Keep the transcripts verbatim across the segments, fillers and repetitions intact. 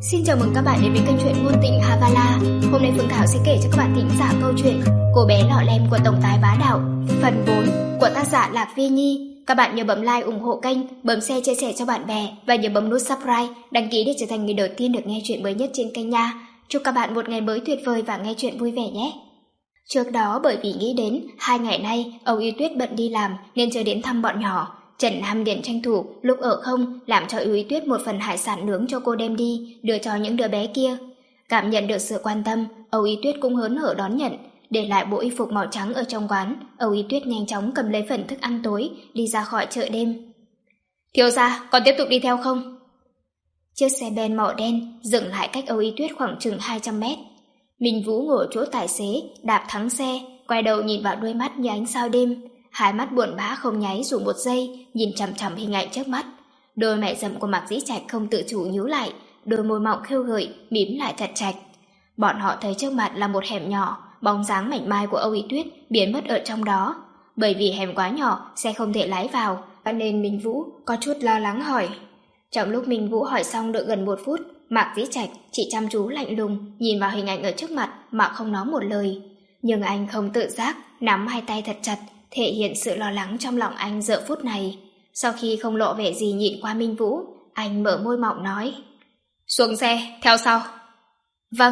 Xin chào mừng các bạn đến với kênh truyện ngôn tình Havala. Hôm nay Phương Thảo sẽ kể cho các bạn thính giả câu chuyện Cô bé lọ lem của tổng tài bá đạo, phần bốn của tác giả Lạc Vi Nhi. Các bạn nhớ bấm like ủng hộ kênh, bấm share chia sẻ cho bạn bè và nhớ bấm nút subscribe đăng ký để trở thành người đầu tiên được nghe chuyện mới nhất trên kênh nha. Chúc các bạn một ngày mới tuyệt vời và nghe chuyện vui vẻ nhé. Trước đó bởi vì nghĩ đến hai ngày nay Âu Yến Tuyết bận đi làm nên chưa đến thăm bọn nhỏ, Trần Nam liền tranh thủ lúc ở không làm cho Âu Yến Tuyết một phần hải sản nướng cho cô đem đi đưa cho những đứa bé kia. Cảm nhận được sự quan tâm, Âu Yến Tuyết cũng hớn hở đón nhận. Để lại bộ y phục màu trắng ở trong quán, Âu Yến Tuyết nhanh chóng cầm lấy phần thức ăn tối đi ra khỏi chợ đêm. Thiếu gia, còn tiếp tục đi theo không? Chiếc xe ben màu đen dừng lại cách Âu Yến Tuyết khoảng chừng hai trăm mét. Minh Vũ ngồi chỗ tài xế, đạp thắng xe, quay đầu nhìn vào đôi mắt như ánh sao đêm. Hai mắt buồn bã không nháy dù một giây, nhìn chằm chằm hình ảnh trước mắt. Đôi mẹ rậm của Mạc Dĩ Trạch không tự chủ nhíu lại, đôi môi mọng khêu gợi mím lại chặt chặt. Bọn họ thấy trước mặt là một hẻm nhỏ, bóng dáng mảnh mai của Âu Yến Tuyết biến mất ở trong đó. Bởi vì hẻm quá nhỏ, xe không thể lái vào, cho nên Minh Vũ có chút lo lắng hỏi. Trong lúc Minh Vũ hỏi xong được gần một phút, Mạc Dĩ Trạch chỉ chăm chú lạnh lùng nhìn vào hình ảnh ở trước mặt mà không nói một lời. Nhưng anh không tự giác nắm hai tay thật chặt, thể hiện sự lo lắng trong lòng anh giờ phút này. Sau khi không lộ vẻ gì nhìn qua Minh Vũ, anh mở môi mọng nói: Xuống xe, theo sau. Vâng.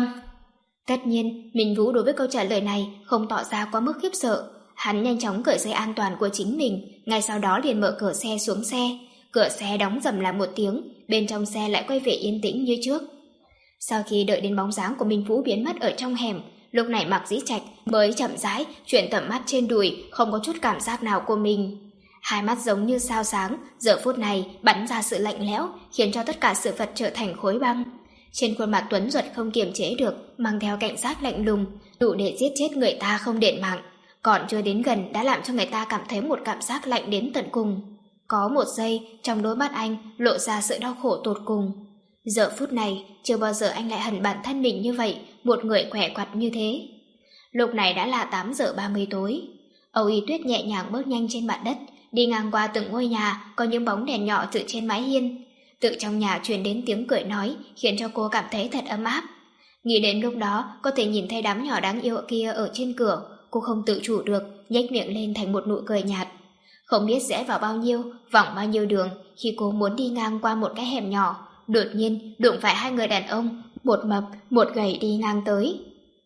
Tất nhiên, Minh Vũ đối với câu trả lời này không tỏ ra quá mức khiếp sợ. Hắn nhanh chóng cởi dây an toàn của chính mình, ngay sau đó liền mở cửa xe xuống xe. Cửa xe đóng rầm lại một tiếng, bên trong xe lại quay về yên tĩnh như trước. Sau khi đợi đến bóng dáng của Minh Vũ biến mất ở trong hẻm, lúc này Mạc Dĩ Trạch mới chậm rãi chuyển tầm mắt trên đùi, không có chút cảm giác nào của mình. Hai mắt giống như sao sáng, giờ phút này bắn ra sự lạnh lẽo, khiến cho tất cả sự vật trở thành khối băng. Trên khuôn mặt tuấn duật không kiềm chế được, mang theo cảnh giác lạnh lùng, đủ để giết chết người ta không đền mạng. Còn chưa đến gần đã làm cho người ta cảm thấy một cảm giác lạnh đến tận cùng. Có một giây, trong đôi mắt anh lộ ra sự đau khổ tột cùng. Giờ phút này, chưa bao giờ anh lại hận bản thân mình như vậy, một người khỏe khoặt như thế. Lúc này đã là tám giờ ba mươi tối. Âu Yến Tuyết nhẹ nhàng bước nhanh trên mặt đất, đi ngang qua từng ngôi nhà có những bóng đèn nhỏ từ trên mái hiên. Từ trong nhà truyền đến tiếng cười nói, khiến cho cô cảm thấy thật ấm áp. Nghĩ đến lúc đó có thể nhìn thấy đám nhỏ đáng yêu kia ở trên cửa, cô không tự chủ được nhếch miệng lên thành một nụ cười nhạt. Không biết rẽ vào bao nhiêu, vòng bao nhiêu đường, khi cô muốn đi ngang qua một cái hẻm nhỏ, đột nhiên đụng phải hai người đàn ông, một mập, một gầy đi ngang tới.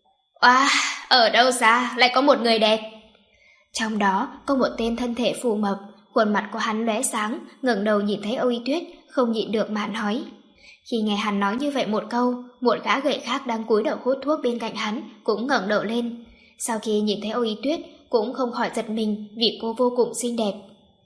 Oa, ở đâu ra lại có một người đẹp? Trong đó có một tên thân thể phù mập, khuôn mặt của hắn lóe sáng, ngẩng đầu nhìn thấy Âu Yến Tuyết, không nhịn được mà nói. Khi nghe hắn nói như vậy một câu, một gã gầy khác đang cúi đầu hút thuốc bên cạnh hắn cũng ngẩng đầu lên. Sau khi nhìn thấy Âu Yến Tuyết, cũng không khỏi giật mình vì cô vô cùng xinh đẹp.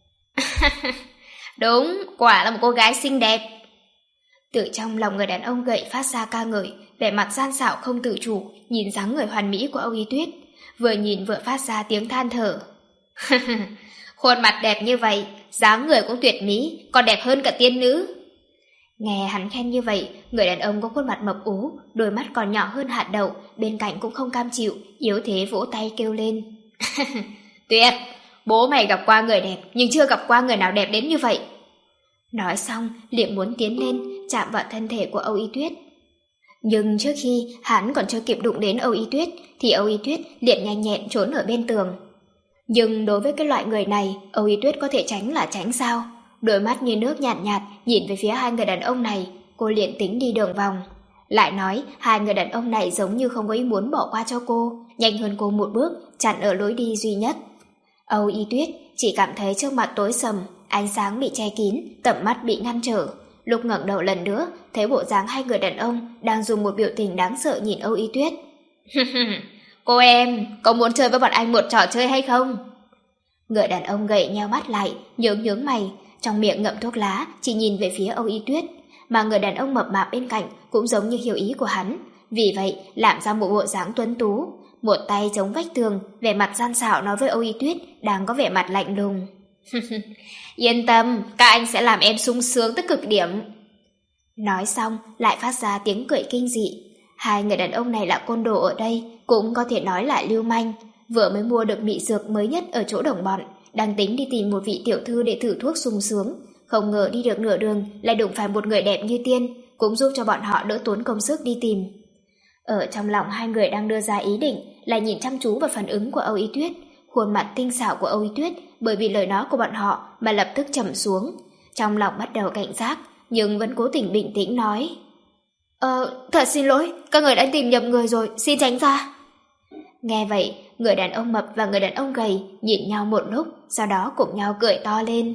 Đúng, quả là một cô gái xinh đẹp. Từ trong lòng người đàn ông gầy phát ra ca ngợi, vẻ mặt gian xảo không tự chủ, nhìn dáng người hoàn mỹ của Âu Yến Tuyết, vừa nhìn vừa phát ra tiếng than thở. Khuôn mặt đẹp như vậy, dáng người cũng tuyệt mỹ, còn đẹp hơn cả tiên nữ. Nghe hắn khen như vậy, người đàn ông có khuôn mặt mập ú, đôi mắt còn nhỏ hơn hạt đậu, bên cạnh cũng không cam chịu, yếu thế vỗ tay kêu lên. Tuyệt, bố mày gặp qua người đẹp, nhưng chưa gặp qua người nào đẹp đến như vậy. Nói xong, liền muốn tiến lên, chạm vào thân thể của Âu Yến Tuyết. Nhưng trước khi hắn còn chưa kịp đụng đến Âu Yến Tuyết, thì Âu Yến Tuyết liền nhanh nhẹn trốn ở bên tường. Nhưng đối với cái loại người này, Âu Yến Tuyết có thể tránh là tránh sao? Đôi mắt như nước nhạt nhạt nhìn về phía hai người đàn ông này, cô liền tính đi đường vòng. Lại nói, hai người đàn ông này giống như không có ý muốn bỏ qua cho cô, nhanh hơn cô một bước, chặn ở lối đi duy nhất. Âu Yến Tuyết chỉ cảm thấy trước mặt tối sầm, ánh sáng bị che kín, tầm mắt bị ngăn trở. Lúc ngẩng đầu lần nữa, thấy bộ dáng hai người đàn ông đang dùng một biểu tình đáng sợ nhìn Âu Yến Tuyết. Cô em, có muốn chơi với bọn anh một trò chơi hay không? Người đàn ông gầy nheo mắt lại, nhướng nhướng mày, trong miệng ngậm thuốc lá, chỉ nhìn về phía Âu Yến Tuyết, mà người đàn ông mập mạp bên cạnh cũng giống như hiểu ý của hắn, vì vậy làm ra một bộ dáng tuấn tú, một tay chống vách tường, vẻ mặt gian xảo nói với Âu Yến Tuyết đang có vẻ mặt lạnh lùng. Yên tâm, các anh sẽ làm em sung sướng tới cực điểm. Nói xong lại phát ra tiếng cười kinh dị. Hai người đàn ông này là côn đồ ở đây, cũng có thể nói là lưu manh, vừa mới mua được mị dược mới nhất ở chỗ đồng bọn, đang tính đi tìm một vị tiểu thư để thử thuốc sung sướng, không ngờ đi được nửa đường lại đụng phải một người đẹp như tiên, cũng giúp cho bọn họ đỡ tốn công sức đi tìm. Ở trong lòng hai người đang đưa ra ý định là nhìn chăm chú vào phản ứng của Âu Y Tuyết. Khuôn mặt tinh xảo của Âu Y Tuyết bởi vì lời nói của bọn họ mà lập tức trầm xuống. Trong lòng bắt đầu cảnh giác, nhưng vẫn cố tình bình tĩnh nói: Ờ, thật xin lỗi, các người đã tìm nhầm người rồi, xin tránh ra. Nghe vậy, người đàn ông mập và người đàn ông gầy nhìn nhau một lúc, sau đó cùng nhau cười to lên.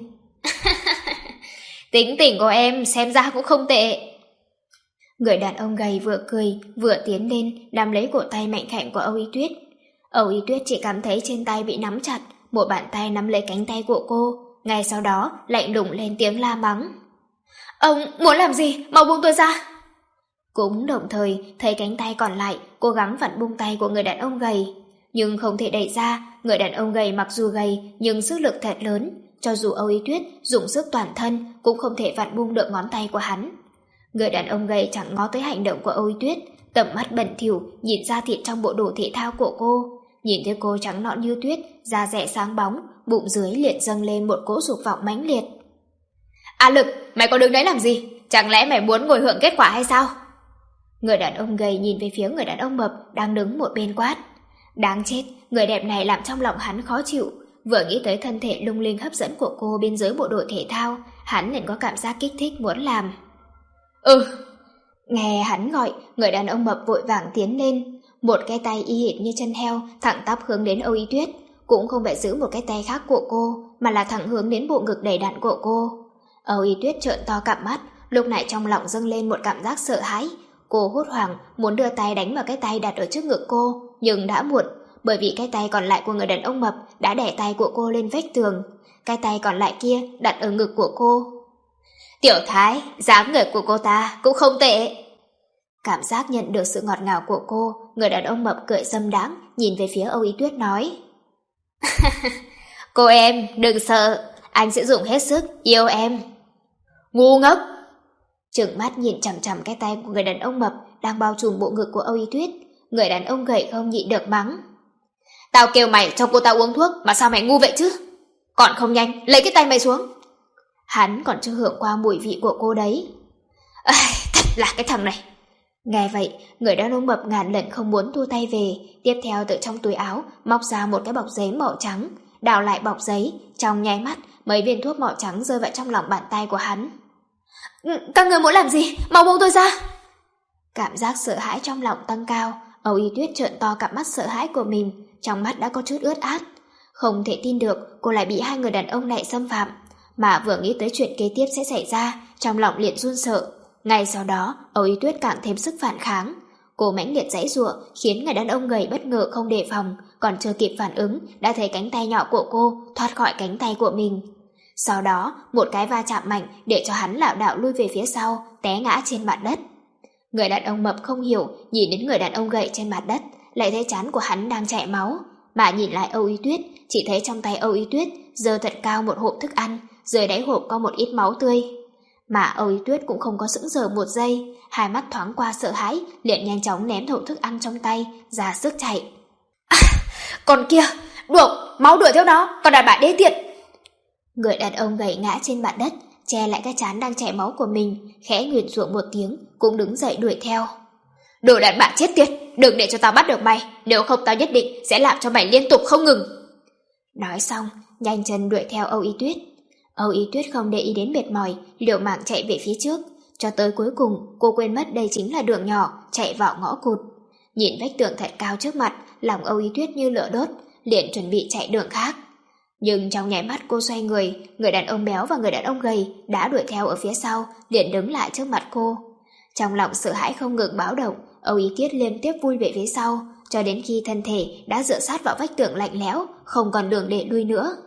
Tính tình của em xem ra cũng không tệ. Người đàn ông gầy vừa cười, vừa tiến lên, nắm lấy cổ tay mạnh khảnh của Âu Y Tuyết. Âu Y Tuyết chỉ cảm thấy trên tay bị nắm chặt, một bàn tay nắm lấy cánh tay của cô, ngay sau đó lạnh lùng lên tiếng la mắng. Ông muốn làm gì? Mau buông tôi ra! Cũng đồng thời thấy cánh tay còn lại cố gắng vặn buông tay của người đàn ông gầy, nhưng không thể đẩy ra. Người đàn ông gầy mặc dù gầy nhưng sức lực thật lớn, cho dù Âu Y Tuyết dùng sức toàn thân cũng không thể vặn buông được ngón tay của hắn. Người đàn ông gầy chẳng ngó tới hành động của Âu Y Tuyết, tầm mắt bẩn thỉu nhìn ra thịt trong bộ đồ thể thao của cô, nhìn thấy cô trắng nõn như tuyết, da dẻ sáng bóng, bụng dưới liền dâng lên một cỗ dục vọng mãnh liệt. A Lực, mày có đứng đấy làm gì? Chẳng lẽ mày muốn ngồi hưởng kết quả hay sao? Người đàn ông gầy nhìn về phía người đàn ông mập đang đứng một bên quát. Đáng chết, người đẹp này làm trong lòng hắn khó chịu. Vừa nghĩ tới thân thể lung linh hấp dẫn của cô bên dưới bộ đồ thể thao, hắn liền có cảm giác kích thích muốn làm. Ừ. Nghe hắn gọi, người đàn ông mập vội vàng tiến lên, một cái tay y hệt như chân heo thẳng tắp hướng đến Âu Y Tuyết, cũng không phải giữ một cái tay khác của cô, mà là thẳng hướng đến bộ ngực đầy đặn của cô. Âu Y Tuyết trợn to cặp mắt, lúc này trong lòng dâng lên một cảm giác sợ hãi. Cô hốt hoảng muốn đưa tay đánh vào cái tay đặt ở trước ngực cô, nhưng đã muộn, bởi vì cái tay còn lại của người đàn ông mập đã đè tay của cô lên vách tường. Cái tay còn lại kia đặt ở ngực của cô. Tiểu Thái, dáng người của cô ta cũng không tệ. Cảm giác nhận được sự ngọt ngào của cô, người đàn ông mập cười dâm đáng nhìn về phía Âu Y Tuyết nói. Cô em, đừng sợ, anh sẽ dùng hết sức yêu em. Ngu ngốc! Trừng mắt nhìn chằm chằm cái tay của người đàn ông mập đang bao trùm bộ ngực của Âu Y Tuyết, người đàn ông gầy không nhịn được mắng. Tao kêu mày cho cô ta uống thuốc mà sao mày ngu vậy chứ? Còn không nhanh, lấy cái tay mày xuống. Hắn còn chưa hưởng qua mùi vị của cô đấy. À, thật là cái thằng này. Nghe vậy, người đàn ông mập ngàn lần không muốn thu tay về, tiếp theo từ trong túi áo móc ra một cái bọc giấy màu trắng, đào lại bọc giấy, trong nháy mắt mấy viên thuốc màu trắng rơi vào trong lòng bàn tay của hắn. Các người muốn làm gì? Mau buông tôi ra! Cảm giác sợ hãi trong lòng tăng cao, Âu Y Tuyết trợn to cặp mắt sợ hãi của mình, trong mắt đã có chút ướt át. Không thể tin được cô lại bị hai người đàn ông này xâm phạm, mà vừa nghĩ tới chuyện kế tiếp sẽ xảy ra, trong lòng liền run sợ. Ngay sau đó, Âu Y Tuyết càng thêm sức phản kháng. Cô mãnh liệt giãy giụa, khiến người đàn ông gầy bất ngờ không đề phòng, còn chưa kịp phản ứng đã thấy cánh tay nhỏ của cô thoát khỏi cánh tay của mình. Sau đó, một cái va chạm mạnh để cho hắn lảo đảo lui về phía sau, té ngã trên mặt đất. Người đàn ông mập không hiểu, nhìn đến người đàn ông gầy trên mặt đất, lại thấy trán của hắn đang chảy máu, mà nhìn lại Âu Y Tuyết, chỉ thấy trong tay Âu Y Tuyết giơ thật cao một hộp thức ăn, dưới đáy hộp có một ít máu tươi. Mà Âu Y Tuyết cũng không có sững sờ một giây, hai mắt thoáng qua sợ hãi, liền nhanh chóng ném hộp thức ăn trong tay, ra sức chạy. À, con kia, đuổi, máu đuổi theo nó, con đàn bà đê tiện! Người đàn ông gầy ngã trên mặt đất, che lại cái trán đang chảy máu của mình, khẽ nguyền rủa một tiếng, cũng đứng dậy đuổi theo. Đồ đàn bà chết tiệt, đừng để cho tao bắt được mày, nếu không tao nhất định sẽ làm cho mày liên tục không ngừng. Nói xong, nhanh chân đuổi theo Âu Y Tuyết. Âu Y Tuyết không để ý đến mệt mỏi, liều mạng chạy về phía trước, cho tới cuối cùng cô quên mất đây chính là đường nhỏ chạy vào ngõ cụt. Nhìn vách tường thật cao trước mặt, lòng Âu Y Tuyết như lửa đốt, liền chuẩn bị chạy đường khác. Nhưng trong nháy mắt cô xoay người, người đàn ông béo và người đàn ông gầy đã đuổi theo ở phía sau, liền đứng lại trước mặt cô. Trong lòng sợ hãi không ngừng báo động, Âu Y Tuyết liên tiếp vui về phía sau, cho đến khi thân thể đã dựa sát vào vách tường lạnh lẽo, không còn đường để lui nữa.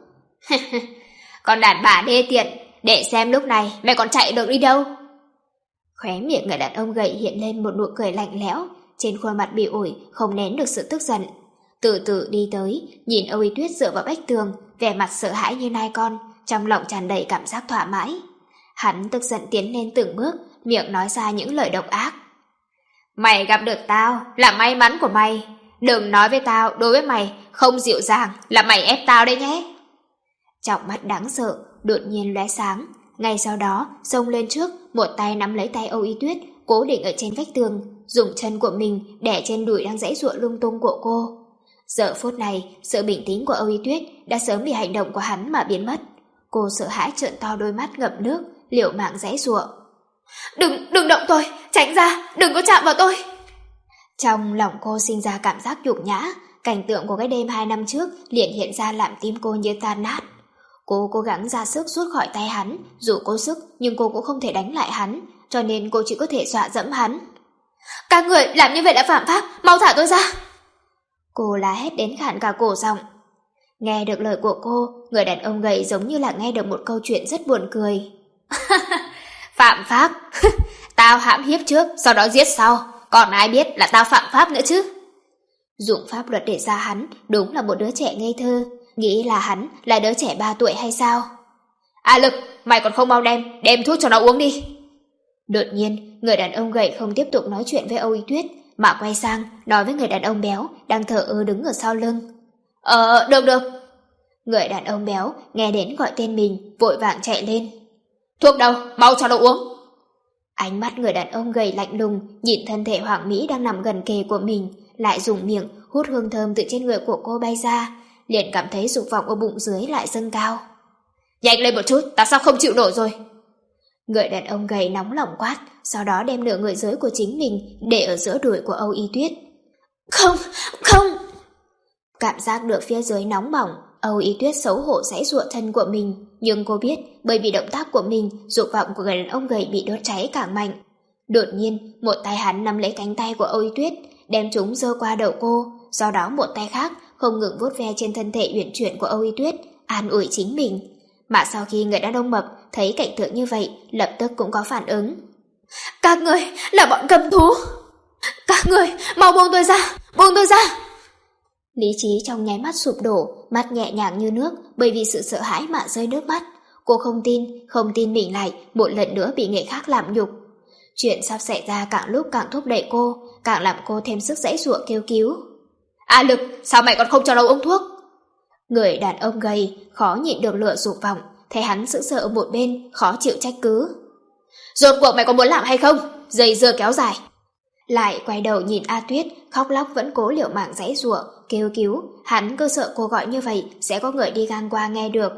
Con đàn bà đê tiện, để xem lúc này mày còn chạy được đi đâu. Khóe miệng người đàn ông gầy hiện lên một nụ cười lạnh lẽo, trên khuôn mặt bị ủi không nén được sự tức giận. Từ từ đi tới, nhìn Âu Y Tuyết dựa vào vách tường, vẻ mặt sợ hãi như nai con, trong lòng tràn đầy cảm giác thỏa mãn. Hắn tức giận tiến lên từng bước, miệng nói ra những lời độc ác. Mày gặp được tao là may mắn của mày, đừng nói với tao đối với mày không dịu dàng là mày ép tao đấy nhé. Trong mắt đáng sợ đột nhiên lóe sáng, ngay sau đó xông lên trước, một tay nắm lấy tay Âu Y Tuyết, cố định ở trên vách tường, dùng chân của mình đè trên đùi đang giãy giụa lung tung của cô. Giờ phút này, sự bình tĩnh của Âu Y Tuyết đã sớm bị hành động của hắn mà biến mất. Cô sợ hãi trợn to đôi mắt ngập nước, liều mạng giãy giụa. Đừng, đừng động tôi, tránh ra, đừng có chạm vào tôi. Trong lòng cô sinh ra cảm giác nhục nhã, cảnh tượng của cái đêm hai năm trước liền hiện ra làm tim cô như tan nát. Cô cố gắng ra sức rút khỏi tay hắn, dù cố sức nhưng cô cũng không thể đánh lại hắn, cho nên cô chỉ có thể dọa dẫm hắn. Các người làm như vậy là phạm pháp, mau thả tôi ra. Cô la hét đến khản cả cổ giọng. Nghe được lời của cô, người đàn ông gầy giống như là nghe được một câu chuyện rất buồn cười. Phạm pháp? Tao hãm hiếp trước, sau đó giết sau, còn ai biết là tao phạm pháp nữa chứ? Dụng pháp luật để ra hắn đúng là một đứa trẻ ngây thơ, nghĩ là hắn là đứa trẻ ba tuổi hay sao? A Lực, mày còn không mau đem, đem thuốc cho nó uống đi. Đột nhiên, người đàn ông gầy không tiếp tục nói chuyện với Âu Y Tuyết, mà quay sang nói với người đàn ông béo đang thở ơ đứng ở sau lưng. Ờ, được được. Người đàn ông béo nghe đến gọi tên mình, vội vàng chạy lên. Thuốc đâu, mau cho nó uống. Ánh mắt người đàn ông gầy lạnh lùng nhìn thân thể Hoàng Mỹ đang nằm gần kề của mình, lại dùng miệng hút hương thơm từ trên người của cô bay ra, liền cảm thấy dục vọng ở bụng dưới lại dâng cao. Nhanh lên một chút, ta sắp không chịu nổi rồi. Người đàn ông gầy nóng lòng quát, sau đó đem nửa người dưới của chính mình để ở giữa đùi của Âu Y Tuyết. Không, không. Cảm giác được phía dưới nóng bỏng, Âu Y Tuyết xấu hổ giãy giụa thân của mình, nhưng cô biết bởi vì động tác của mình, dục vọng của người đàn ông gầy bị đốt cháy càng mạnh. Đột nhiên, một tay hắn nắm lấy cánh tay của Âu Y Tuyết, đem chúng giơ qua đầu cô, sau đó một tay khác không ngừng vuốt ve trên thân thể uyển chuyển của Âu Y Tuyết, an ủi chính mình. Mà sau khi người đàn ông mập thấy cảnh tượng như vậy, lập tức cũng có phản ứng. Các người là bọn cầm thú. Các người mau buông tôi ra, buông tôi ra. Lý trí trong nháy mắt sụp đổ, mắt nhẹ nhàng như nước bởi vì sự sợ hãi mà rơi nước mắt. Cô không tin, không tin mình lại một lần nữa bị người khác làm nhục. Chuyện sắp xảy ra càng lúc càng thúc đẩy cô, càng làm cô thêm sức giãy giụa kêu cứu. A Lực, sao mày còn không cho nó uống thuốc? Người đàn ông gầy khó nhịn được lửa dục vọng, thấy hắn sững sờ ở một bên, khó chịu trách cứ. Rốt cuộc mày có muốn làm hay không? Dây dưa kéo dài. Lại quay đầu nhìn A Tuyết, khóc lóc vẫn cố liều mạng giãy giụa, kêu cứu. Hắn cứ sợ cô gọi như vậy sẽ có người đi ngang qua nghe được.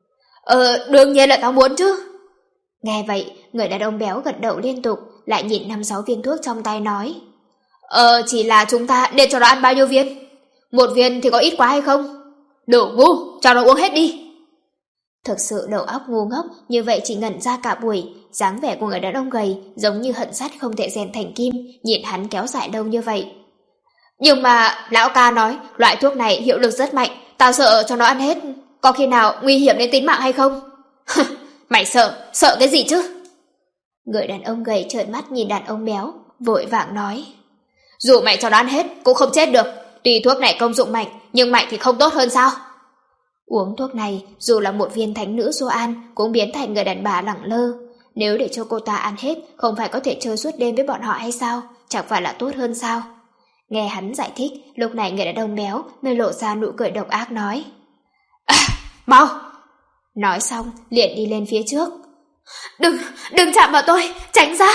Ờ, đương nhiên là tao muốn chứ. Nghe vậy, người đàn ông béo gật đầu liên tục, lại nhìn năm sáu viên thuốc trong tay nói. Ờ, chỉ là chúng ta nên cho nó ăn bao nhiêu viên? Một viên thì có ít quá hay không? Đủ ngu, cho nó uống hết đi. Thực sự đầu óc ngu ngốc, như vậy chỉ ngẩn ra cả buổi, dáng vẻ của người đàn ông gầy giống như hận sắt không thể rèn thành kim, nhìn hắn kéo dài lâu như vậy. Nhưng mà lão ca nói loại thuốc này hiệu lực rất mạnh, tao sợ cho nó ăn hết, có khi nào nguy hiểm đến tính mạng hay không? Mày sợ, sợ cái gì chứ? Người đàn ông gầy trợn mắt nhìn đàn ông béo, vội vàng nói. Dù mày cho nó ăn hết cũng không chết được, tuy thuốc này công dụng mạnh, nhưng mạnh thì không tốt hơn sao? Uống thuốc này, dù là một viên thánh nữ Joan cũng biến thành người đàn bà lẳng lơ. Nếu để cho cô ta ăn hết, không phải có thể chơi suốt đêm với bọn họ hay sao? Chẳng phải là tốt hơn sao? Nghe hắn giải thích, lúc này người đàn ông béo mới lộ ra nụ cười độc ác nói. À, mau! Nói xong, liền đi lên phía trước. Đừng, đừng chạm vào tôi, tránh ra!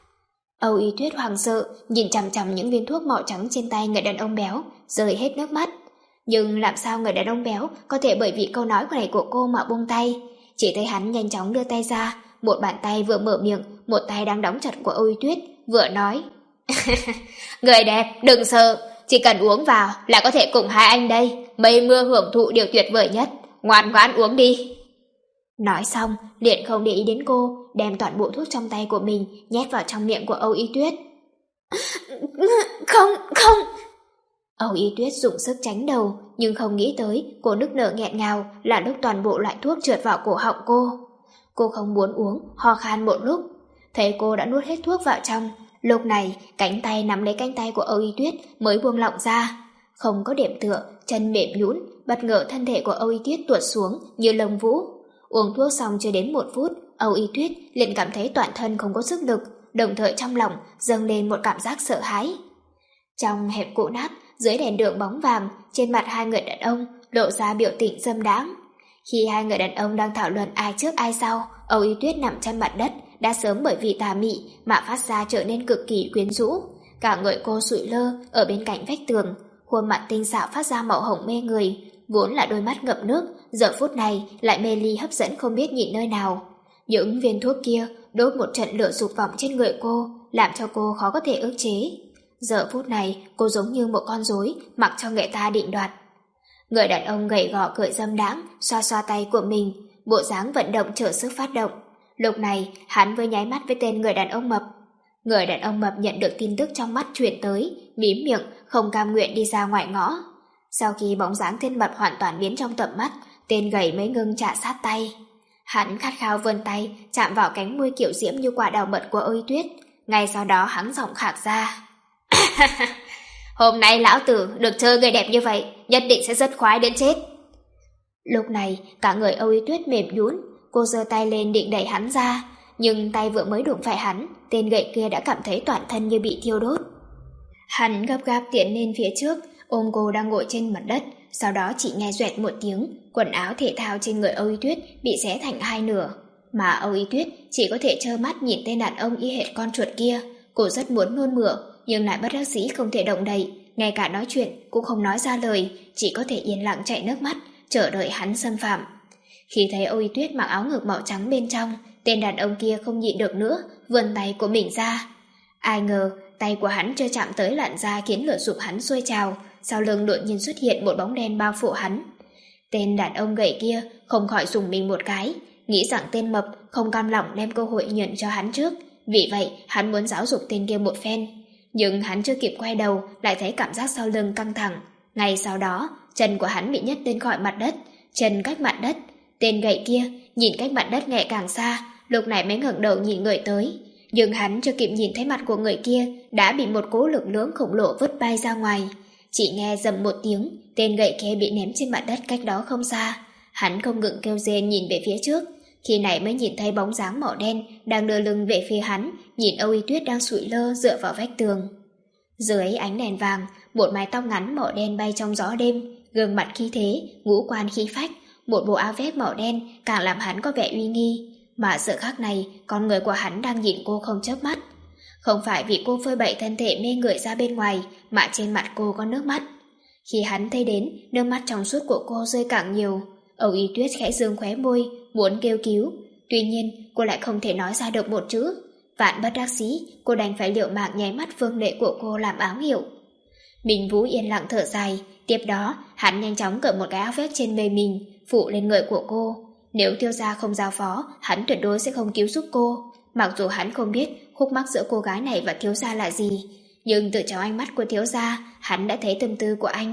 Âu Y Tuyết hoảng sợ, nhìn chằm chằm những viên thuốc màu trắng trên tay người đàn ông béo, rơi hết nước mắt. Nhưng làm sao người đàn ông béo có thể bởi vì câu nói này của cô mà buông tay? Chỉ thấy hắn nhanh chóng đưa tay ra, một bàn tay vừa mở miệng, một tay đang đóng chặt của Âu Y Tuyết, vừa nói. Người đẹp, đừng sợ, chỉ cần uống vào là có thể cùng hai anh đây, mây mưa hưởng thụ điều tuyệt vời nhất, ngoan ngoãn uống đi. Nói xong, liền không để ý đến cô, đem toàn bộ thuốc trong tay của mình nhét vào trong miệng của Âu Y Tuyết. Không, không. Âu Y Tuyết dùng sức tránh đầu, nhưng không nghĩ tới cô nức nở nghẹn ngào là lúc toàn bộ loại thuốc trượt vào cổ họng cô. Cô không muốn uống, ho khan một lúc. Thấy cô đã nuốt hết thuốc vào trong, lúc này cánh tay nắm lấy cánh tay của Âu Y Tuyết mới buông lỏng ra. Không có điểm tựa, chân mềm nhũn, bất ngờ thân thể của Âu Y Tuyết tuột xuống như lông vũ. Uống thuốc xong chưa đến một phút, Âu Y Tuyết liền cảm thấy toàn thân không có sức lực, đồng thời trong lòng dâng lên một cảm giác sợ hãi. Trong hẻm cũ nát, dưới đèn đường bóng vàng, trên mặt hai người đàn ông lộ ra biểu tình dâm đãng. Khi hai người đàn ông đang thảo luận ai trước ai sau, Âu Y Tuyết nằm trên mặt đất, đã sớm bởi vì tà mị mà phát ra trở nên cực kỳ quyến rũ. Cả người cô sụi lơ ở bên cạnh vách tường, khuôn mặt tinh xảo phát ra màu hồng mê người, vốn là đôi mắt ngập nước, giờ phút này lại mê ly hấp dẫn không biết nhịn nơi nào. Những viên thuốc kia đốt một trận lửa dục vọng trên người cô, làm cho cô khó có thể ức chế. Giờ phút này cô giống như một con rối mặc cho người ta định đoạt. Người đàn ông gầy gò cười dâm đãng, xoa xoa tay của mình, bộ dáng vận động trở sức phát động. Lúc này hắn mới nháy mắt với tên người đàn ông mập. Người đàn ông mập nhận được tin tức trong mắt truyền tới, mím miệng, không cam nguyện đi ra ngoài ngõ. Sau khi bóng dáng tên mập hoàn toàn biến trong tầm mắt, tên gầy mới ngưng chạ sát tay. Hắn khát khao vươn tay, chạm vào cánh môi kiểu diễm như quả đào mật của Ôi Tuyết. Ngay sau đó hắn giọng khạc ra. Hôm nay lão tử được chơi người đẹp như vậy, nhất định sẽ rất khoái đến chết. Lúc này cả người Ôi Tuyết mềm nhũn, cô giơ tay lên định đẩy hắn ra, nhưng tay vừa mới đụng phải hắn, tên gậy kia đã cảm thấy toàn thân như bị thiêu đốt. Hắn gấp gáp tiến lên phía trước, ôm cô đang ngồi trên mặt đất, sau đó chỉ nghe doẹt một tiếng, quần áo thể thao trên người Âu Y Tuyết bị xé thành hai nửa, mà Âu Y Tuyết chỉ có thể trơ mắt nhìn tên đàn ông y hệt con chuột kia. Cô rất muốn nôn mửa, nhưng lại bất đắc dĩ không thể động đậy, ngay cả nói chuyện cũng không nói ra lời, chỉ có thể yên lặng chảy nước mắt, chờ đợi hắn xâm phạm. Khi thấy Âu Y Tuyết mặc áo ngực màu trắng bên trong, tên đàn ông kia không nhịn được nữa, vươn tay của mình ra. Ai ngờ tay của hắn chưa chạm tới làn da khiến lửa dục hắn sôi trào, sau lưng đột nhiên xuất hiện một bóng đen bao phủ hắn. Tên đàn ông gầy kia không khỏi dùng mình một cái, nghĩ rằng tên mập không cam lòng đem cơ hội nhận cho hắn trước, vì vậy hắn muốn giáo dục tên kia một phen. Nhưng hắn chưa kịp quay đầu lại thấy cảm giác sau lưng căng thẳng. Ngay sau đó chân của hắn bị nhấc lên khỏi mặt đất, chân cách mặt đất. Tên gậy kia nhìn cách mặt đất ngày càng xa, lúc này mới ngẩng đầu nhìn người tới. Nhưng hắn chưa kịp nhìn thấy mặt của người kia đã bị một cỗ lực lớn khổng lồ vứt bay ra ngoài. Chỉ nghe rầm một tiếng, tên gậy kia bị ném trên mặt đất cách đó không xa. Hắn không ngừng kêu rên nhìn về phía trước, khi này mới nhìn thấy bóng dáng màu đen đang đưa lưng về phía hắn, nhìn Âu Y Tuyết đang sụi lơ dựa vào vách tường. Dưới ánh đèn vàng, một mái tóc ngắn màu đen bay trong gió đêm, gương mặt khí thế, ngũ quan khí phách, một bộ áo vest màu đen càng làm hắn có vẻ uy nghi. Mà giờ khắc này, con người của hắn đang nhìn cô không chớp mắt. Không phải vì cô phơi bày thân thể mê người ra bên ngoài, mà trên mặt cô có nước mắt. Khi hắn thấy đến, nước mắt trong suốt của cô rơi càng nhiều. Âu Y Tuyết khẽ dương khóe môi, muốn kêu cứu. Tuy nhiên, cô lại không thể nói ra được một chữ. Vạn bất đắc dĩ, cô đành phải liều mạng nháy mắt phương lệ của cô làm ám hiệu. Minh Vũ yên lặng thở dài, tiếp đó, hắn nhanh chóng cởi một cái áo vest trên người mình, phủ lên người của cô. Nếu thiếu gia không giao phó, hắn tuyệt đối sẽ không cứu giúp cô. Mặc dù hắn không biết khúc mắc giữa cô gái này và thiếu gia là gì, nhưng từ trong ánh mắt của thiếu gia, hắn đã thấy tâm tư của anh.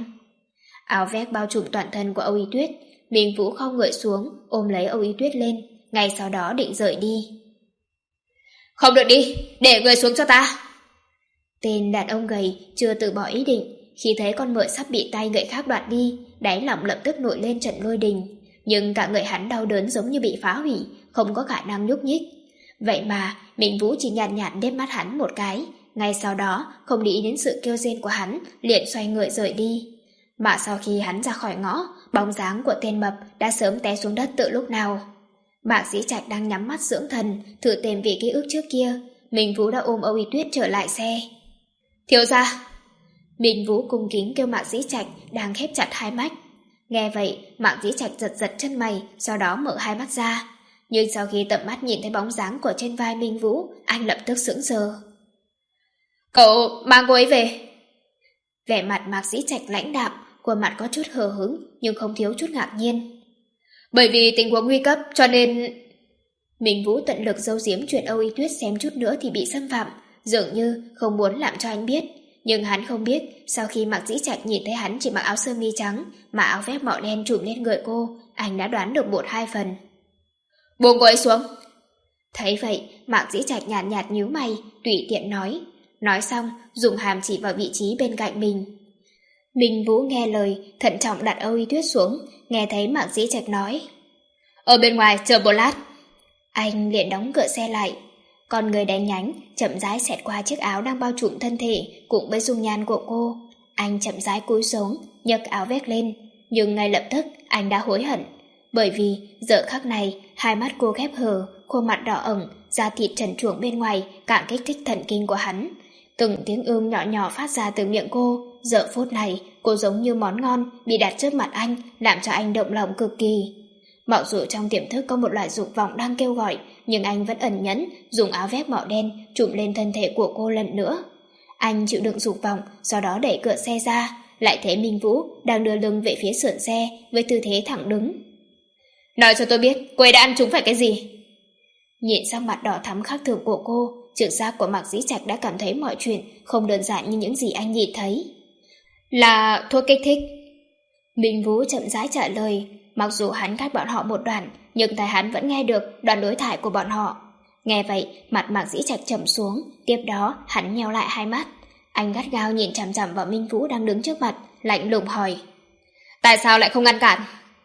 Áo vest bao trùm toàn thân của Âu Y Tuyết, Minh Vũ không ngợi xuống, ôm lấy Âu Y Tuyết lên, ngay sau đó định rời đi. Không được đi, để người xuống cho ta. Tên đàn ông gầy chưa từ bỏ ý định, khi thấy con mồi sắp bị tay người khác đoạt đi, đáy lòng lập tức nổi lên trận lôi đình. Nhưng cả người hắn đau đớn giống như bị phá hủy, không có khả năng nhúc nhích. Vậy mà Minh Vũ chỉ nhàn nhạt đếp mắt hắn một cái, ngay sau đó không để ý đến sự kêu rên của hắn, liền xoay người rời đi. Mà sau khi hắn ra khỏi ngõ, bóng dáng của tên mập đã sớm té xuống đất từ lúc nào. Mạc Dĩ Trạch đang nhắm mắt dưỡng thần, thử tìm về ký ức trước kia. Minh Vũ đã ôm Âu Y Tuyết trở lại xe. Thiếu gia! Minh Vũ cung kính kêu Mạc Dĩ Trạch đang khép chặt hai mắt. Nghe vậy, Mạc Dĩ Trạch giật giật chân mày, sau đó mở hai mắt ra. Nhưng sau khi tầm mắt nhìn thấy bóng dáng của trên vai Minh Vũ, anh lập tức sững sờ. Cậu mang cô ấy về. Vẻ mặt Mạc Dĩ Trạch lãnh đạm, khuôn mặt có chút hờ hững nhưng không thiếu chút ngạc nhiên. Bởi vì tình huống nguy cấp cho nên... Minh Vũ tận lực giấu giếm chuyện Âu Y Tuyết xem chút nữa thì bị xâm phạm, dường như không muốn làm cho anh biết. Nhưng hắn không biết, sau khi Mạc Dĩ Trạch nhìn thấy hắn chỉ mặc áo sơ mi trắng mà áo vest màu đen trùm lên người cô, anh đã đoán được một hai phần. Buông cô ấy xuống. Thấy vậy, Mạc Dĩ Trạch nhàn nhạt, nhạt nhíu mày, tùy tiện nói. Nói xong, dùng hàm chỉ vào vị trí bên cạnh mình. Minh Vũ nghe lời, thận trọng đặt Âu Y Tuyết xuống, nghe thấy Mạc Dĩ Trạch nói. Ở bên ngoài chờ một lát. Anh liền đóng cửa xe lại. Con người đánh nhánh, chậm rãi xẹt qua chiếc áo đang bao trùm thân thể cùng với dung nhan của cô. Anh chậm rãi cúi xuống, nhấc áo vest lên, nhưng ngay lập tức anh đã hối hận. Bởi vì giờ khắc này, hai mắt cô khép hờ, khuôn mặt đỏ ửng, da thịt trần truồng bên ngoài càng kích thích thần kinh của hắn. Từng tiếng ưm nhỏ nhỏ phát ra từ miệng cô, giờ phút này cô giống như món ngon bị đặt trước mặt anh, làm cho anh động lòng cực kỳ. Mặc dù trong tiềm thức có một loại dục vọng đang kêu gọi, nhưng anh vẫn ẩn nhẫn dùng áo vest màu đen trùm lên thân thể của cô lần nữa. Anh chịu đựng dục vọng, sau đó đẩy cửa xe ra, lại thấy Minh Vũ đang đưa lưng về phía sườn xe với tư thế thẳng đứng. Nói cho tôi biết, cô ấy đã ăn trúng phải cái gì? Nhìn sang mặt đỏ thắm khác thường của cô, trực giác của Mạc Dĩ Trạch đã cảm thấy mọi chuyện không đơn giản như những gì anh nhìn thấy. Là thuốc kích thích. Minh Vũ chậm rãi trả lời, mặc dù hắn cách bọn họ một đoạn, nhưng tai hắn vẫn nghe được đoạn đối thoại của bọn họ. Nghe vậy, mặt Mạc Dĩ Trạch trầm xuống, tiếp đó hắn nheo lại hai mắt. Anh gắt gao nhìn chằm chằm vào Minh Vũ đang đứng trước mặt, lạnh lùng hỏi. Tại sao lại không ngăn cản?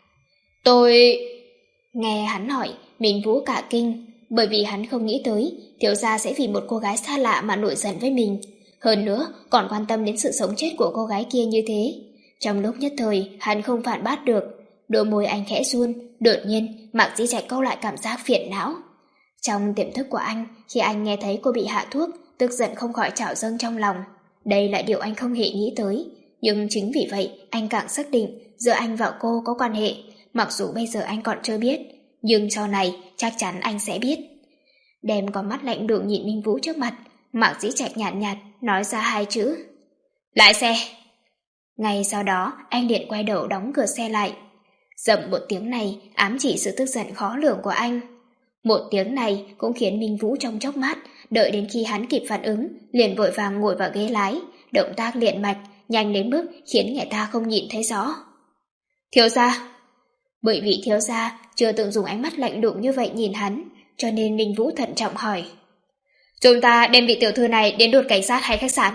Tôi... Nghe hắn hỏi, Minh Vũ cả kinh, bởi vì hắn không nghĩ tới thiếu gia sẽ vì một cô gái xa lạ mà nổi giận với mình. Hơn nữa, còn quan tâm đến sự sống chết của cô gái kia như thế. Trong lúc nhất thời, hắn không phản bác được. Đôi môi anh khẽ run, đột nhiên, Mạc Dĩ Trạch câu lại cảm giác phiền não. Trong tiềm thức của anh, khi anh nghe thấy cô bị hạ thuốc, tức giận không khỏi trào dâng trong lòng. Đây là điều anh không hề nghĩ tới. Nhưng chính vì vậy, anh càng xác định giữa anh và cô có quan hệ. Mặc dù bây giờ anh còn chưa biết, nhưng sau này chắc chắn anh sẽ biết. Đem con mắt lạnh lùng nhìn Minh Vũ trước mặt, Mạc Dĩ Trạch nhạt nhạt nói ra hai chữ. Lái xe. Ngay sau đó, anh liền quay đầu đóng cửa xe lại. Dậm một tiếng này ám chỉ sự tức giận khó lường của anh. Một tiếng này cũng khiến Minh Vũ trong chốc mắt, đợi đến khi hắn kịp phản ứng, liền vội vàng ngồi vào ghế lái, động tác liền mạch, nhanh đến mức khiến người ta không nhìn thấy rõ. Thiếu gia. Bởi vì thiếu gia chưa từng dùng ánh mắt lạnh lùng như vậy nhìn hắn, cho nên Minh Vũ thận trọng hỏi. Chúng ta đem vị tiểu thư này đến đồn cảnh sát hay khách sạn?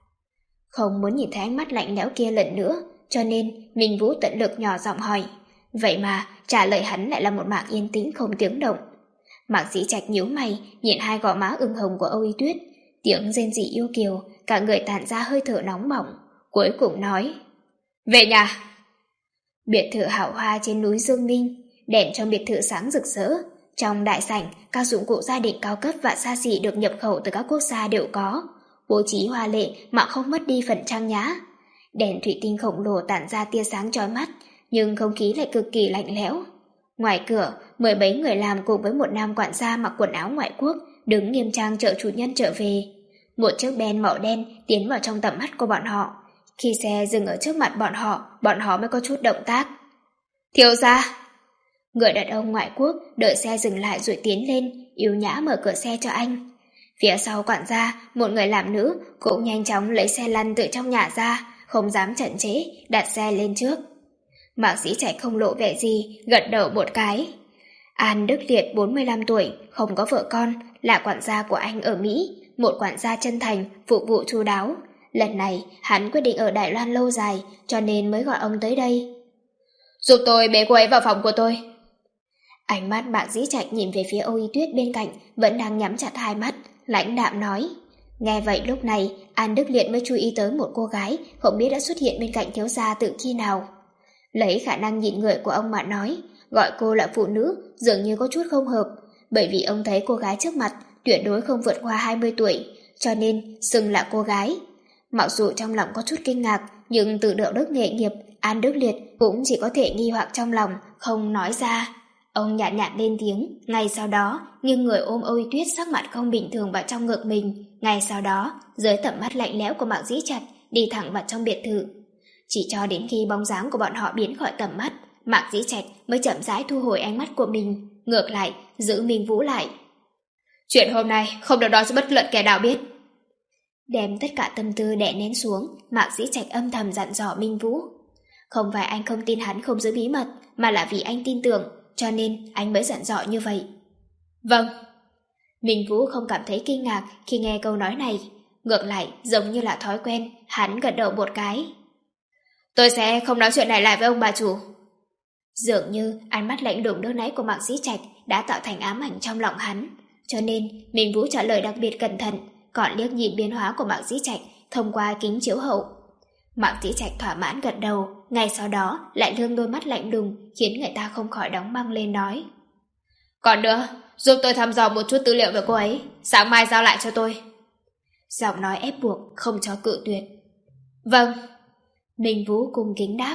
Không muốn nhìn thấy ánh mắt lạnh lẽo kia lần nữa, cho nên Minh Vũ tận lực nhỏ giọng hỏi. Vậy mà trả lời hắn lại là một mạc yên tĩnh không tiếng động. Mạc Dĩ Trạch nhíu mày nhìn hai gò má ửng hồng của Âu Y Tuyết, tiếng rên rỉ yêu kiều, cả người tản ra hơi thở nóng bỏng, cuối cùng nói. Về nhà. Biệt thự hảo hoa trên núi Dương Minh, đèn trong biệt thự sáng rực rỡ. Trong đại sảnh, các dụng cụ gia đình cao cấp và xa xỉ được nhập khẩu từ các quốc gia đều có, bố trí hoa lệ mà không mất đi phần trang nhã. Đèn thủy tinh khổng lồ tản ra tia sáng chói mắt, nhưng không khí lại cực kỳ lạnh lẽo. Ngoài cửa, mười mấy người làm cùng với một nam quản gia mặc quần áo ngoại quốc đứng nghiêm trang chờ chủ nhân trở về. Một chiếc Ben màu đen tiến vào trong tầm mắt của bọn họ. Khi xe dừng ở trước mặt bọn họ, bọn họ mới có chút động tác. Thiếu gia. Người đàn ông ngoại quốc đợi xe dừng lại rồi tiến lên, yếu nhã mở cửa xe cho anh. Phía sau quản gia, một người làm nữ cũng nhanh chóng lấy xe lăn từ trong nhà ra, không dám chậm trễ, đặt xe lên trước. Mạc Dĩ Trạch không lộ vẻ gì, gật đầu một cái. An Đức Liệt bốn mươi lăm tuổi, không có vợ con, là quản gia của anh ở Mỹ, một quản gia chân thành, phục vụ chu đáo. Lần này, hắn quyết định ở Đài Loan lâu dài, cho nên mới gọi ông tới đây. Giúp tôi bế cô ấy vào phòng của tôi. Ánh mắt Mạc Dĩ Trạch nhìn về phía Âu Y Tuyết bên cạnh, vẫn đang nhắm chặt hai mắt, lãnh đạm nói. Nghe vậy lúc này, An Đức Liệt mới chú ý tới một cô gái, không biết đã xuất hiện bên cạnh thiếu gia từ khi nào. Lấy khả năng nhìn người của ông mà nói, gọi cô là phụ nữ dường như có chút không hợp, bởi vì ông thấy cô gái trước mặt tuyệt đối không vượt qua hai mươi tuổi, cho nên xưng là cô gái. Mặc dù trong lòng có chút kinh ngạc, nhưng từ đạo đức nghề nghiệp, An Đức Liệt cũng chỉ có thể nghi hoặc trong lòng, không nói ra. Ông nhạt nhạt lên tiếng, ngay sau đó, nghiêng người ôm Âu Y Tuyết sắc mặt không bình thường vào trong ngực mình. Ngay sau đó, dưới tầm mắt lạnh lẽo của Mạc Dĩ Trạch, đi thẳng vào trong biệt thự. Chỉ cho đến khi bóng dáng của bọn họ biến khỏi tầm mắt, Mạc Dĩ Trạch mới chậm rãi thu hồi ánh mắt của mình, ngược lại, giữ Minh Vũ lại. Chuyện hôm nay không được nói cho bất luận kẻ nào biết. Đem tất cả tâm tư đè nén xuống, Mạc Dĩ Trạch âm thầm dặn dò Minh Vũ. Không phải anh không tin hắn không giữ bí mật, mà là vì anh tin tưởng, cho nên anh mới dặn dò như vậy. Vâng. Minh Vũ không cảm thấy kinh ngạc khi nghe câu nói này, ngược lại giống như là thói quen, hắn gật đầu một cái. Tôi sẽ không nói chuyện này lại với ông bà chủ. Dường như ánh mắt lạnh lùng đôi náy của Mạc Dĩ Trạch đã tạo thành ám ảnh trong lòng hắn, cho nên Minh Vũ trả lời đặc biệt cẩn thận, còn liếc nhìn biến hóa của Mạc Dĩ Trạch thông qua kính chiếu hậu. Mạc Dĩ Trạch thỏa mãn gật đầu, ngay sau đó lại lương đôi mắt lạnh lùng khiến người ta không khỏi đóng băng lên nói. Còn nữa, giúp tôi thăm dò một chút tư liệu về cô ấy, sáng mai giao lại cho tôi. Giọng nói ép buộc, không cho cự tuyệt. Vâng. Minh Vũ cung kính đáp.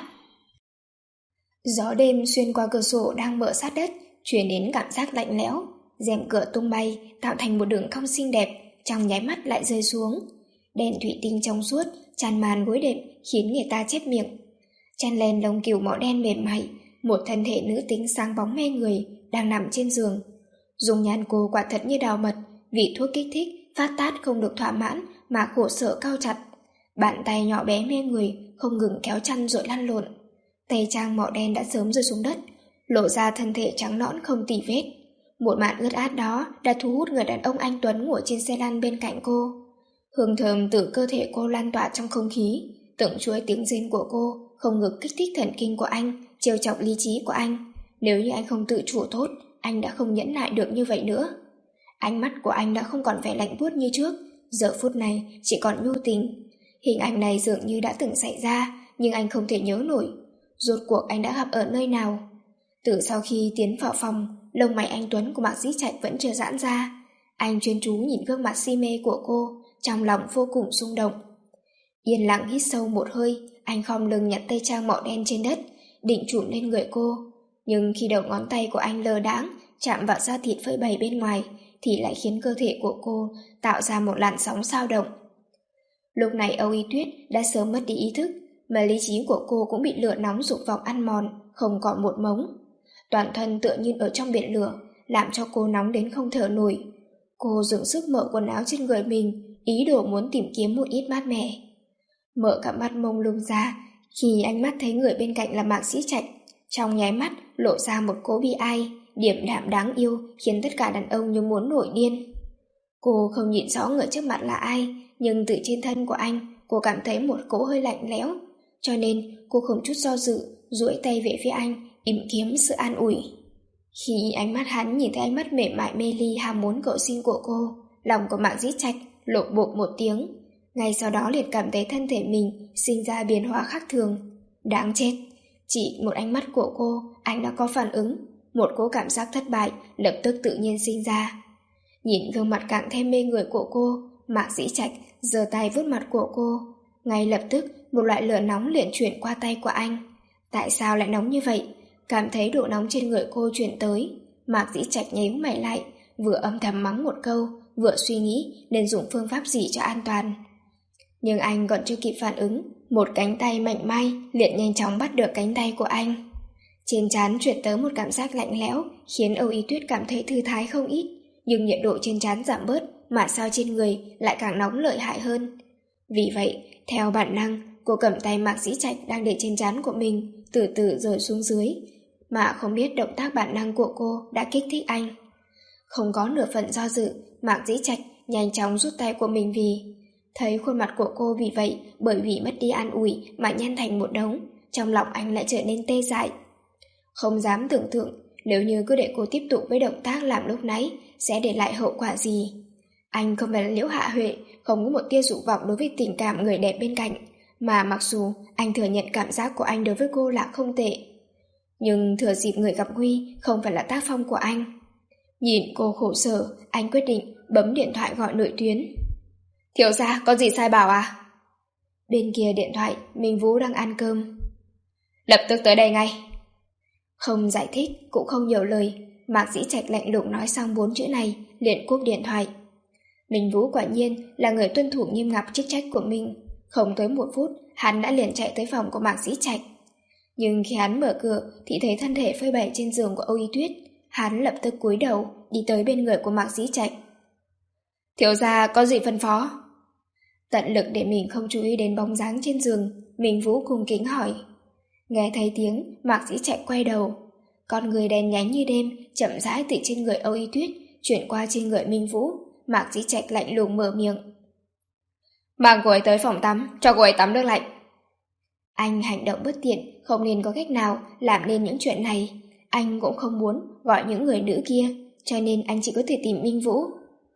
Gió đêm xuyên qua cửa sổ đang mở sát đất, truyền đến cảm giác lạnh lẽo. Rèm cửa tung bay, tạo thành một đường cong xinh đẹp, trong nháy mắt lại rơi xuống. Đèn thủy tinh trong suốt, tràn màn gối đệm, khiến người ta chép miệng. Chăn len lông cừu màu đen mềm mại, một thân thể nữ tính sáng bóng mê người, đang nằm trên giường. Dung nhan cô quả thật như đào mật, vị thuốc kích thích, phát tát không được thỏa mãn, mà khổ sở cao chặt. Bàn tay nhỏ bé mê người, không ngừng kéo chăn rồi lăn lộn. Tay trang màu đen đã sớm rơi xuống đất, lộ ra thân thể trắng nõn không tì vết. Một màn ướt át đó đã thu hút người đàn ông anh tuấn ngồi trên xe lăn bên cạnh cô. Hương thơm từ cơ thể cô lan tỏa trong không khí, từng chuỗi tiếng rên của cô không ngừng kích thích thần kinh của anh, trêu chọc lý trí của anh. Nếu như anh không tự chủ tốt, anh đã không nhẫn nại được như vậy nữa. Ánh mắt của anh đã không còn vẻ lạnh buốt như trước, giờ phút này chỉ còn nhu tình. Hình ảnh này dường như đã từng xảy ra, nhưng anh không thể nhớ nổi. Rốt cuộc anh đã gặp ở nơi nào? Từ sau khi tiến vào phòng, lông mày anh tuấn của Mạc Dĩ Trạch vẫn chưa giãn ra. Anh chuyên chú nhìn gương mặt si mê của cô, trong lòng vô cùng xung động. Yên lặng hít sâu một hơi, anh khom lưng nhặt tay trang màu đen trên đất, định chụm lên người cô. Nhưng khi đầu ngón tay của anh lơ đãng chạm vào da thịt phơi bày bên ngoài, thì lại khiến cơ thể của cô tạo ra một làn sóng xao động. Lúc này Âu Y Tuyết đã sớm mất đi ý thức, mà lý trí của cô cũng bị lửa nóng dục vọng ăn mòn, không còn một mống. Toàn thân tựa như ở trong biển lửa, làm cho cô nóng đến không thở nổi. Cô dùng sức mở quần áo trên người mình, ý đồ muốn tìm kiếm một ít mát mẻ. Mở cả mắt mông lung ra, khi ánh mắt thấy người bên cạnh là Mạc Dĩ Trạch, trong nháy mắt lộ ra một cỗ bi ai, điềm đạm đáng yêu, khiến tất cả đàn ông như muốn nổi điên. Cô không nhìn rõ người trước mặt là ai, nhưng từ trên thân của anh, cô cảm thấy một cỗ hơi lạnh lẽo, cho nên cô không chút do dự, duỗi tay về phía anh, tìm kiếm sự an ủi. Khi ánh mắt hắn nhìn thấy ánh mắt mềm mại mê ly ham muốn cầu xin của cô, lòng của Mạc Dĩ Trạch lộp bộp một tiếng. Ngay sau đó liền cảm thấy thân thể mình sinh ra biến hóa khác thường. Đáng chết, chỉ một ánh mắt của cô, anh đã có phản ứng. Một cỗ cảm giác thất bại lập tức tự nhiên sinh ra. Nhìn gương mặt càng thêm mê người của cô, Mạc Dĩ Trạch giơ tay vuốt mặt của cô. Ngay lập tức một loại lửa nóng liền chuyển qua tay của anh. Tại sao lại nóng như vậy? Cảm thấy độ nóng trên người cô chuyển tới, Mạc Dĩ Trạch nhíu mày lại, vừa âm thầm mắng một câu, vừa suy nghĩ nên dùng phương pháp gì cho an toàn. Nhưng anh còn chưa kịp phản ứng, một cánh tay mạnh mai liền nhanh chóng bắt được cánh tay của anh. Trên trán chuyển tới một cảm giác lạnh lẽo, khiến Âu Y Tuyết cảm thấy thư thái không ít, nhưng nhiệt độ trên trán giảm bớt, mà sao trên người lại càng nóng lợi hại hơn. Vì vậy, theo bản năng, cô cầm tay Mạc Dĩ Trạch đang để trên trán của mình, từ từ rời xuống dưới, mà không biết động tác bản năng của cô đã kích thích anh. Không có nửa phần do dự, Mạc Dĩ Trạch nhanh chóng rút tay của mình vì thấy khuôn mặt của cô vì vậy, bởi vì mất đi an ủi mà nhăn thành một đống, trong lòng anh lại trở nên tê dại. Không dám tưởng tượng, nếu như cứ để cô tiếp tục với động tác làm lúc nãy, sẽ để lại hậu quả gì. Anh không phải là Liễu Hạ Huệ, không có một tia dục vọng đối với tình cảm người đẹp bên cạnh, mà mặc dù anh thừa nhận cảm giác của anh đối với cô là không tệ. Nhưng thừa dịp người gặp nguy không phải là tác phong của anh. Nhìn cô khổ sở, anh quyết định bấm điện thoại gọi nội tuyến. Thiếu gia, có gì sai bảo à? Bên kia điện thoại, Minh Vũ đang ăn cơm. Lập tức tới đây ngay. Không giải thích, cũng không nhiều lời, Mạc Dĩ Trạch lạnh lùng nói xong bốn chữ này, liền cúp điện thoại. Minh Vũ quả nhiên là người tuân thủ nghiêm ngặt chức trách của mình. Không tới một phút, hắn đã liền chạy tới phòng của Mạc Dĩ Trạch. Nhưng khi hắn mở cửa thì thấy thân thể phơi bày trên giường của Âu Y Tuyết. Hắn lập tức cúi đầu đi tới bên người của Mạc Dĩ Trạch. Thiếu gia có gì phân phó? Tận lực để mình không chú ý đến bóng dáng trên giường, Minh Vũ cung kính hỏi. Nghe thấy tiếng, Mạc Dĩ Trạch quay đầu. Con người đen nhánh như đêm chậm rãi từ trên người Âu Y Tuyết chuyển qua trên người Minh Vũ. Mạc Dĩ Trạch lạnh lùng mở miệng. Mang cô ấy tới phòng tắm, cho cô ấy tắm nước lạnh. Anh hành động bất tiện, không nên có cách nào làm nên những chuyện này. Anh cũng không muốn gọi những người nữ kia, cho nên anh chỉ có thể tìm Minh Vũ.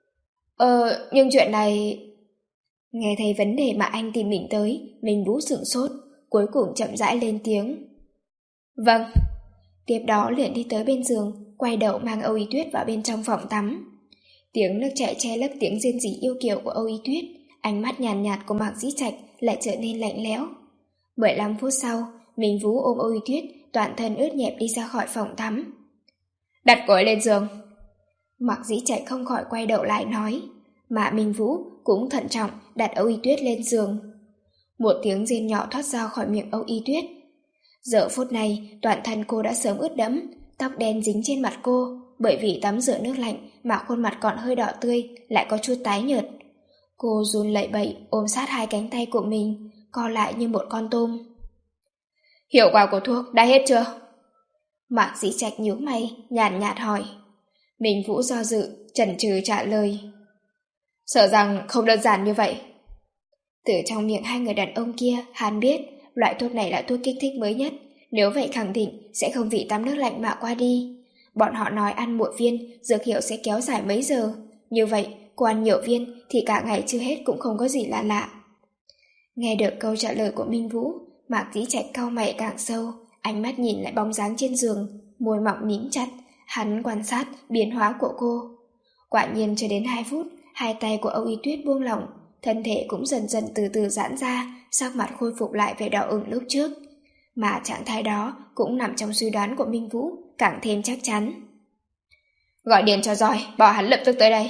Ờ, nhưng chuyện này... Nghe thấy vấn đề mà anh tìm mình tới, Minh Vũ sửng sốt, cuối cùng chậm rãi lên tiếng. Vâng. Tiếp đó liền đi tới bên giường, quay đầu mang Âu Y Tuyết vào bên trong phòng tắm. Tiếng nước chảy che lấp tiếng rên rỉ yêu kiều của Âu Y Tuyết, ánh mắt nhàn nhạt, nhạt của Mạc Dĩ Trạch lại trở nên lạnh lẽo. mười lăm phút sau, Minh Vũ ôm Âu Y Tuyết, toàn thân ướt nhẹp đi ra khỏi phòng tắm. Đặt cô ấy lên giường. Mạc Dĩ Trạch không khỏi quay đầu lại nói, mà Minh Vũ cũng thận trọng đặt Âu Y Tuyết lên giường. Một tiếng rên nhỏ thoát ra khỏi miệng Âu Y Tuyết. Giờ phút này, toàn thân cô đã sớm ướt đẫm, tóc đen dính trên mặt cô, bởi vì tắm rửa nước lạnh mà khuôn mặt còn hơi đỏ tươi, lại có chút tái nhợt. Cô run lẩy bẩy ôm sát hai cánh tay của mình, co lại như một con tôm. Hiệu quả của thuốc đã hết chưa? Mạc Dĩ Trạch nhíu mày, nhàn nhạt hỏi. Minh Vũ do dự, chần chừ trả lời. Sợ rằng không đơn giản như vậy. Từ trong miệng hai người đàn ông kia, hắn biết loại thuốc này là thuốc kích thích mới nhất, nếu vậy khẳng định sẽ không vì tắm nước lạnh mà qua đi. Bọn họ nói ăn một viên, dược hiệu sẽ kéo dài mấy giờ. Như vậy, cô ăn nhiều viên thì cả ngày chưa hết cũng không có gì là lạ. Nghe được câu trả lời của Minh Vũ, Mạc Dĩ Trạch cau mày càng sâu, ánh mắt nhìn lại bóng dáng trên giường, môi mọng mím chặt, hắn quan sát biến hóa của cô. Quả nhiên cho đến hai phút, hai tay của Âu Y Tuyết buông lỏng, thân thể cũng dần dần từ từ giãn ra, sắc mặt khôi phục lại vẻ đỏ ửng lúc trước. Mà trạng thái đó cũng nằm trong suy đoán của Minh Vũ, càng thêm chắc chắn. Gọi điện cho Giỏi, bảo hắn lập tức tới đây.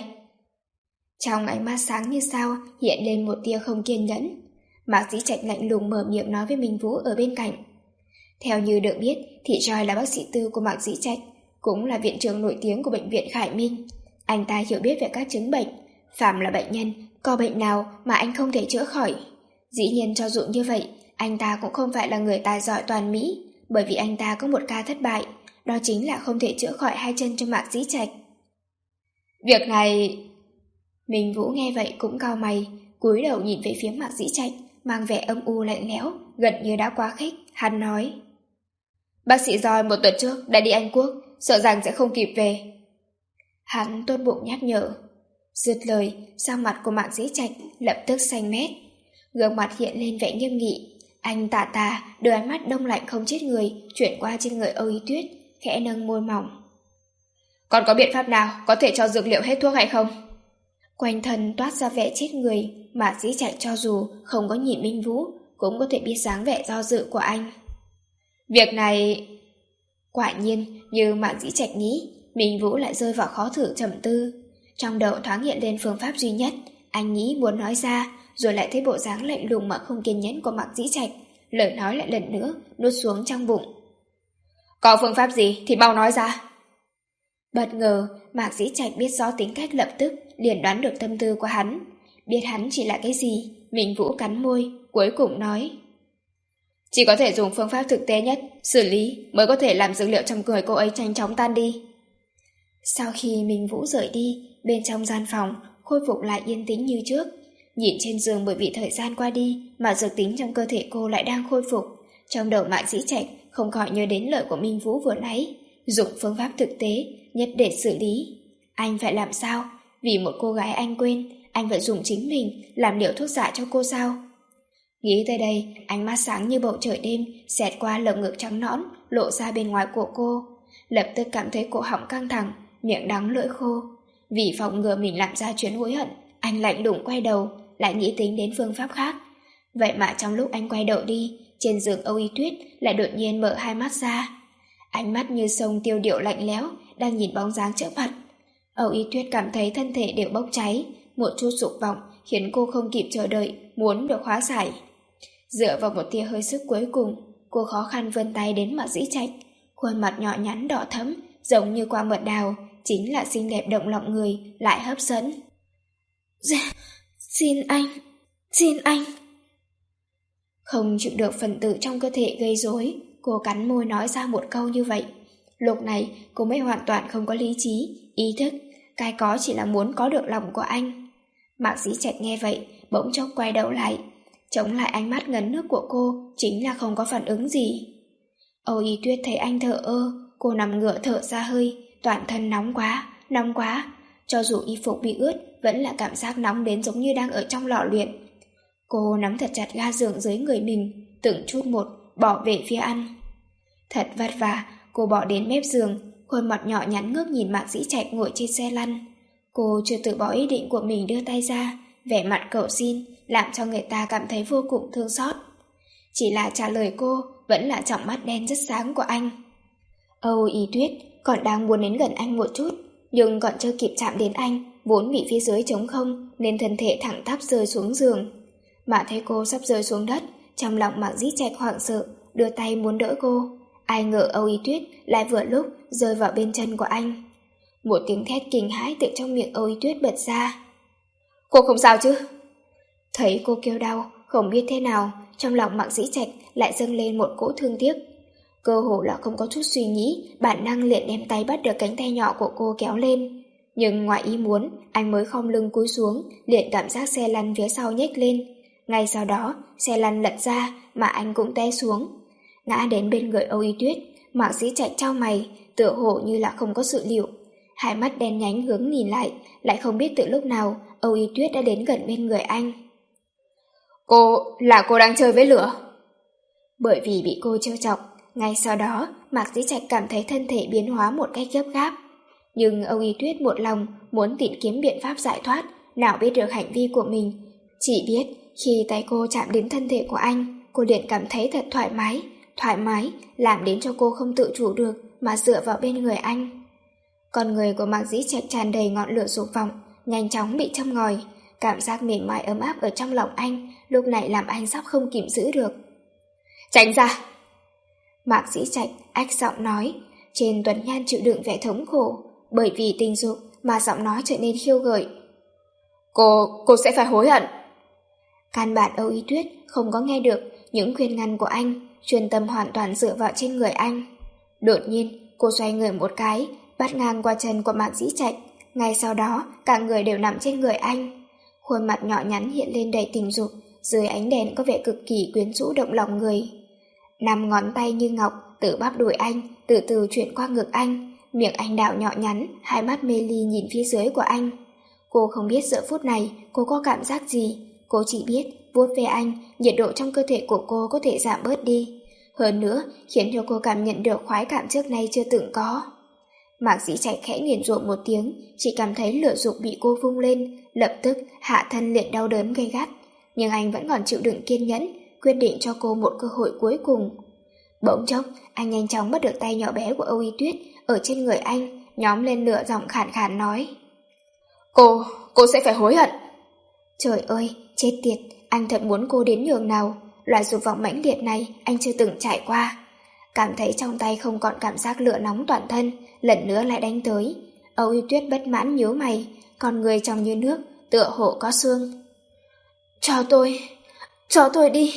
Trong ánh mắt sáng như sao hiện lên một tia không kiên nhẫn. Mạc Dĩ Trạch lạnh lùng mở miệng nói với Minh Vũ ở bên cạnh. Theo như được biết thì Joy là bác sĩ tư của Mạc Dĩ Trạch, cũng là viện trưởng nổi tiếng của bệnh viện Khải Minh. Anh ta hiểu biết về các chứng bệnh, phàm là bệnh nhân, có bệnh nào mà anh không thể chữa khỏi. Dĩ nhiên cho dù như vậy, anh ta cũng không phải là người tài giỏi toàn Mỹ, bởi vì anh ta có một ca thất bại, đó chính là không thể chữa khỏi hai chân cho Mạc Dĩ Trạch. Việc này... Minh Vũ nghe vậy cũng cau mày, cúi đầu nhìn về phía Mạc Dĩ Trạch, mang vẻ âm u lạnh lẽo, gần như đã quá khích. Hắn nói: Bác sĩ Joy một tuần trước đã đi Anh Quốc, sợ rằng sẽ không kịp về. Hắn tốt bụng nhắc nhở. Dứt lời, sang mặt của Mạc Dĩ Trạch lập tức xanh mét, gương mặt hiện lên vẻ nghiêm nghị. Anh tà tà đưa ánh mắt đông lạnh không chết người chuyển qua trên người Âu Y Tuyết, khẽ nâng môi mỏng. Còn có biện pháp nào có thể cho dược liệu hết thuốc hay không? Quanh thân toát ra vẻ chết người, Mạc Dĩ Trạch cho dù không có nhìn Minh Vũ cũng có thể biết dáng vẻ do dự của anh. Việc này... Quả nhiên, như Mạc Dĩ Trạch nghĩ, Minh Vũ lại rơi vào khó thử trầm tư. Trong đầu thoáng hiện lên phương pháp duy nhất, anh nghĩ muốn nói ra, rồi lại thấy bộ dáng lạnh lùng mà không kiên nhẫn của Mạc Dĩ Trạch, lời nói lại lần nữa nuốt xuống trong bụng. Có phương pháp gì thì mau nói ra. Bất ngờ, Mạc Dĩ Trạch biết rõ tính cách lập tức, liền đoán được tâm tư của hắn. Biết hắn chỉ là cái gì, Minh Vũ cắn môi, cuối cùng nói. Chỉ có thể dùng phương pháp thực tế nhất, xử lý, mới có thể làm dược liệu trong người cô ấy nhanh chóng tan đi. Sau khi Minh Vũ rời đi, bên trong gian phòng, khôi phục lại yên tĩnh như trước. Nhìn trên giường bởi vì thời gian qua đi, mà dược tính trong cơ thể cô lại đang khôi phục. Trong đầu Mạc Dĩ Trạch không khỏi nhớ đến lời của Minh Vũ vừa nãy, dùng phương pháp thực tế, nhất để xử lý. Anh phải làm sao? Vì một cô gái anh quên, anh phải dùng chính mình làm liều thuốc giả cho cô sao? Nghĩ tới đây, ánh mắt sáng như bầu trời đêm xẹt qua lồng ngực trắng nõn lộ ra bên ngoài của cô, lập tức cảm thấy cổ họng căng thẳng, miệng đắng lưỡi khô. Vì phòng ngừa mình làm ra chuyến hối hận, anh lạnh lùng quay đầu, lại nghĩ tính đến phương pháp khác. Vậy mà trong lúc anh quay đầu đi, trên giường Âu Y Tuyết lại đột nhiên mở hai mắt ra. Ánh mắt như sông tiêu điệu lạnh lẽo, đang nhìn bóng dáng trước mặt. Âu Y Tuyết cảm thấy thân thể đều bốc cháy, một chút dục vọng khiến cô không kịp chờ đợi, muốn được hóa giải. Dựa vào một tia hơi sức cuối cùng, cô khó khăn vươn tay đến Mạc Dĩ Trạch, khuôn mặt nhỏ nhắn đỏ thẫm, giống như quả mật đào, chính là xinh đẹp động lòng người, lại hấp dẫn. Xin anh, xin anh. Không chịu được phần tử trong cơ thể gây rối, cô cắn môi nói ra một câu như vậy. Lúc này cô mới hoàn toàn không có lý trí, ý thức, cái có chỉ là muốn có được lòng của anh. Mạc Dĩ Trạch nghe vậy, bỗng chốc quay đầu lại, chống lại ánh mắt ngấn nước của cô, chính là không có phản ứng gì. Âu Y Tuyết thấy anh thở ơ, cô nằm ngửa thở ra hơi, toàn thân nóng quá, nóng quá. Cho dù y phục bị ướt, vẫn là cảm giác nóng đến giống như đang ở trong lò luyện. Cô nắm thật chặt ga giường dưới người mình, từng chút một bỏ về phía anh. Thật vất vả, cô bỏ đến mép giường, khuôn mặt nhỏ nhắn ngước nhìn Mạc Dĩ Trạch ngồi trên xe lăn. Cô chưa từ bỏ ý định của mình đưa tay ra, vẻ mặt cầu xin, làm cho người ta cảm thấy vô cùng thương xót. Chỉ là trả lời cô vẫn là tròng mắt đen rất sáng của anh. Âu Y Tuyết còn đang muốn đến gần anh một chút, nhưng còn chưa kịp chạm đến anh, vốn bị phía dưới trống không nên thân thể thẳng tắp rơi xuống giường. Mà thấy cô sắp rơi xuống đất, trong lòng Mạc Dĩ Trạch hoảng sợ, đưa tay muốn đỡ cô. Ai ngờ Âu Y Tuyết lại vừa lúc rơi vào bên chân của anh. Một tiếng thét kinh hãi từ trong miệng Âu Y Tuyết bật ra. Cô không sao chứ? Thấy cô kêu đau, không biết thế nào, trong lòng Mạc Dĩ Trạch lại dâng lên một cỗ thương tiếc. Cơ hồ là không có chút suy nghĩ, bản năng liền đem tay bắt được cánh tay nhỏ của cô kéo lên. Nhưng ngoài ý muốn, anh mới khom lưng cúi xuống, liền cảm giác xe lăn phía sau nhếch lên. Ngay sau đó, xe lăn lật ra mà anh cũng té xuống. Ngã đến bên người Âu Y Tuyết, Mạc Dĩ Trạch chau mày, tựa hồ như là không có sự liệu. Hai mắt đen nhánh hướng nhìn lại, lại không biết từ lúc nào Âu Y Tuyết đã đến gần bên người anh. Cô, là cô đang chơi với lửa? Bởi vì bị cô trêu chọc, ngay sau đó Mạc Dĩ Trạch cảm thấy thân thể biến hóa một cách gấp gáp. Nhưng Âu Y Tuyết một lòng muốn tìm kiếm biện pháp giải thoát, nào biết được hành vi của mình. Chỉ biết khi tay cô chạm đến thân thể của anh, cô liền cảm thấy thật thoải mái, thoải mái làm đến cho cô không tự chủ được mà dựa vào bên người anh. Con người của Mạc Dĩ Trạch tràn đầy ngọn lửa dục vọng, nhanh chóng bị châm ngòi. Cảm giác mềm mại ấm áp ở trong lòng anh lúc này làm anh sắp không kìm giữ được. Tránh ra! Mạc Dĩ Trạch ách giọng nói, trên tuấn nhan chịu đựng vẻ thống khổ, bởi vì tình dục mà giọng nói trở nên khiêu gợi. Cô, cô sẽ phải hối hận. Căn bản Âu Y Tuyết không có nghe được những khuyên ngăn của anh, chuyên tâm hoàn toàn dựa vào trên người anh. Đột nhiên, cô xoay người một cái, bắt ngang qua chân của Mạc Dĩ Trạch, ngay sau đó cả người đều nằm trên người anh. Khuôn mặt nhỏ nhắn hiện lên đầy tình dục, dưới ánh đèn có vẻ cực kỳ quyến rũ động lòng người. Năm ngón tay như ngọc từ bắp đùi anh từ từ chuyển qua ngực anh, miệng anh đào nhỏ nhắn, hai mắt mê ly nhìn phía dưới của anh. Cô không biết giờ phút này cô có cảm giác gì, cô chỉ biết vuốt ve anh, nhiệt độ trong cơ thể của cô có thể giảm bớt đi. Hơn nữa khiến cho cô cảm nhận được khoái cảm trước nay chưa từng có. Mạc Dĩ Trạch khẽ nghiền rủa một tiếng, chỉ cảm thấy lửa dục bị cô vung lên, lập tức hạ thân liền đau đớn gay gắt. Nhưng anh vẫn còn chịu đựng kiên nhẫn, quyết định cho cô một cơ hội cuối cùng. Bỗng chốc, anh nhanh chóng bắt được tay nhỏ bé của Âu Y Tuyết ở trên người anh, nhóm lên lửa giọng khàn khàn nói. Cô, cô sẽ phải hối hận. Trời ơi, chết tiệt, anh thật muốn cô đến nhường nào. Loại dục vọng mãnh liệt này anh chưa từng trải qua. Cảm thấy trong tay không còn cảm giác lửa nóng toàn thân, lần nữa lại đánh tới. Âu Y Tuyết bất mãn nhíu mày, con người trong như nước, tựa hồ có xương. Cho tôi, cho tôi đi.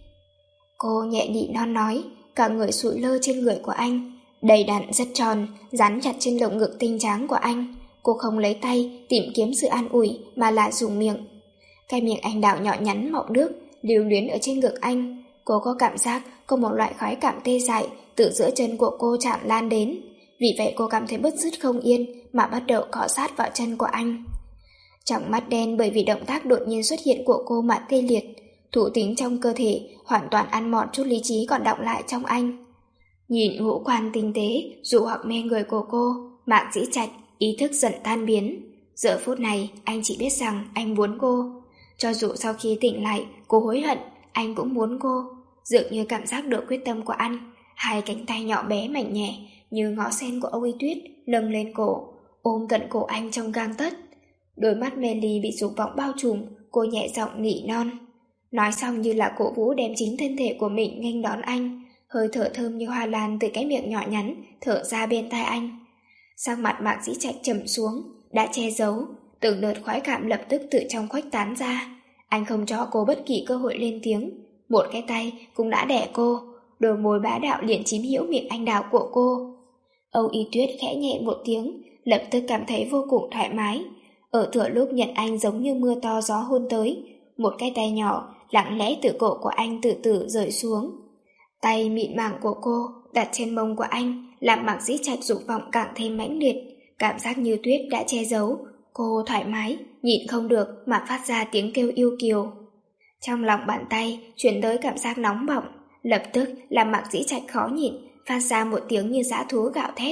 Cô nhẹ nhị non nói, cả người sụi lơ trên người của anh, đầy đặn rất tròn, dán chặt trên lồng ngực tinh trắng của anh. Cô không lấy tay tìm kiếm sự an ủi mà lại dùng miệng. Cái miệng anh đào nhỏ nhắn mọng nước, lưu luyến ở trên ngực anh. Cô có cảm giác có một loại khoái cảm tê dại từ giữa chân của cô chạm lan đến. Vì vậy cô cảm thấy bứt rứt không yên mà bắt đầu cọ sát vào chân của anh. Trong mắt đen bởi vì động tác đột nhiên xuất hiện của cô mà tê liệt, thú tính trong cơ thể hoàn toàn ăn mòn chút lý trí còn đọng lại trong anh. Nhìn ngũ quan tinh tế, dụ hoặc mê người của cô, Mạc Dĩ Trạch ý thức dần tan biến. Giờ phút này anh chỉ biết rằng anh muốn cô. Cho dù sau khi tỉnh lại cô hối hận, anh cũng muốn cô. Dường như cảm giác được quyết tâm của anh, hai cánh tay nhỏ bé mảnh nhẹ như ngó sen của Âu Y Tuyết nâng lên cổ, ôm cận cổ anh trong gang tấc. Đôi mắt mê ly bị dục vọng bao trùm, cô nhẹ giọng nỉ non. Nói xong như là cổ vũ đem chính thân thể của mình nghênh đón anh, hơi thở thơm như hoa lan từ cái miệng nhỏ nhắn thở ra bên tai anh. Sắc mặt Mạc Dĩ Trạch trầm xuống, đã che giấu, từng đợt khoái cảm lập tức từ trong khuếch tán ra. Anh không cho cô bất kỳ cơ hội lên tiếng, một cái tay cũng đã đẻ cô, đôi môi bá đạo liền chiếm hữu miệng anh đào của cô. Âu Y Tuyết khẽ nhẹ một tiếng, lập tức cảm thấy vô cùng thoải mái. Ở thừa lúc nhận anh giống như mưa to gió hôn tới, một cái tay nhỏ lặng lẽ từ cổ của anh từ từ rời xuống. Tay mịn màng của cô đặt trên mông của anh làm Mạc Dĩ Trạch dục vọng càng thêm mãnh liệt. Cảm giác như tuyết đã che giấu, cô thoải mái, nhịn không được mà phát ra tiếng kêu yêu kiều. Trong lòng bàn tay chuyển tới cảm giác nóng bỏng, lập tức làm Mạc Dĩ Trạch khó nhịn, phát ra một tiếng như dã thú gạo thét.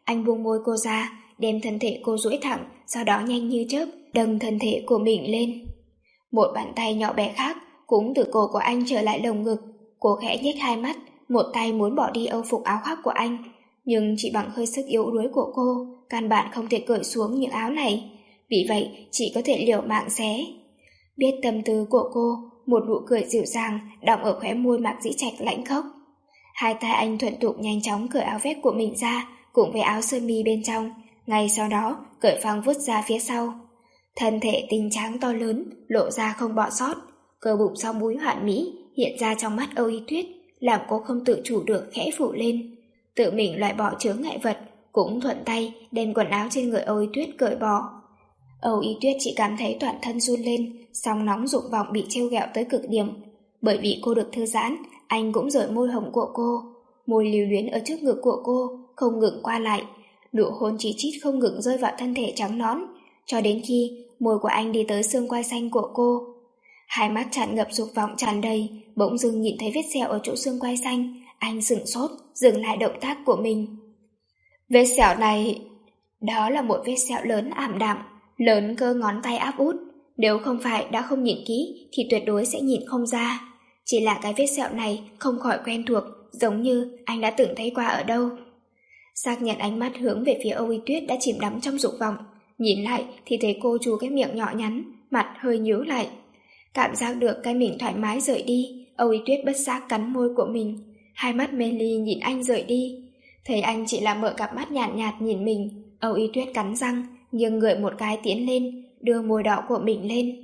anh buông môi cô ra, đem thân thể cô duỗi thẳng, sau đó nhanh như chớp đâng thân thể của mình lên. Một bàn tay nhỏ bé khác cũng từ cổ của anh trở lại lồng ngực. Cô khẽ nhếch hai mắt, một tay muốn bỏ đi âu phục áo khoác của anh, nhưng chỉ bằng hơi sức yếu đuối của cô, căn bản không thể cởi xuống những áo này. Vì vậy chỉ có thể liều mạng xé. Biết tâm tư của cô, một nụ cười dịu dàng đọng ở khóe môi Mạc Dĩ Trạch lãnh khốc. Hai tay anh thuận tục nhanh chóng cởi áo vest của mình ra, cùng với áo sơ mi bên trong, ngay sau đó cởi phăng vứt ra phía sau. Thân thể tinh tráng to lớn, lộ ra không bỏ sót, cơ bụng sau múi hoàn mỹ hiện ra trong mắt Âu Y Tuyết, làm cô không tự chủ được khẽ phủ lên. Tự mình loại bỏ chướng ngại vật, cũng thuận tay đem quần áo trên người Âu Y Tuyết cởi bỏ. Âu Y Tuyết chỉ cảm thấy toàn thân run lên, sóng nóng dục vọng bị trêu ghẹo tới cực điểm. Bởi vì cô được thư giãn, anh cũng rời môi hồng của cô, môi lưu luyến ở trước ngực của cô không ngừng qua lại, nụ hôn chí chít không ngừng rơi vào thân thể trắng nõn, cho đến khi môi của anh đi tới xương quai xanh của cô. Hai mắt tràn ngập dục vọng tràn đầy, bỗng dưng nhìn thấy vết sẹo ở chỗ xương quai xanh, anh sửng sốt, dừng lại động tác của mình. Vết sẹo này, đó là một vết sẹo lớn ảm đạm, lớn cơ ngón tay áp út, nếu không phải đã không nhìn kỹ thì tuyệt đối sẽ nhìn không ra. Chỉ là cái vết sẹo này không khỏi quen thuộc, giống như anh đã từng thấy qua ở đâu. Xác nhận ánh mắt hướng về phía Âu Y Tuyết đã chìm đắm trong dục vọng, nhìn lại thì thấy cô chú cái miệng nhỏ nhắn, mặt hơi nhíu lại. Cảm giác được cái mình thoải mái rời đi, Âu Y Tuyết bất giác cắn môi của mình, hai mắt mê ly nhìn anh rời đi. Thấy anh chỉ là mở cặp mắt nhạt nhạt nhìn mình, Âu Y Tuyết cắn răng, nghiêng người một cái tiến lên, đưa môi đỏ của mình lên.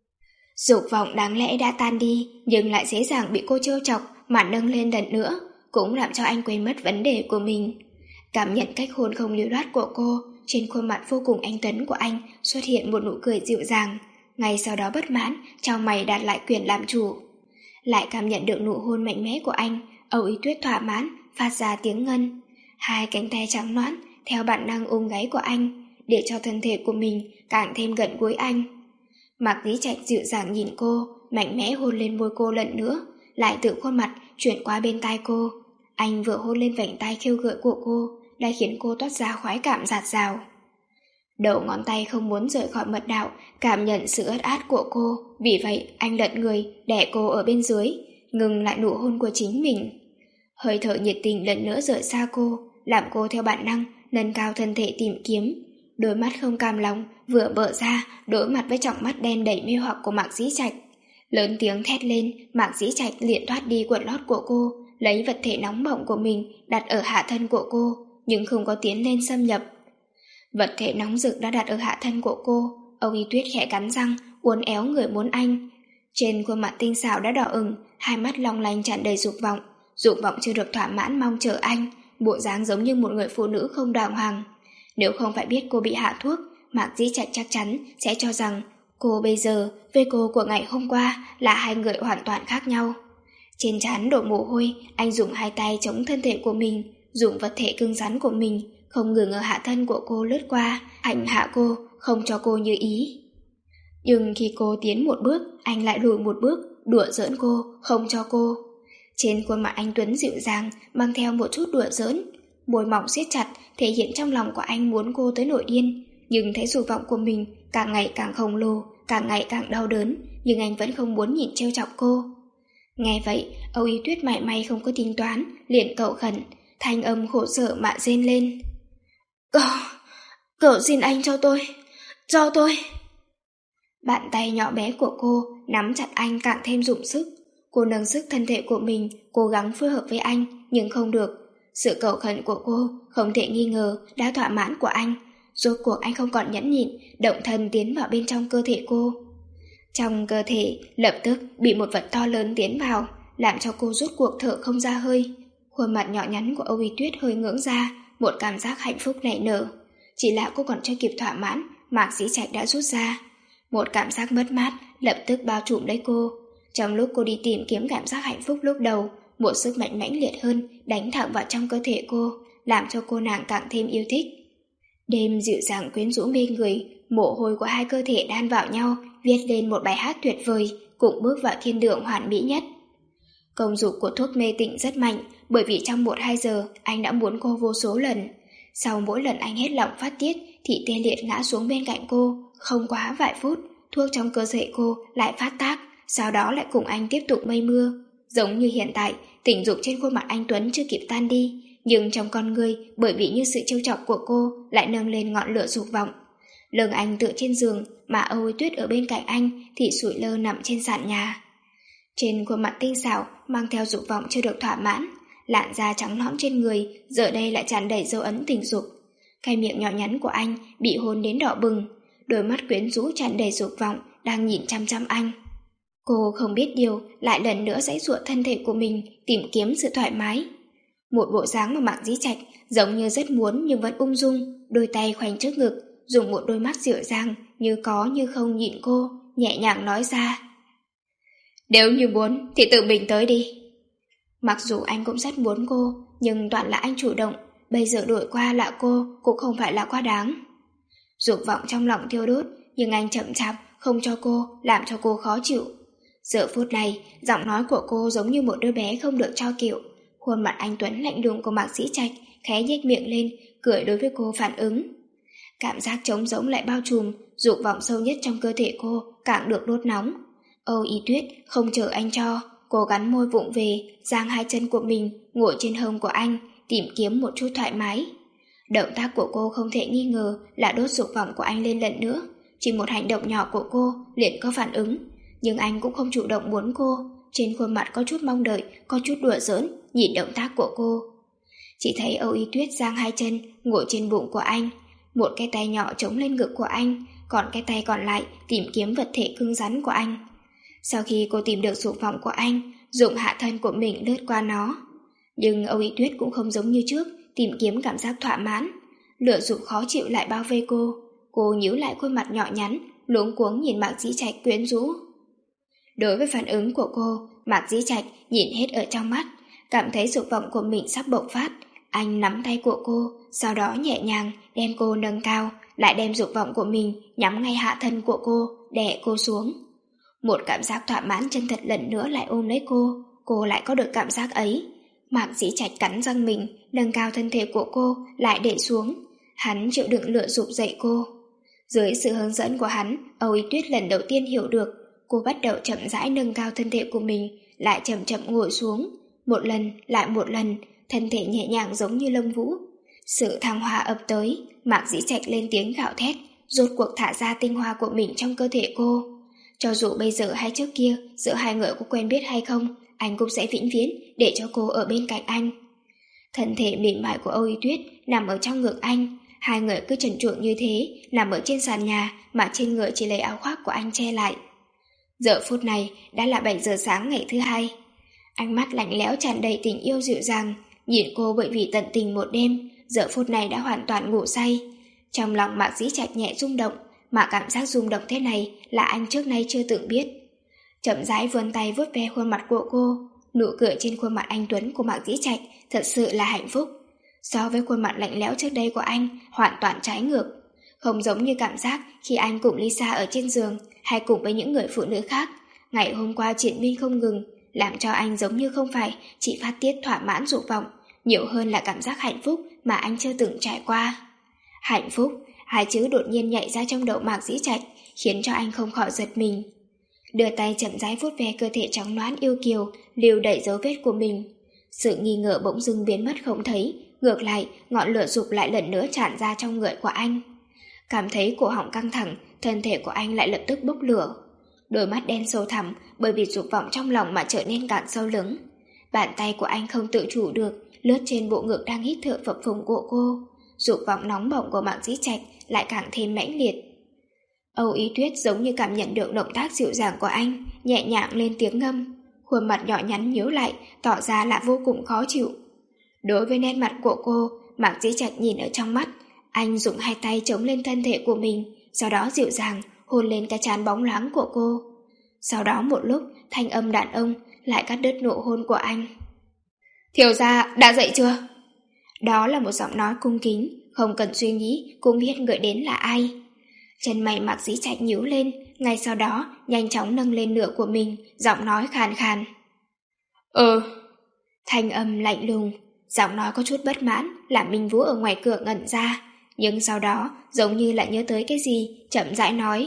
Dục vọng đáng lẽ đã tan đi, nhưng lại dễ dàng bị cô trêu chọc mà nâng lên lần nữa, cũng làm cho anh quên mất vấn đề của mình. Cảm nhận cách hôn không lưu loát của cô, trên khuôn mặt vô cùng anh tuấn của anh xuất hiện một nụ cười dịu dàng. Ngay sau đó bất mãn, trong mày đạt lại quyền làm chủ. Lại cảm nhận được nụ hôn mạnh mẽ của anh, Âu Y Tuyết thỏa mãn, phát ra tiếng ngân. Hai cánh tay trắng nõn theo bản năng ôm gáy của anh, để cho thân thể của mình càng thêm gần gũi anh. Mạc Dĩ Trạch dịu dàng nhìn cô, mạnh mẽ hôn lên môi cô lần nữa, lại tự khuôn mặt chuyển qua bên tai cô. Anh vừa hôn lên vành tai khiêu gợi của cô, đã khiến cô toát ra khoái cảm dạt dào. Đầu ngón tay không muốn rời khỏi mật đạo, cảm nhận sự ướt át của cô, vì vậy anh lật người, đè cô ở bên dưới, ngừng lại nụ hôn của chính mình. Hơi thở nhiệt tình lần nữa rời xa cô, làm cô theo bản năng nâng cao thân thể tìm kiếm. Đôi mắt không cam lòng vừa mở ra đối mặt với tròng mắt đen đầy mê hoặc của Mạc Dĩ Trạch. Lớn tiếng thét lên, Mạc Dĩ Trạch liền thoát đi quần lót của cô, lấy vật thể nóng bỏng của mình đặt ở hạ thân của cô, nhưng không có tiến lên xâm nhập. Vật thể nóng rực đã đặt ở hạ thân của cô, Âu Y Tuyết khẽ cắn răng, uốn éo người muốn anh. Trên khuôn mặt tinh xảo đã đỏ ửng, hai mắt long lanh tràn đầy dục vọng, dục vọng chưa được thỏa mãn mong chờ anh, bộ dáng giống như một người phụ nữ không đàng hoàng. Nếu không phải biết cô bị hạ thuốc, Mạc Dĩ Trạch chắc chắn sẽ cho rằng cô bây giờ với cô của ngày hôm qua là hai người hoàn toàn khác nhau. Trên trán đổ mồ hôi, anh dùng hai tay chống thân thể của mình, dùng vật thể cứng rắn của mình không ngừng ở hạ thân của cô lướt qua, hành hạ cô, không cho cô như ý. Nhưng khi cô tiến một bước, anh lại lùi một bước, đùa giỡn cô, không cho cô. Trên khuôn mặt anh tuấn dịu dàng, mang theo một chút đùa giỡn, môi mỏng siết chặt, thể hiện trong lòng của anh muốn cô tới nổi điên. Nhưng thấy dục vọng của mình càng ngày càng khổng lồ, càng ngày càng đau đớn, nhưng anh vẫn không muốn nhìn trêu chọc cô. Nghe vậy, Âu Y Tuyết mảy may không có tính toán, liền cầu khẩn, thanh âm khổ sở mà rên lên. Cậu, cậu xin anh cho tôi, cho tôi. Bàn tay nhỏ bé của cô nắm chặt anh càng thêm dụng sức. Cô nâng sức thân thể của mình, cố gắng phối hợp với anh, nhưng không được. Sự cầu khẩn của cô không thể nghi ngờ đã thỏa mãn của anh. Rốt cuộc anh không còn nhẫn nhịn, động thân tiến vào bên trong cơ thể cô. Trong cơ thể lập tức bị một vật to lớn tiến vào, làm cho cô rốt cuộc thở không ra hơi. Khuôn mặt nhỏ nhắn của Âu Y Tuyết hơi ngưỡng ra, một cảm giác hạnh phúc nảy nở. Chỉ là cô còn chưa kịp thỏa mãn, Mạc Dĩ Trạch đã rút ra. Một cảm giác mất mát lập tức bao trùm lấy cô. Trong lúc cô đi tìm kiếm cảm giác hạnh phúc lúc đầu, một sức mạnh mãnh liệt hơn đánh thẳng vào trong cơ thể cô, làm cho cô nàng càng thêm yêu thích. Đêm dịu dàng quyến rũ mê người, mồ hôi của hai cơ thể đan vào nhau, viết lên một bài hát tuyệt vời, cùng bước vào thiên đường hoàn mỹ nhất. Công dụng của thuốc mê tịnh rất mạnh, bởi vì trong một hai giờ anh đã muốn cô vô số lần. Sau mỗi lần anh hết lòng phát tiết thì tê liệt ngã xuống bên cạnh cô. Không quá vài phút, thuốc trong cơ thể cô lại phát tác, sau đó lại cùng anh tiếp tục mây mưa. Giống như hiện tại, tình dục trên khuôn mặt anh Tuấn chưa kịp tan đi, nhưng trong con người bởi vì như sự trêu chọc của cô lại nâng lên ngọn lửa dục vọng. Lưng anh tựa trên giường, mà Âu Y Tuyết ở bên cạnh anh thì sụi lơ nằm trên sàn nhà. Trên khuôn mặt tinh xảo mang theo dục vọng chưa được thỏa mãn, làn da trắng nõn trên người giờ đây lại tràn đầy dấu ấn tình dục. Cái miệng nhỏ nhắn của anh bị hôn đến đỏ bừng, đôi mắt quyến rũ tràn đầy dục vọng đang nhìn chăm chăm anh. Cô không biết điều, lại lần nữa giãy giụa thân thể của mình tìm kiếm sự thoải mái. Một bộ dáng mà Mạc Dĩ Trạch giống như rất muốn nhưng vẫn ung dung, đôi tay khoanh trước ngực, dùng một đôi mắt dịu dàng như có như không nhìn cô, nhẹ nhàng nói ra: "Nếu như muốn thì tự mình tới đi." Mặc dù anh cũng rất muốn cô, nhưng toàn là anh chủ động, bây giờ đổi qua là cô cũng không phải là quá đáng. Dục vọng trong lòng thiêu đốt, nhưng anh chậm chạp không cho cô, làm cho cô khó chịu. Giờ phút này, giọng nói của cô giống như một đứa bé không được cho kiệu. Khuôn mặt anh Tuấn lạnh lùng của Mạc Dĩ Trạch khẽ nhếch miệng lên, cười đối với cô phản ứng. Cảm giác trống rỗng lại bao trùm, dục vọng sâu nhất trong cơ thể cô càng được đốt nóng. Âu Y Tuyết không chờ anh cho, cô gắn môi vụng về, giang hai chân của mình ngồi trên hông của anh, tìm kiếm một chút thoải mái. Động tác của cô không thể nghi ngờ là đốt dục vọng của anh lên lần nữa. Chỉ một hành động nhỏ của cô liền có phản ứng, nhưng anh cũng không chủ động muốn cô. Trên khuôn mặt có chút mong đợi, có chút đùa giỡn, nhìn động tác của cô. Chỉ thấy Âu Y Tuyết giang hai chân ngồi trên bụng của anh, một cái tay nhỏ chống lên ngực của anh, còn cái tay còn lại tìm kiếm vật thể cứng rắn của anh. Sau khi cô tìm được dục vọng của anh, dùng hạ thân của mình lướt qua nó. Nhưng Âu Y Tuyết cũng không giống như trước, tìm kiếm cảm giác thỏa mãn. Lửa dục khó chịu lại bao vây cô. Cô nhíu lại khuôn mặt nhỏ nhắn, luống cuống nhìn Mạc Dĩ Trạch quyến rũ. Đối với phản ứng của cô, Mạc Dĩ Trạch nhìn hết ở trong mắt, cảm thấy dục vọng của mình sắp bộc phát. Anh nắm tay của cô, sau đó nhẹ nhàng đem cô nâng cao, lại đem dục vọng của mình nhắm ngay hạ thân của cô, đè cô xuống. Một cảm giác thỏa mãn chân thật lần nữa lại ôm lấy cô, cô lại có được cảm giác ấy. Mạc Dĩ Trạch cắn răng mình, nâng cao thân thể của cô, lại để xuống. Hắn chịu đựng lửa dục dậy cô. Dưới sự hướng dẫn của hắn, Âu Y Tuyết lần đầu tiên hiểu được, cô bắt đầu chậm rãi nâng cao thân thể của mình, lại chậm chậm ngồi xuống. Một lần, lại một lần, thân thể nhẹ nhàng giống như lông vũ. Sự thăng hoa ập tới, Mạc Dĩ Trạch lên tiếng gào thét, rốt cuộc thả ra tinh hoa của mình trong cơ thể cô. Cho dù bây giờ hay trước kia, giữa hai người có quen biết hay không, anh cũng sẽ vĩnh viễn để cho cô ở bên cạnh anh. Thân thể mềm mại của Âu Y Tuyết nằm ở trong ngực anh, hai người cứ trần truồng như thế, nằm ở trên sàn nhà mà trên người chỉ lấy áo khoác của anh che lại. Giờ phút này đã là bảy giờ sáng ngày thứ hai. Ánh mắt lạnh lẽo tràn đầy tình yêu dịu dàng, nhìn cô bởi vì tận tình một đêm, giờ phút này đã hoàn toàn ngủ say. Trong lòng Mạc Dĩ Trạch nhẹ rung động, mà cảm giác rung động thế này là anh trước nay chưa từng biết. Chậm rãi vươn tay vuốt ve khuôn mặt của cô, nụ cười trên khuôn mặt anh Tuấn của Mạc Dĩ Trạch thật sự là hạnh phúc. So với khuôn mặt lạnh lẽo trước đây của anh, hoàn toàn trái ngược. Không giống như cảm giác khi anh cùng Lisa ở trên giường, hay cùng với những người phụ nữ khác. Ngày hôm qua triển miên không ngừng, làm cho anh giống như không phải chỉ phát tiết thỏa mãn dục vọng, nhiều hơn là cảm giác hạnh phúc mà anh chưa từng trải qua. Hạnh phúc, hai chữ đột nhiên nhảy ra trong đầu Mạc Dĩ Trạch, khiến cho anh không khỏi giật mình. Đưa tay chậm rãi vuốt ve cơ thể trắng nõn yêu kiều, lưu đẩy dấu vết của mình. Sự nghi ngờ bỗng dưng biến mất không thấy, ngược lại, ngọn lửa dục lại lần nữa tràn ra trong người của anh. Cảm thấy cổ họng căng thẳng, thân thể của anh lại lập tức bốc lửa. Đôi mắt đen sâu thẳm bởi vì dục vọng trong lòng mà trở nên càng sâu lắng. Bàn tay của anh không tự chủ được, lướt trên bộ ngực đang hít thở phập phồng của cô. Dục vọng nóng bỏng của Mạc Dĩ Trạch lại càng thêm mãnh liệt. Âu Y Tuyết giống như cảm nhận được động tác dịu dàng của anh, nhẹ nhàng lên tiếng ngâm. Khuôn mặt nhỏ nhắn nhíu lại, tỏ ra là vô cùng khó chịu. Đối với nét mặt của cô, Mạc Dĩ Trạch nhìn ở trong mắt. Anh dùng hai tay chống lên thân thể của mình, sau đó dịu dàng hôn lên cái trán bóng loáng của cô. Sau đó một lúc, thanh âm đàn ông lại cắt đứt nụ hôn của anh. Thiếu gia, đã dậy chưa? Đó là một giọng nói cung kính, không cần suy nghĩ cũng biết người đến là ai. Chân mày Mạc Dĩ Trạch nhíu lên, ngay sau đó nhanh chóng nâng lên nửa của mình, giọng nói khàn khàn. Ừ. Thanh âm lạnh lùng, Giọng nói có chút bất mãn làm Minh Vũ ở ngoài cửa ngẩn ra, nhưng sau đó giống như lại nhớ tới cái gì, chậm rãi nói.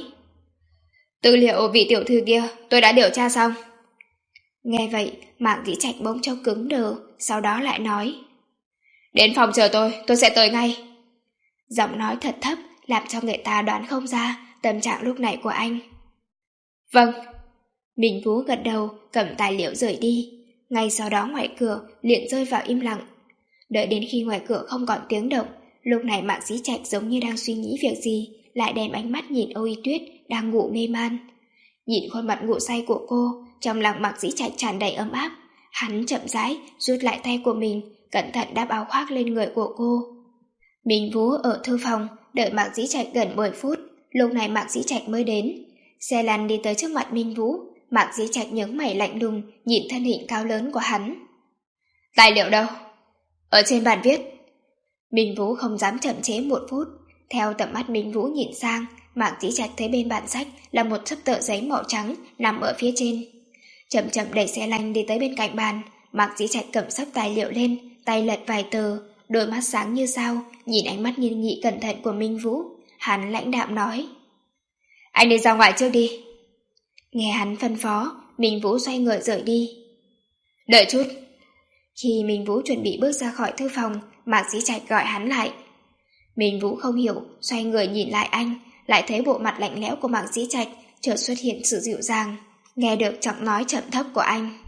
Tư liệu vị tiểu thư kia tôi đã điều tra xong. Nghe vậy, Mạc Dĩ Trạch bỗng chốc cứng đờ, sau đó lại nói. Đến phòng chờ tôi, tôi sẽ tới ngay. Giọng nói thật thấp, làm cho người ta đoán không ra tâm trạng lúc này của anh. Vâng. Minh Vũ gật đầu, cầm tài liệu rời đi. Ngay sau đó ngoài cửa liền rơi vào im lặng. Đợi đến khi ngoài cửa không còn tiếng động, lúc này Mạc Dĩ Trạch giống như đang suy nghĩ việc gì, lại đem ánh mắt nhìn Âu Y Tuyết đang ngủ mê man. Nhìn khuôn mặt ngủ say của cô, trong lòng Mạc Dĩ Trạch tràn đầy ấm áp. Hắn chậm rãi rút lại tay của mình, cẩn thận đắp áo khoác lên người của cô. Minh Vũ ở thư phòng đợi Mạc Dĩ Trạch gần mười phút, lúc này Mạc Dĩ Trạch mới đến. Xe lăn đi tới trước mặt Minh Vũ, Mạc Dĩ Trạch nhướng mày lạnh lùng nhìn thân hình cao lớn của hắn. Tài liệu đâu? Ở trên bàn viết. Minh Vũ không dám chậm chế một phút. Theo tầm mắt Minh Vũ nhìn sang, Mạc Dĩ Trạch thấy bên bản sách là một xấp tờ giấy màu trắng nằm ở phía trên. Chậm chậm đẩy xe lăn đi tới bên cạnh bàn, Mạc Dĩ Trạch cầm xấp tài liệu lên, tay lật vài tờ, đôi mắt sáng như sao, nhìn ánh mắt nghiêm nghị cẩn thận của Minh Vũ. Hắn lãnh đạm nói. Anh đi ra ngoài trước đi. Nghe hắn phân phó, Minh Vũ xoay người rời đi. Đợi chút. Khi Minh Vũ chuẩn bị bước ra khỏi thư phòng, Mạc Dĩ Trạch gọi hắn lại. Minh Vũ không hiểu, xoay người nhìn lại anh, lại thấy bộ mặt lạnh lẽo của Mạc Dĩ Trạch chợt xuất hiện sự dịu dàng, nghe được giọng nói trầm thấp của anh.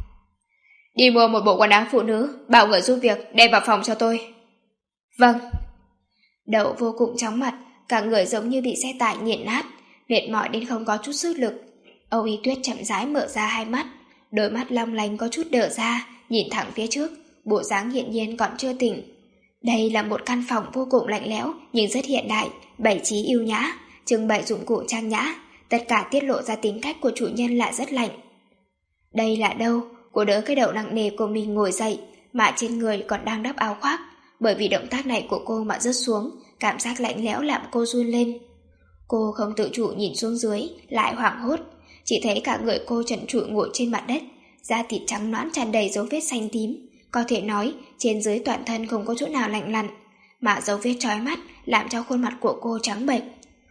Đi mua một bộ quần áo phụ nữ, bảo người giúp việc đem vào phòng cho tôi. Vâng. Đậu vô cùng chóng mặt, cả người giống như bị xe tải nghiền nát, mệt mỏi đến không có chút sức lực. Âu Y Tuyết chậm rãi mở ra hai mắt, đôi mắt long lanh có chút đờ ra, nhìn thẳng phía trước, bộ dáng hiển nhiên còn chưa tỉnh. Đây là một căn phòng vô cùng lạnh lẽo nhưng rất hiện đại, bày trí yêu nhã, trưng bày dụng cụ trang nhã, tất cả tiết lộ ra tính cách của chủ nhân là rất lạnh. Đây là đâu? Cô đỡ cái đầu nặng nề của mình ngồi dậy, mà trên người còn đang đắp áo khoác, bởi vì động tác này của cô mà rớt xuống, cảm giác lạnh lẽo làm cô run lên. Cô không tự chủ nhìn xuống dưới, lại hoảng hốt, chỉ thấy cả người cô trần trụi ngồi trên mặt đất, da thịt trắng nõn tràn đầy dấu vết xanh tím, có thể nói trên dưới toàn thân không có chỗ nào lạnh lặn, mà dấu vết chói mắt làm cho khuôn mặt của cô trắng bệch.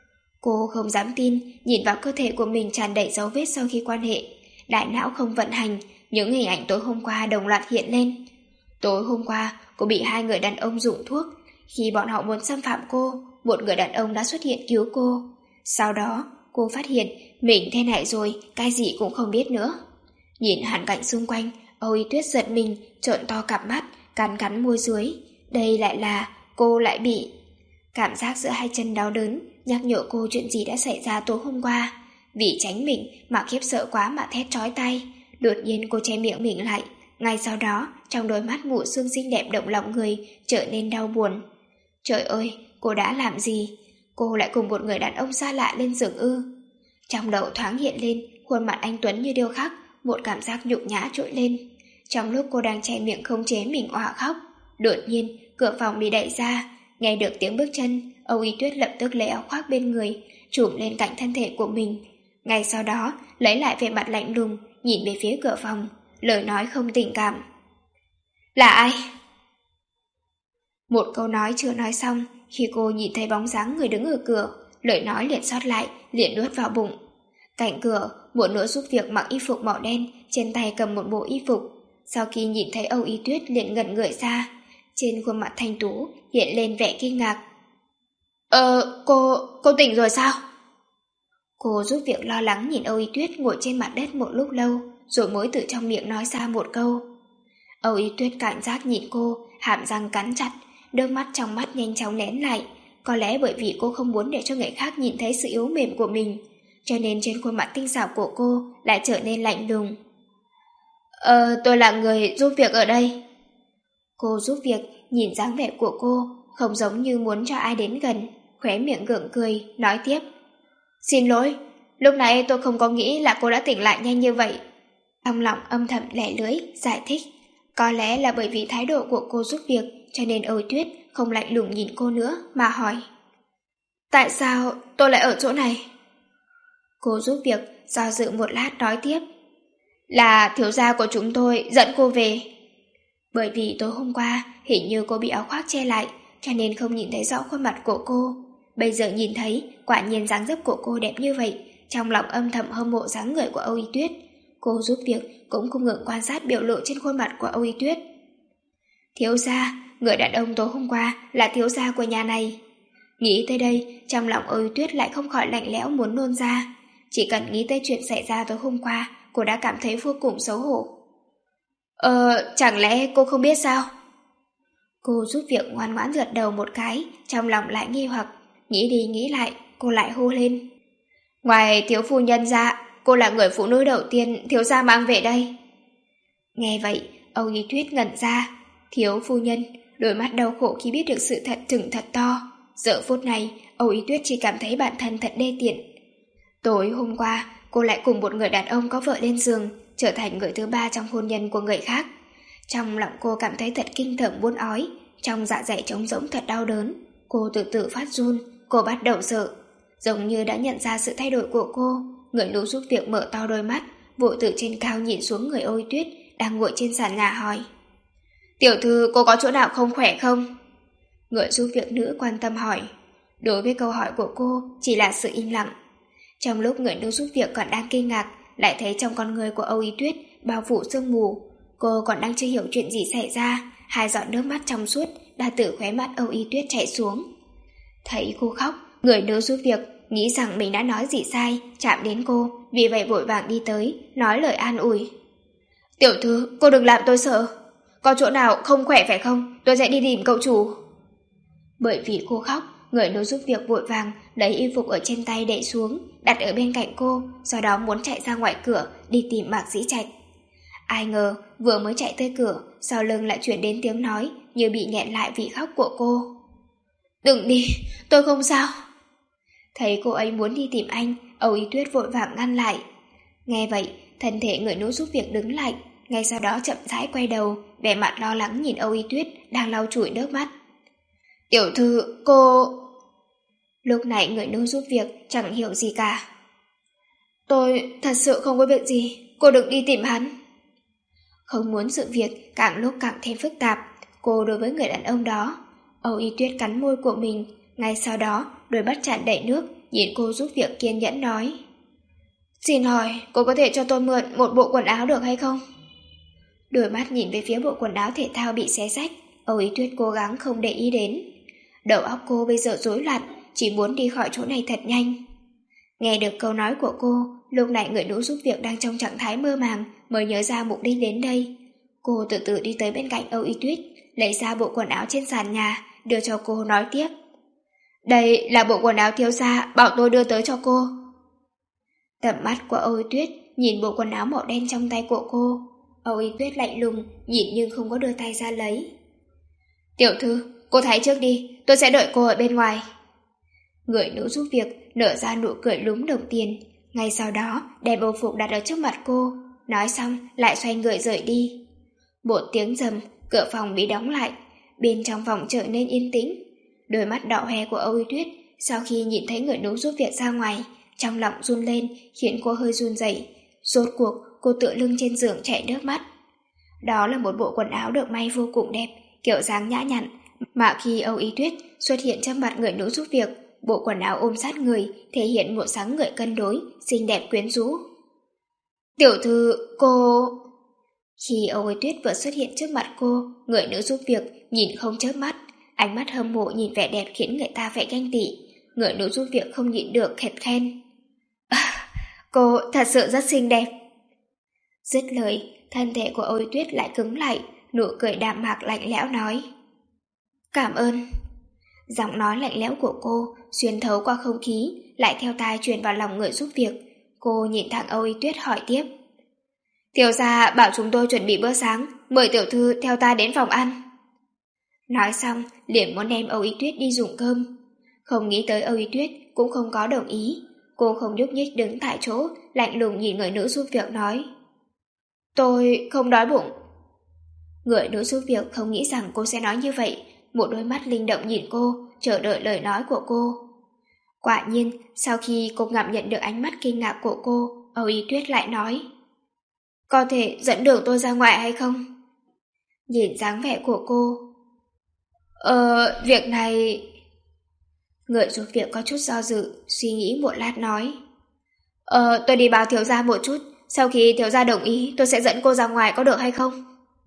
Cô không dám tin, nhìn vào cơ thể của mình tràn đầy dấu vết sau khi quan hệ, đại não không vận hành, những hình ảnh tối hôm qua đồng loạt hiện lên. Tối hôm qua, cô bị hai người đàn ông dùng thuốc, khi bọn họ muốn xâm phạm cô, một người đàn ông đã xuất hiện cứu cô. Sau đó, cô phát hiện mình thế này rồi, cái gì cũng không biết nữa. Nhìn hoàn cảnh xung quanh, Âu Y Tuyết giật mình, trợn to cặp mắt, cắn cắn môi dưới. Đây lại là, cô lại bị... Cảm giác giữa hai chân đau đớn, nhắc nhở cô chuyện gì đã xảy ra tối hôm qua. Vì tránh mình mà khiếp sợ quá mà thét chói tay. Đột nhiên cô che miệng mình lại. Ngay sau đó, trong đôi mắt mụ xương xinh đẹp động lòng người, trở nên đau buồn. Trời ơi, cô đã làm gì? Cô lại cùng một người đàn ông xa lạ lên giường ư? Trong đầu thoáng hiện lên, khuôn mặt anh Tuấn như điêu khắc, một cảm giác nhục nhã trỗi lên. Trong lúc cô đang che miệng không chế mình òa khóc, đột nhiên cửa phòng bị đẩy ra. Nghe được tiếng bước chân, Âu Y Tuyết lập tức lấy áo khoác bên người, trùm lên cạnh thân thể của mình. Ngay sau đó, lấy lại vẻ mặt lạnh lùng, nhìn về phía cửa phòng, lời nói không tình cảm. Là ai? Một câu nói chưa nói xong, khi cô nhìn thấy bóng dáng người đứng ở cửa, lời nói liền sót lại, liền nuốt vào bụng. Cạnh cửa, một nữ giúp việc mặc y phục màu đen, trên tay cầm một bộ y phục. Sau khi nhìn thấy Âu Y Tuyết liền ngẩn người ra, trên khuôn mặt thanh tú hiện lên vẻ kinh ngạc. Ờ, cô, cô tỉnh rồi sao? Cô giúp việc lo lắng nhìn Âu Y Tuyết ngồi trên mặt đất một lúc lâu, rồi mới từ trong miệng nói ra một câu. Âu Y Tuyết cảnh giác nhìn cô, hàm răng cắn chặt, đôi mắt trong mắt nhanh chóng nén lại. Có lẽ bởi vì cô không muốn để cho người khác nhìn thấy sự yếu mềm của mình, cho nên trên khuôn mặt tinh xảo của cô lại trở nên lạnh lùng. Ờ, tôi là người giúp việc ở đây. Cô giúp việc nhìn dáng vẻ của cô, không giống như muốn cho ai đến gần, khóe miệng gượng cười, nói tiếp. Xin lỗi, lúc này tôi không có nghĩ là cô đã tỉnh lại nhanh như vậy. Trong lòng âm thầm lẻ lưỡi, giải thích. Có lẽ là bởi vì thái độ của cô giúp việc, cho nên Âu Tuyết không lạnh lùng nhìn cô nữa, mà hỏi. Tại sao tôi lại ở chỗ này? Cô giúp việc, do dự một lát nói tiếp. Là thiếu gia của chúng tôi dẫn cô về. Bởi vì tối hôm qua hình như cô bị áo khoác che lại, cho nên không nhìn thấy rõ khuôn mặt của cô. Bây giờ nhìn thấy, quả nhiên dáng dấp của cô đẹp như vậy, trong lòng âm thầm hâm mộ dáng người của Âu Y Tuyết. Cô giúp việc cũng không ngừng quan sát biểu lộ trên khuôn mặt của Âu Y Tuyết. Thiếu gia, người đàn ông tối hôm qua là thiếu gia của nhà này. Nghĩ tới đây, trong lòng Âu Y Tuyết lại không khỏi lạnh lẽo muốn nôn ra. Chỉ cần nghĩ tới chuyện xảy ra tối hôm qua, cô đã cảm thấy vô cùng xấu hổ. Ờ, chẳng lẽ cô không biết sao? Cô giúp việc ngoan ngoãn gật đầu một cái, trong lòng lại nghi hoặc, nghĩ đi nghĩ lại, cô lại hô lên. Ngoài thiếu phu nhân ra, cô là người phụ nữ đầu tiên thiếu gia mang về đây. Nghe vậy, Âu Y Tuyết ngẩn ra. Thiếu phu nhân, đôi mắt đau khổ khi biết được sự thật trừng thật to. Giờ phút này, Âu Y Tuyết chỉ cảm thấy bản thân thật đê tiện. Tối hôm qua, cô lại cùng một người đàn ông có vợ lên giường, trở thành người thứ ba trong hôn nhân của người khác. Trong lòng cô cảm thấy thật kinh tởm buôn ói, trong dạ dày trống rỗng thật đau đớn. Cô từ từ phát run, cô bắt đầu sợ. Giống như đã nhận ra sự thay đổi của cô, người nữ giúp việc mở to đôi mắt, vội từ trên cao nhìn xuống người Âu Y Tuyết đang ngồi trên sàn nhà hỏi. Tiểu thư, cô có chỗ nào không khỏe không? Người giúp việc nữ quan tâm hỏi. Đối với câu hỏi của cô chỉ là sự im lặng. Trong lúc người nữ giúp việc còn đang kinh ngạc, lại thấy trong con người của Âu Y Tuyết bao phủ sương mù. Cô còn đang chưa hiểu chuyện gì xảy ra, hai giọt nước mắt trong suốt đã từ khóe mắt Âu Y Tuyết chảy xuống. Thấy cô khóc, người nữ giúp việc nghĩ rằng mình đã nói gì sai, chạm đến cô, vì vậy vội vàng đi tới, nói lời an ủi. Tiểu thư, cô đừng làm tôi sợ. Có chỗ nào không khỏe phải không? Tôi sẽ đi tìm cậu chủ. Bởi vì cô khóc, người nữ giúp việc vội vàng lấy y phục ở trên tay đậy xuống, đặt ở bên cạnh cô, sau đó muốn chạy ra ngoài cửa đi tìm Mạc Dĩ Trạch. Ai ngờ vừa mới chạy tới cửa, sau lưng lại chuyển đến tiếng nói như bị nghẹn lại vì khóc của cô. Đừng đi, tôi không sao. Thấy cô ấy muốn đi tìm anh, Âu Y Tuyết vội vàng ngăn lại. Nghe vậy, thân thể người nữ giúp việc đứng lại, ngay sau đó chậm rãi quay đầu, vẻ mặt lo lắng nhìn Âu Y Tuyết đang lau chùi nước mắt. Tiểu thư, cô... Lúc này người nữ giúp việc chẳng hiểu gì cả. Tôi thật sự không có việc gì, cô đừng đi tìm hắn. Không muốn sự việc càng lúc càng thêm phức tạp, cô đối với người đàn ông đó. Âu Y Tuyết cắn môi của mình, ngay sau đó đôi mắt tràn đầy nước, nhìn cô giúp việc kiên nhẫn nói. Xin hỏi, cô có thể cho tôi mượn một bộ quần áo được hay không? Đôi mắt nhìn về phía bộ quần áo thể thao bị xé rách, Âu Y Tuyết cố gắng không để ý đến. Đầu óc cô bây giờ rối loạn, chỉ muốn đi khỏi chỗ này thật nhanh. Nghe được câu nói của cô, lúc này người nữ giúp việc đang trong trạng thái mơ màng mới nhớ ra mục đích đến đây. Cô từ từ đi tới bên cạnh Âu Y Tuyết, lấy ra bộ quần áo trên sàn nhà, đưa cho cô nói tiếp. Đây là bộ quần áo thiếu gia bảo tôi đưa tới cho cô. Tầm mắt của Âu Y Tuyết nhìn bộ quần áo màu đen trong tay của cô. Âu Y Tuyết lạnh lùng, nhìn nhưng không có đưa tay ra lấy. Tiểu thư, cô thấy trước đi, tôi sẽ đợi cô ở bên ngoài. Người nữ giúp việc nở ra nụ cười lúm đồng tiền, ngay sau đó đem bầu phục đặt ở trước mặt cô, nói xong lại xoay người rời đi. Một tiếng rầm, cửa phòng bị đóng lại, bên trong phòng trở nên yên tĩnh. Đôi mắt đỏ hoe của Âu Y Tuyết sau khi nhìn thấy người nữ giúp việc ra ngoài, trong lòng run lên khiến cô hơi run rẩy. Rốt cuộc cô tựa lưng trên giường chảy nước mắt. Đó là một bộ quần áo được may vô cùng đẹp, kiểu dáng nhã nhặn, mà khi Âu Y Tuyết xuất hiện trước mặt người nữ giúp việc, bộ quần áo ôm sát người thể hiện một dáng người cân đối, xinh đẹp quyến rũ. Tiểu thư, cô... Khi Âu Y Tuyết vừa xuất hiện trước mặt cô, người nữ giúp việc nhìn không chớp mắt, ánh mắt hâm mộ nhìn vẻ đẹp khiến người ta phải ganh tị. Người nữ giúp việc không nhịn được khẹt khen. À, cô thật sự rất xinh đẹp. Dứt lời, thân thể của Âu Y Tuyết lại cứng lại, nụ cười đạm mạc lạnh lẽo nói. Cảm ơn. Giọng nói lạnh lẽo của cô xuyên thấu qua không khí, lại theo tai truyền vào lòng người giúp việc. Cô nhìn thẳng Âu Y Tuyết hỏi tiếp. Tiểu gia bảo chúng tôi chuẩn bị bữa sáng, mời tiểu thư theo ta đến phòng ăn. Nói xong, liền muốn đem Âu Y Tuyết đi dùng cơm. Không nghĩ tới Âu Y Tuyết cũng không có đồng ý. Cô không nhúc nhích đứng tại chỗ, lạnh lùng nhìn người nữ giúp việc nói. Tôi không đói bụng. Người nữ giúp việc không nghĩ rằng cô sẽ nói như vậy, một đôi mắt linh động nhìn cô, chờ đợi lời nói của cô. Quả nhiên, sau khi cô cảm nhận được ánh mắt kinh ngạc của cô, Âu Y Tuyết lại nói. Có thể dẫn đường tôi ra ngoài hay không? Nhìn dáng vẻ của cô. Ờ, việc này... Người giúp việc có chút do dự, suy nghĩ một lát nói. Ờ, tôi đi báo thiếu gia một chút, sau khi thiếu gia đồng ý tôi sẽ dẫn cô ra ngoài, có được hay không?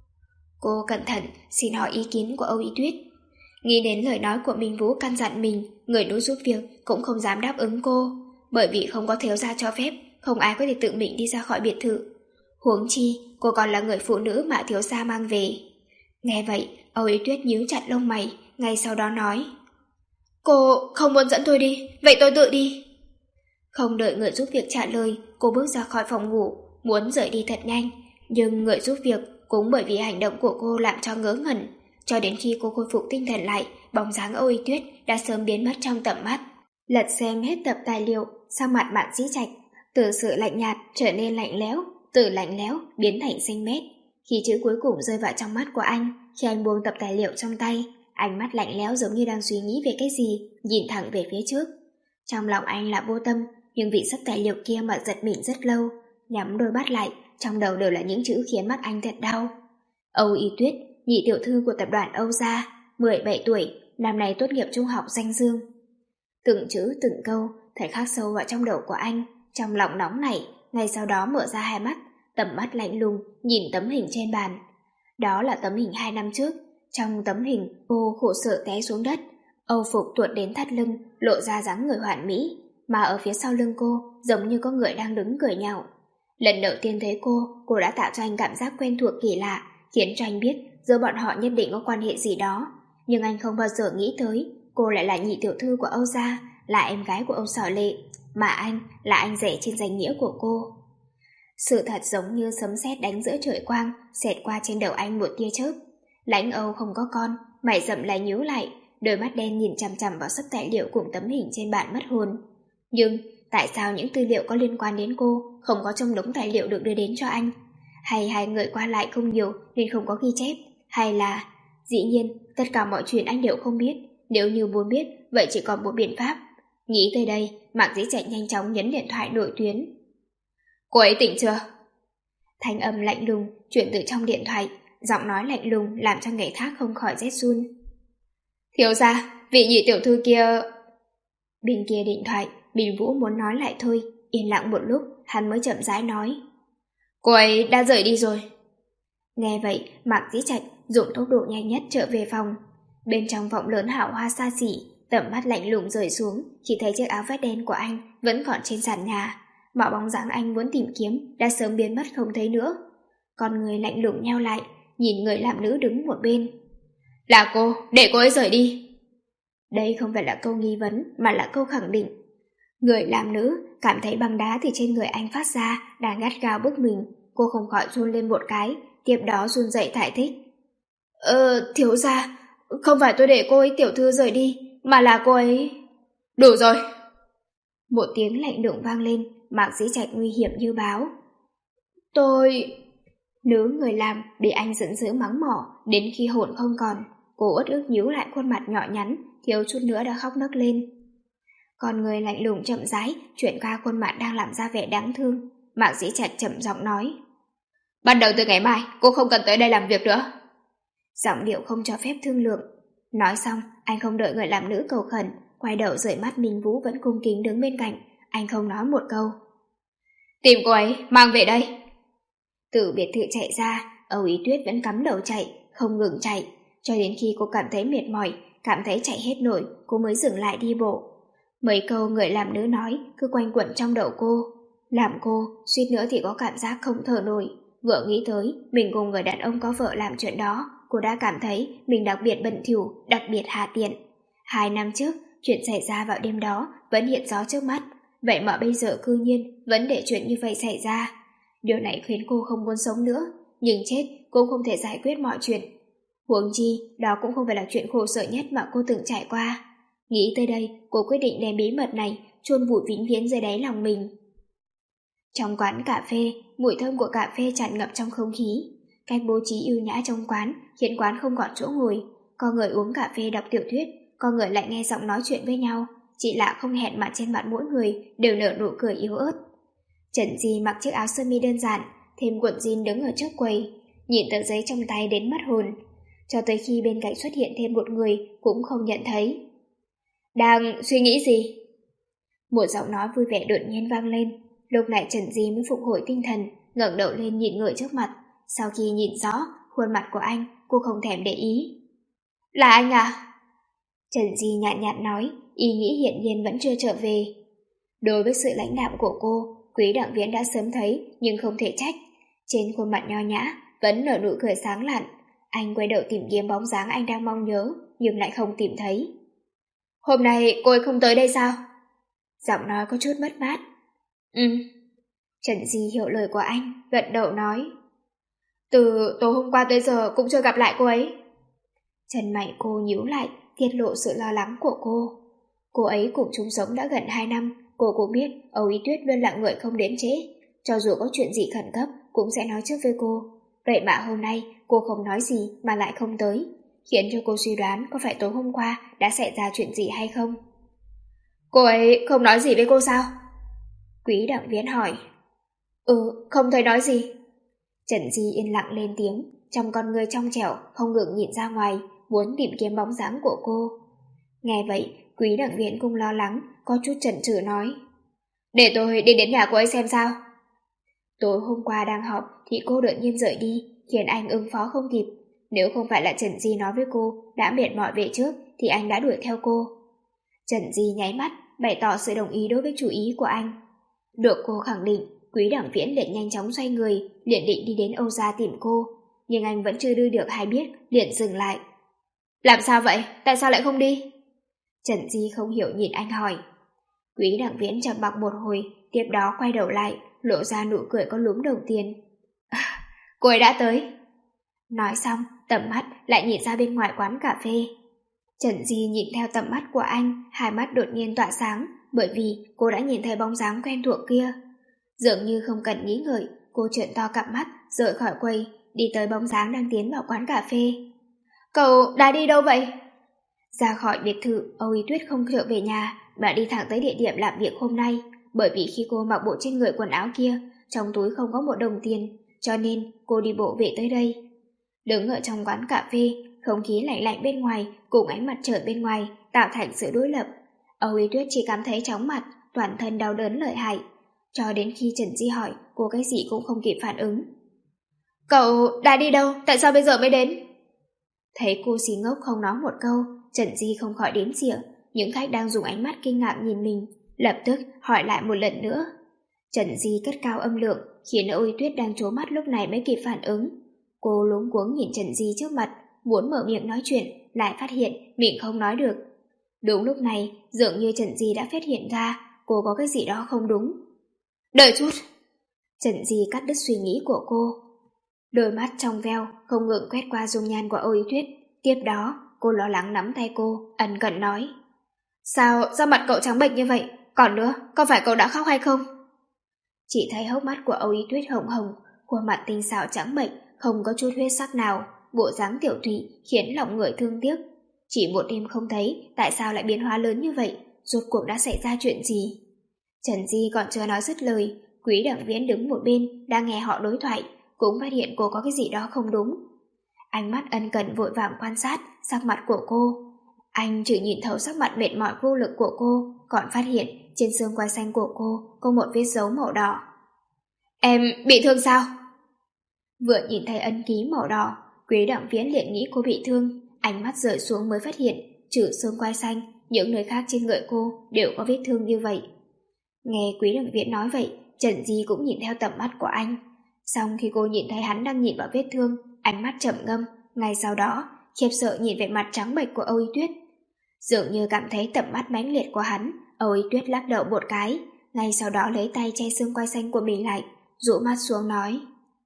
Cô cẩn thận xin hỏi ý kiến của Âu Y Tuyết. Nghĩ đến lời nói của Minh Vũ căn dặn mình, người đối giúp việc cũng không dám đáp ứng cô, bởi vì không có thiếu gia cho phép, không ai có thể tự mình đi ra khỏi biệt thự. Huống chi, cô còn là người phụ nữ mà thiếu gia mang về. Nghe vậy, Âu Y Tuyết nhíu chặt lông mày, ngay sau đó nói. Cô không muốn dẫn tôi đi, vậy tôi tự đi. Không đợi người giúp việc trả lời, cô bước ra khỏi phòng ngủ, muốn rời đi thật nhanh. Nhưng người giúp việc cũng bởi vì hành động của cô làm cho ngớ ngẩn. Cho đến khi cô khôi phục tinh thần lại, bóng dáng Âu Y Tuyết đã sớm biến mất trong tầm mắt. Lật xem hết tập tài liệu, sang mặt Mạc Dĩ Trạch, từ sự lạnh nhạt trở nên lạnh lẽo, từ lạnh lẽo biến thành xanh mét. Khi chữ cuối cùng rơi vào trong mắt của anh, khi anh buông tập tài liệu trong tay, ánh mắt lạnh lẽo giống như đang suy nghĩ về cái gì, nhìn thẳng về phía trước. Trong lòng anh là vô tâm, nhưng vì sắp tài liệu kia mà giật mình rất lâu, nhắm đôi mắt lại, trong đầu đều là những chữ khiến mắt anh thật đau. Âu Y Tuyết, nhị tiểu thư của tập đoàn Âu gia, mười bảy tuổi, năm nay tốt nghiệp trung học danh dương. Từng chữ từng câu thật khắc sâu vào trong đầu của anh, trong lòng nóng nảy, ngay sau đó mở ra hai mắt, tầm mắt lạnh lùng nhìn tấm hình trên bàn. Đó là tấm hình hai năm trước. Trong tấm hình, cô khổ sở té xuống đất, âu phục tuột đến thắt lưng, lộ ra dáng người hoàn mỹ, mà ở phía sau lưng cô giống như có người đang đứng cười nhạo. Lần đầu tiên thấy cô, cô đã tạo cho anh cảm giác quen thuộc kỳ lạ, khiến cho anh biết giữa bọn họ nhất định có quan hệ gì đó. Nhưng anh không bao giờ nghĩ tới cô lại là nhị tiểu thư của Âu gia, là em gái của Âu Sở Lệ, mà anh là anh rể trên danh nghĩa của cô. Sự thật giống như sấm sét đánh giữa trời quang, xẹt qua trên đầu anh một tia chớp. Lãnh Âu không có con, mày rậm lại nhíu lại, đôi mắt đen nhìn chằm chằm vào sấp tài liệu cùng tấm hình trên bàn mất hồn. Nhưng tại sao những tư liệu có liên quan đến cô không có trong đống tài liệu được đưa đến cho anh? Hay hai người qua lại không nhiều nên không có ghi chép? Hay là... Dĩ nhiên, tất cả mọi chuyện anh đều không biết. Nếu như muốn biết, vậy chỉ còn một biện pháp. Nghĩ tới đây, Mạc Dĩ Trạch nhanh chóng nhấn điện thoại nội tuyến. Cô ấy tỉnh chưa? Thanh âm lạnh lùng chuyển từ trong điện thoại, giọng nói lạnh lùng làm cho người khác không khỏi rét run. Thiếu gia, vị nhị tiểu thư kia... Bên kia điện thoại, Bình Vũ muốn nói lại thôi, yên lặng một lúc, hắn mới chậm rãi nói. Cô ấy đã rời đi rồi. Nghe vậy, Mạc Dĩ Trạch dùng tốc độ nhanh nhất trở về phòng. Bên trong phòng lớn hảo hoa xa xỉ, tầm mắt lạnh lùng rời xuống, chỉ thấy chiếc áo vest đen của anh vẫn còn trên sàn nhà. Mọi bóng dáng anh muốn tìm kiếm đã sớm biến mất không thấy nữa. Con người lạnh lùng nheo lại, nhìn người làm nữ đứng một bên. Là cô, để cô ấy rời đi. Đây không phải là câu nghi vấn mà là câu khẳng định. Người làm nữ cảm thấy băng đá từ trên người anh phát ra đang gắt gao bức mình. Cô không khỏi run lên một cái, tiếp đó run dậy giải thích. Ờ, thiếu gia, không phải tôi để cô ấy tiểu thư rời đi, mà là cô ấy... Đủ rồi. Một tiếng lạnh lùng vang lên, Mạc Dĩ Trạch nguy hiểm như báo. Tôi... Nữ người làm bị anh giận dữ mắng mỏ đến khi hồn không còn. Cô uất ức nhíu lại khuôn mặt nhỏ nhắn, thiếu chút nữa đã khóc nấc lên. Con người lạnh lùng chậm rãi chuyển qua khuôn mặt đang làm ra vẻ đáng thương. Mạc Dĩ Trạch chậm giọng nói. Bắt đầu từ ngày mai, cô không cần tới đây làm việc nữa. Giọng điệu không cho phép thương lượng. Nói xong, anh không đợi người làm nữ cầu khẩn, quay đầu rời mắt Minh Vũ vẫn cung kính đứng bên cạnh. Anh không nói một câu. Tìm cô ấy, mang về đây. Từ biệt thự chạy ra, Âu Y Tuyết vẫn cắm đầu chạy, không ngừng chạy. Cho đến khi cô cảm thấy mệt mỏi, cảm thấy chạy hết nổi, cô mới dừng lại đi bộ. Mấy câu người làm nữ nói cứ quanh quẩn trong đầu cô. Làm cô, suýt nữa thì có cảm giác không thở nổi. Vừa nghĩ tới, mình cùng người đàn ông có vợ làm chuyện đó, cô đã cảm thấy mình đặc biệt bẩn thỉu, đặc biệt hà tiện. Hai năm trước, chuyện xảy ra vào đêm đó vẫn hiện rõ trước mắt. Vậy mà bây giờ cư nhiên vẫn để chuyện như vậy xảy ra. Điều này khiến cô không muốn sống nữa, nhưng chết cũng không thể giải quyết mọi chuyện. Huống chi, đó cũng không phải là chuyện khổ sở nhất mà cô từng trải qua. Nghĩ tới đây, cô quyết định đem bí mật này chôn vùi vĩnh viễn dưới đáy lòng mình. Trong quán cà phê, mùi thơm của cà phê tràn ngập trong không khí. Cách bố trí ưu nhã trong quán khiến quán không còn chỗ ngồi. Có người uống cà phê đọc tiểu thuyết, có người lại nghe giọng nói chuyện với nhau. Chỉ lạ không hẹn mà trên mặt mỗi người đều nở nụ cười yếu ớt. Trần Di mặc chiếc áo sơ mi đơn giản, thêm quần jean đứng ở trước quầy. nhìn tờ giấy trong tay đến mất hồn. Cho tới khi bên cạnh xuất hiện thêm một người cũng không nhận thấy. Đang suy nghĩ gì? Một giọng nói vui vẻ đột nhiên vang lên. Lúc này Trần Di mới phục hồi tinh thần, ngẩng đầu lên nhìn người trước mặt. Sau khi nhìn rõ khuôn mặt của anh, cô không thèm để ý. Là anh à? Trần Di nhạt nhạt nói, ý nghĩ hiện nhiên vẫn chưa trở về. Đối với sự lãnh đạm của cô, Quý Đặng Viễn đã sớm thấy nhưng không thể trách. Trên khuôn mặt nho nhã vẫn nở nụ cười sáng lạn. Anh quay đầu tìm kiếm bóng dáng anh đang mong nhớ, nhưng lại không tìm thấy. Hôm nay cô ấy không tới đây sao? Giọng nói có chút mất mát. Ừ. Trần Di hiểu lời của anh, gật đầu nói. Từ tối hôm qua tới giờ cũng chưa gặp lại cô ấy. Chân mày cô nhíu lại, tiết lộ sự lo lắng của cô. Cô ấy cùng chung sống đã gần hai năm, cô cũng biết Âu Ý Tuyết luôn là người không đến trễ. Cho dù có chuyện gì khẩn cấp cũng sẽ nói trước với cô. Vậy mà hôm nay cô không nói gì mà lại không tới, khiến cho cô suy đoán có phải tối hôm qua đã xảy ra chuyện gì hay không. Cô ấy không nói gì với cô sao? Quý Đặng Viễn hỏi. Ừ, không thấy nói gì. Trần Di yên lặng lên tiếng, trong con người trong trẻo không ngừng nhìn ra ngoài, muốn tìm kiếm bóng dáng của cô. Nghe vậy, Quý Đặng Viễn cũng lo lắng, có chút chần chừ nói. Để tôi đi đến nhà cô ấy xem sao. Tối hôm qua đang họp thì cô đột nhiên rời đi, khiến anh ứng phó không kịp. Nếu không phải là Trần Di nói với cô đã mệt mỏi về trước thì anh đã đuổi theo cô. Trần Di nháy mắt, bày tỏ sự đồng ý đối với chủ ý của anh. Được cô khẳng định, Quý Đặng Viễn liền nhanh chóng xoay người, liền định đi đến Âu gia tìm cô. Nhưng anh vẫn chưa đưa được hay biết, liền dừng lại. Làm sao vậy? Tại sao lại không đi? Trần Di không hiểu nhìn anh hỏi. Quý Đặng Viễn trầm mặc một hồi, tiếp đó quay đầu lại, lộ ra nụ cười có lúm đầu tiên. Cô ấy đã tới. Nói xong, tầm mắt lại nhìn ra bên ngoài quán cà phê. Trần Di nhìn theo tầm mắt của anh, hai mắt đột nhiên tỏa sáng, bởi vì cô đã nhìn thấy bóng dáng quen thuộc kia. Dường như không cần nghĩ ngợi, cô trợn to cặp mắt, rời khỏi quầy, đi tới bóng dáng đang tiến vào quán cà phê. Cậu đã đi đâu vậy? Ra khỏi biệt thự, Âu Ý Tuyết không trở về nhà, mà đi thẳng tới địa điểm làm việc hôm nay, bởi vì khi cô mặc bộ trên người quần áo kia, trong túi không có một đồng tiền, cho nên cô đi bộ về tới đây. Đứng ở trong quán cà phê, không khí lạnh lạnh bên ngoài cùng ánh mặt trời bên ngoài tạo thành sự đối lập. Âu Ý Tuyết chỉ cảm thấy chóng mặt, toàn thân đau đớn lợi hại. Cho đến khi Trần Di hỏi, cô cái gì cũng không kịp phản ứng. Cậu đã đi đâu? Tại sao bây giờ mới đến? Thấy cô xí ngốc không nói một câu, Trần Di không khỏi đếm xỉa. Những khách đang dùng ánh mắt kinh ngạc nhìn mình, lập tức hỏi lại một lần nữa. Trần Di cất cao âm lượng, khiến Âu Ý Tuyết đang trố mắt lúc này mới kịp phản ứng. Cô luống cuống nhìn Trần Di trước mặt, muốn mở miệng nói chuyện, lại phát hiện mình không nói được. Đúng lúc này, dường như Trần Di đã phát hiện ra cô có cái gì đó không đúng. Đợi chút. Trần Di cắt đứt suy nghĩ của cô. Đôi mắt trong veo không ngừng quét qua dung nhan của Âu Ý Tuyết. Tiếp đó, cô lo lắng nắm tay cô, ẩn cẩn nói. Sao, sao mặt cậu trắng bệch như vậy? Còn nữa, có phải cậu đã khóc hay không? Chỉ thấy hốc mắt của Âu Ý Tuyết hồng hồng, khuôn mặt tinh xảo trắng bệch, không có chút huyết sắc nào, bộ dáng tiểu thụy khiến lòng người thương tiếc. Chỉ một đêm không thấy, tại sao lại biến hóa lớn như vậy? Rốt cuộc đã xảy ra chuyện gì? Trần Di còn chưa nói dứt lời, Quý Đặng Viễn đứng một bên đang nghe họ đối thoại, cũng phát hiện cô có cái gì đó không đúng. Ánh mắt ân cần vội vàng quan sát sắc mặt của cô. Anh chỉ nhìn thấu sắc mặt mệt mỏi vô lực của cô, còn phát hiện trên xương quai xanh của cô có một vết dấu màu đỏ. Em bị thương sao? Vừa nhìn thấy ấn ký màu đỏ, Quý Đặng Viễn liền nghĩ cô bị thương, ánh mắt rời xuống mới phát hiện, trừ xương quai xanh, những nơi khác trên người cô đều có vết thương như vậy. Nghe Quý Đặng Viễn nói vậy, Trần Di cũng nhìn theo tầm mắt của anh. Xong khi cô nhìn thấy hắn đang nhìn vào vết thương, ánh mắt trầm ngâm, ngay sau đó, khiếp sợ nhìn về mặt trắng bệch của Âu Ý Tuyết. Dường như cảm thấy tầm mắt mãnh liệt của hắn, Âu Ý Tuyết lắc đầu một cái, ngay sau đó lấy tay che xương quai xanh của mình lại, rũ mắt xuống nói.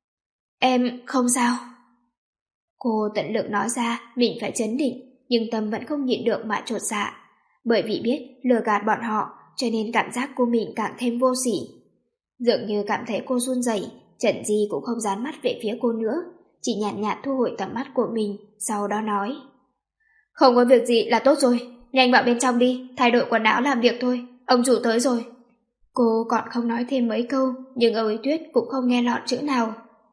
Em không sao. Cô tận lực nói ra mình phải trấn định, nhưng tâm vẫn không nhịn được mà chột dạ. Bởi vì biết lừa gạt bọn họ, cho nên cảm giác cô mình càng thêm vô sỉ. Dường như cảm thấy cô run rẩy, Trần Di cũng không dán mắt về phía cô nữa, chỉ nhàn nhạt, nhạt thu hồi tầm mắt của mình, sau đó nói. Không có việc gì là tốt rồi, nhanh vào bên trong đi, thay đổi quần áo làm việc thôi, ông chủ tới rồi. Cô còn không nói thêm mấy câu, nhưng Âu Ý Tuyết cũng không nghe lọt chữ nào.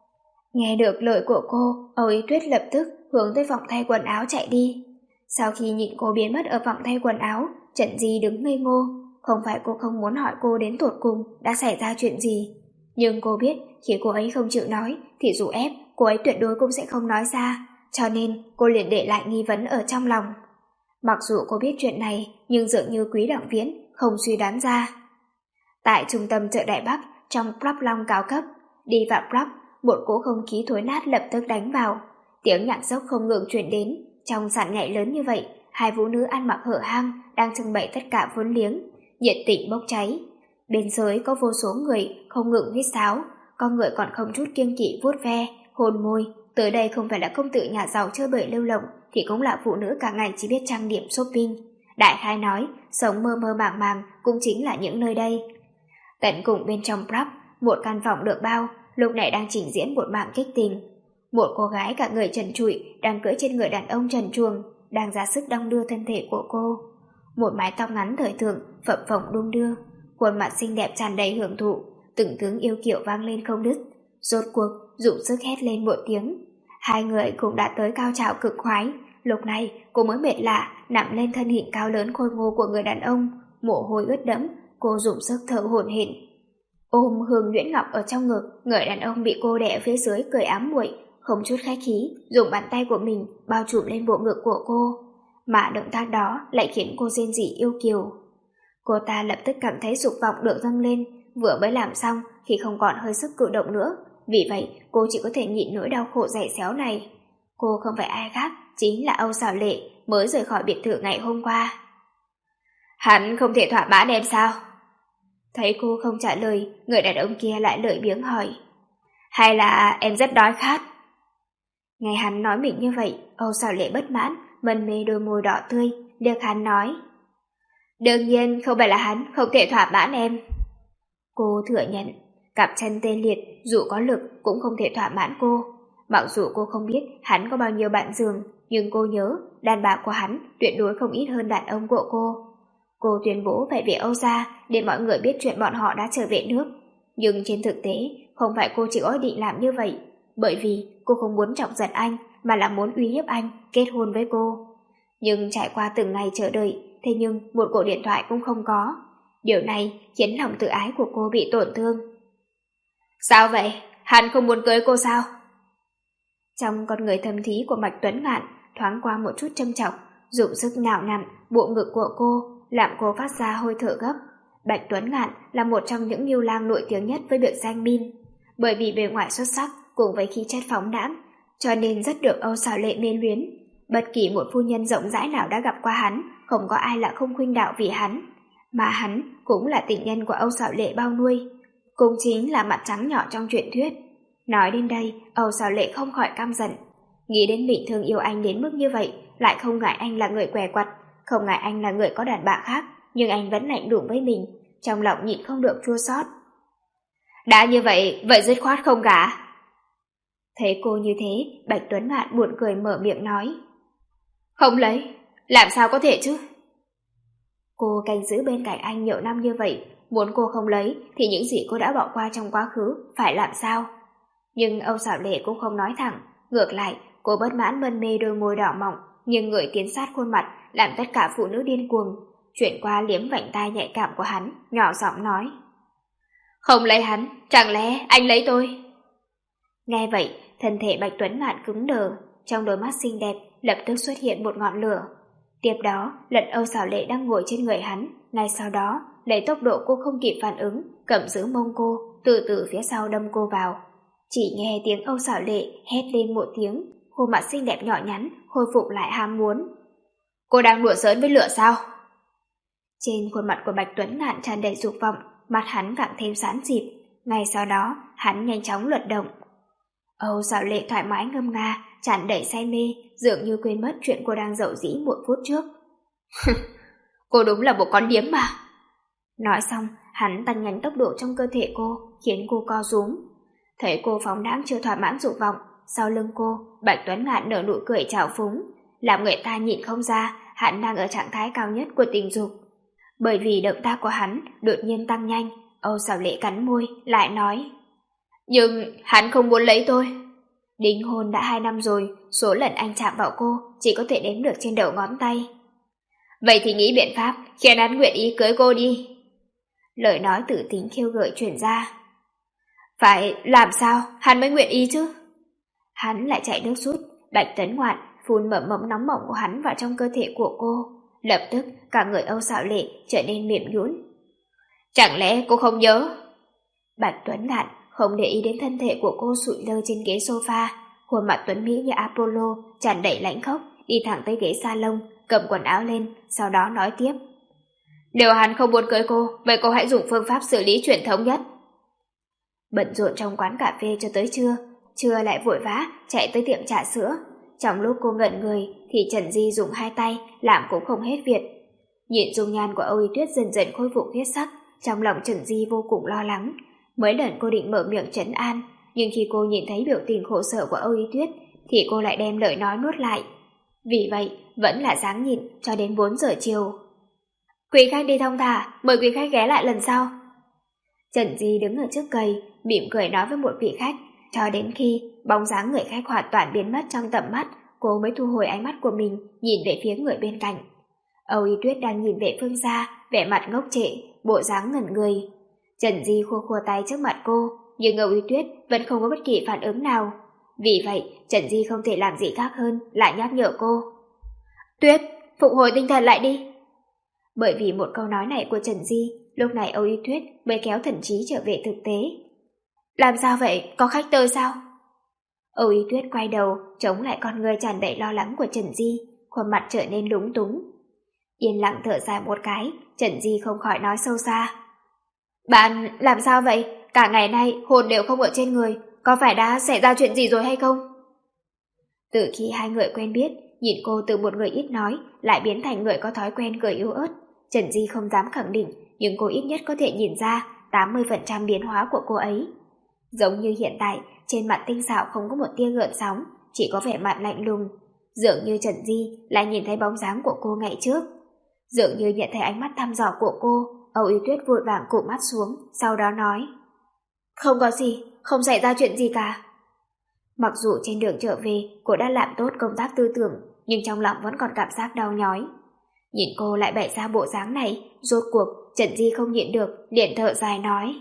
Nghe được lời của cô, Âu Ý Tuyết lập tức hướng tới phòng thay quần áo chạy đi. Sau khi nhìn cô biến mất ở phòng thay quần áo, Trần Di đứng ngây ngô. Không phải cô không muốn hỏi cô đến tột cùng đã xảy ra chuyện gì, nhưng cô biết khi cô ấy không chịu nói thì dù ép, cô ấy tuyệt đối cũng sẽ không nói ra, cho nên cô liền để lại nghi vấn ở trong lòng. Mặc dù cô biết chuyện này, nhưng dường như Quý Đặng Viễn không suy đoán ra. Tại trung tâm chợ Đại Bắc, trong club long cao cấp, đi vào club, một cỗ không khí thối nát lập tức đánh vào. Tiếng nhạc dốc không ngừng truyền đến. Trong sàn nhảy lớn như vậy, hai vũ nữ ăn mặc hở hang đang trưng bày tất cả vốn liếng, nhiệt tình bốc cháy. Bên dưới có vô số người không ngừng huýt sáo, có người còn không chút kiêng kỵ vuốt ve, hôn môi. Tới đây không phải là công tử nhà giàu chơi bời lêu lỏng, thì cũng là phụ nữ cả ngày chỉ biết trang điểm shopping. Đại khái nói, sống mơ mơ màng màng cũng chính là những nơi đây. Tận cùng bên trong club, một căn phòng được bao, lúc này đang trình diễn một màn kích tình. Một cô gái cả người trần trụi đang cưỡi trên người đàn ông trần truồng, đang ra sức đong đưa thân thể của cô. Một mái tóc ngắn thời thượng phập phồng đung đưa, khuôn mặt xinh đẹp tràn đầy hưởng thụ, từng tiếng yêu kiều vang lên không đứt. Rốt cuộc dùng sức hét lên một tiếng. Hai người cũng đã tới cao trào cực khoái. Lúc này cô mới mệt lạ nằm lên thân hình cao lớn khôi ngô của người đàn ông, mồ hôi ướt đẫm. Cô dùng sức thở hổn hển, ôm Hương Nhuyễn Ngọc ở trong ngực. Người đàn ông bị cô đè phía dưới cười ám muội, không chút khách khí dùng bàn tay của mình bao trùm lên bộ ngực của cô, mà động tác đó lại khiến cô rên rỉ yêu kiều. Cô ta lập tức cảm thấy dục vọng được dâng lên, vừa mới làm xong khi không còn hơi sức cử động nữa, vì vậy cô chỉ có thể nhịn nỗi đau khổ dày xéo này. Cô không phải ai khác, chính là Âu Sảo Lệ mới rời khỏi biệt thự ngày hôm qua. Hắn không thể thỏa mãn em sao? Thấy cô không trả lời, người đàn ông kia lại lười biếng hỏi, hay là em rất đói khát? Nghe hắn nói mình như vậy, Âu Sảo Lệ bất mãn, mân mê đôi môi đỏ tươi, liếc hắn nói, đương nhiên không phải là hắn không thể thỏa mãn em. Cô thừa nhận, cặp chân tê liệt dù có lực cũng không thể thỏa mãn cô. Mặc dù cô không biết hắn có bao nhiêu bạn giường, nhưng cô nhớ đàn bà của hắn tuyệt đối không ít hơn đàn ông của cô. Cô tuyên bố phải về Âu gia để mọi người biết chuyện bọn họ đã trở về nước. Nhưng trên thực tế, không phải cô chỉ có ý định làm như vậy, bởi vì cô không muốn chọc giận anh, mà là muốn uy hiếp anh kết hôn với cô. Nhưng trải qua từng ngày chờ đợi, thế nhưng một cuộc điện thoại cũng không có. Điều này khiến lòng tự ái của cô bị tổn thương. Sao vậy? Hắn không muốn cưới cô sao? Trong con người thâm thí của Bạch Tuấn Ngạn thoáng qua một chút châm chọc, dùng sức nhào nặn bộ ngực của cô, làm cô phát ra hơi thở gấp. Bạch Tuấn Ngạn là một trong những nghiêu lang nổi tiếng nhất với biệt danh Min, bởi vì bề ngoài xuất sắc cùng với khí chất phóng đãng, cho nên rất được Âu Sảo Lệ mê luyến. Bất kỳ một phu nhân rộng rãi nào đã gặp qua hắn, không có ai là không khuynh đạo vì hắn, mà hắn cũng là tình nhân của Âu Sảo Lệ bao nuôi, cũng chính là mặt trắng nhỏ trong truyền thuyết. Nói đến đây, Âu Sảo Lệ không khỏi căm giận, nghĩ đến mình thương yêu anh đến mức như vậy, lại không ngại anh là người què quặt, không ngại anh là người có đàn bà khác, nhưng anh vẫn lạnh lùng với mình, trong lòng nhịn không được chua xót. Đã như vậy, vậy dứt khoát không gả. Thấy cô như thế, Bạch Tuấn Ngạn buồn cười mở miệng nói, không lấy, làm sao có thể chứ? Cô canh giữ bên cạnh anh nhiều năm như vậy, muốn cô không lấy thì những gì cô đã bỏ qua trong quá khứ phải làm sao? Nhưng Âu Sảo Lệ cũng không nói thẳng, ngược lại cô bất mãn mân mê đôi môi đỏ mọng, nhưng người tiến sát khuôn mặt làm tất cả phụ nữ điên cuồng, chuyển qua liếm vành tai nhạy cảm của hắn, nhỏ giọng nói, không lấy hắn, chẳng lẽ anh lấy tôi? Nghe vậy, thân thể Bạch Tuấn Ngạn cứng đờ, trong đôi mắt xinh đẹp lập tức xuất hiện một ngọn lửa. Tiếp đó, lật Âu Sảo Lệ đang ngồi trên người hắn, ngay sau đó, lấy tốc độ cô không kịp phản ứng, cầm giữ mông cô, từ từ phía sau đâm cô vào. Chỉ nghe tiếng Âu Sảo Lệ hét lên một tiếng, khuôn mặt xinh đẹp nhỏ nhắn khôi phục lại ham muốn. Cô đang đùa giỡn với lửa sao? Trên khuôn mặt của Bạch Tuấn Ngạn tràn đầy dục vọng, mặt hắn càng thêm xám xịt. Ngay sau đó, hắn nhanh chóng luận động. Âu Sảo Lệ thoải mái ngâm nga, tràn đầy say mê, dường như quên mất chuyện cô đang dậu dĩ một phút trước. Cô đúng là một con điếm mà. Nói xong, hắn tăng nhanh tốc độ trong cơ thể cô, khiến cô co rúm. Thấy cô phóng đãng chưa thỏa mãn dục vọng, sau lưng cô, Bạch Tuấn Ngạn nở nụ cười trào phúng, làm người ta nhìn không ra hắn đang ở trạng thái cao nhất của tình dục. Bởi vì động tác của hắn đột nhiên tăng nhanh, Âu Sảo Lệ cắn môi, lại nói, nhưng hắn không muốn lấy tôi. Đính hôn đã hai năm rồi, số lần anh chạm vào cô chỉ có thể đếm được trên đầu ngón tay. Vậy thì nghĩ biện pháp khiến hắn nguyện ý cưới cô đi. Lời nói tử tính khiêu gợi truyền ra. Phải làm sao hắn mới nguyện ý chứ? Hắn lại chạy nước rút. Bạch Tấn Ngoạn phun mầm mống nóng bỏng của hắn vào trong cơ thể của cô. Lập tức cả người Âu xạo lệ trở nên mềm nhũn. Chẳng lẽ cô không nhớ? Bạch Tuấn Ngạn không để ý đến thân thể của cô sụi lơ trên ghế sofa, khuôn mặt tuấn mỹ như Apollo tràn đầy lãnh khốc, đi thẳng tới ghế salon, cầm quần áo lên, sau đó nói tiếp. Nếu hắn không muốn cưới cô, vậy cô hãy dùng phương pháp xử lý truyền thống nhất. Bận rộn trong quán cà phê cho tới trưa, trưa lại vội vã chạy tới tiệm trà sữa. Trong lúc cô ngẩn người thì Trần Di dùng hai tay làm cũng không hết việc. Nhìn dung nhan của Âu Y Tuyết dần dần khôi phục huyết sắc, trong lòng Trần Di vô cùng lo lắng. Mấy lần cô định mở miệng trấn an, nhưng khi cô nhìn thấy biểu tình khổ sở của Âu Y Tuyết thì cô lại đem lời nói nuốt lại. Vì vậy vẫn là dáng nhịn cho đến bốn giờ chiều. Quý khách đi thong thả, mời quý khách ghé lại lần sau. Trần Di đứng ở trước cây, mỉm cười nói với một vị khách, cho đến khi bóng dáng người khách hoàn toàn biến mất trong tầm mắt, cô mới thu hồi ánh mắt của mình, nhìn về phía người bên cạnh. Âu Y Tuyết đang nhìn về phương xa, vẻ mặt ngốc trệ, bộ dáng ngẩn người. Trần Di khua khua tay trước mặt cô, nhưng Âu Y Tuyết vẫn không có bất kỳ phản ứng nào. Vì vậy, Trần Di không thể làm gì khác hơn lại nhắc nhở cô. Tuyết, phục hồi tinh thần lại đi. Bởi vì một câu nói này của Trần Di, lúc này Âu Y Tuyết mới kéo thần trí trở về thực tế. Làm sao vậy, có khách tới sao? Âu Y Tuyết quay đầu, chống lại con người tràn đầy lo lắng của Trần Di, khuôn mặt trở nên lúng túng. Yên lặng thở dài một cái, Trần Di không khỏi nói sâu xa. Bạn làm sao vậy? Cả ngày nay hồn đều không ở trên người, có phải đã xảy ra chuyện gì rồi hay không? Từ khi hai người quen biết, nhìn cô từ một người ít nói lại biến thành người có thói quen cười yếu ớt, Trần Di không dám khẳng định, nhưng cô ít nhất có thể nhìn ra tám mươi phần trăm biến hóa của cô ấy. Giống như hiện tại, trên mặt tinh xảo không có một tia gợn sóng, chỉ có vẻ mặt lạnh lùng. Dường như Trần Di lại nhìn thấy bóng dáng của cô ngày trước. Dường như nhận thấy ánh mắt thăm dò của cô, Âu Y Tuyết vội vàng cụp mắt xuống, sau đó nói. Không có gì, không xảy ra chuyện gì cả. Mặc dù trên đường trở về, cô đã làm tốt công tác tư tưởng, nhưng trong lòng vẫn còn cảm giác đau nhói. Nhìn cô lại bày ra bộ dáng này, rốt cuộc, Trần Di không nhịn được, liền thở dài nói.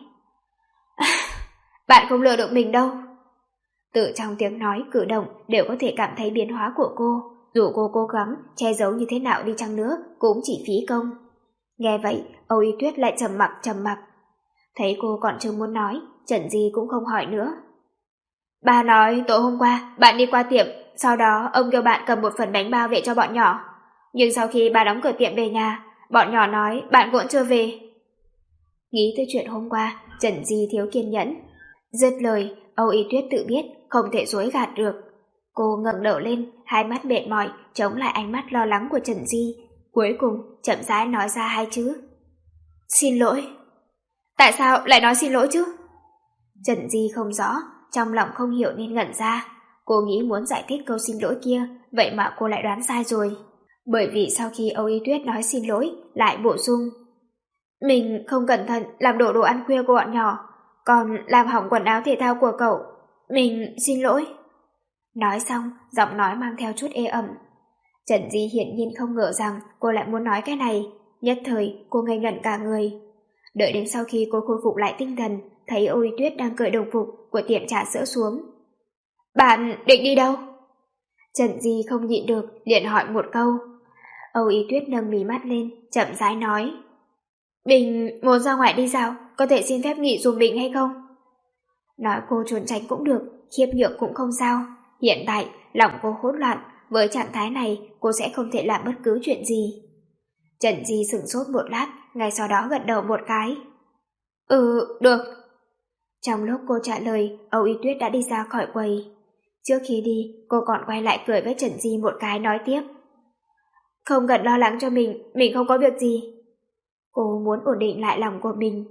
Bạn không lừa được mình đâu. Từ trong tiếng nói, cử động đều có thể cảm thấy biến hóa của cô, dù cô cố gắng che giấu như thế nào đi chăng nữa cũng chỉ phí công. Nghe vậy, Âu Y Tuyết lại trầm mặc trầm mặc. Thấy cô còn chưa muốn nói, Trần Di cũng không hỏi nữa. Bà nói tối hôm qua bạn đi qua tiệm, sau đó ông kêu bạn cầm một phần bánh bao về cho bọn nhỏ. Nhưng sau khi bà đóng cửa tiệm về nhà, bọn nhỏ nói bạn cũng chưa về. Nghĩ tới chuyện hôm qua, Trần Di thiếu kiên nhẫn. Dứt lời, Âu Y Tuyết tự biết không thể dối gạt được. Cô ngẩng đầu lên, hai mắt mệt mỏi chống lại ánh mắt lo lắng của Trần Di. Cuối cùng chậm rãi nói ra hai chữ. Xin lỗi. Tại sao lại nói xin lỗi chứ? Trần Di không rõ, trong lòng không hiểu nên ngẩn ra. Cô nghĩ muốn giải thích câu xin lỗi kia, vậy mà cô lại đoán sai rồi. Bởi vì sau khi Âu Y Tuyết nói xin lỗi, lại bổ sung. Mình không cẩn thận làm đổ đồ ăn khuya của bọn nhỏ, còn làm hỏng quần áo thể thao của cậu. Mình xin lỗi. Nói xong, giọng nói mang theo chút ê ẩm. Trần Di hiển nhiên không ngờ rằng cô lại muốn nói cái này. Nhất thời, cô ngây ngẩn cả người. Đợi đến sau khi cô khôi phục lại tinh thần, thấy Âu Y Tuyết đang cởi đồng phục của tiệm trà sữa xuống. Bạn định đi đâu? Trần Di không nhịn được, liền hỏi một câu. Âu Y Tuyết nâng mí mắt lên, chậm rãi nói. Bình muốn ra ngoài đi dạo, có thể xin phép nghỉ dùm Bình hay không? Nói cô trốn tránh cũng được, khiếp nhược cũng không sao. Hiện tại, lòng cô hỗn loạn, với trạng thái này cô sẽ không thể làm bất cứ chuyện gì. Trần Di sửng sốt một lát, ngay sau đó gật đầu một cái. Ừ, được. Trong lúc cô trả lời, Âu Y Tuyết đã đi ra khỏi quầy. Trước khi đi, cô còn quay lại cười với Trần Di một cái nói tiếp. Không cần lo lắng cho mình, mình không có việc gì. Cô muốn ổn định lại lòng của mình.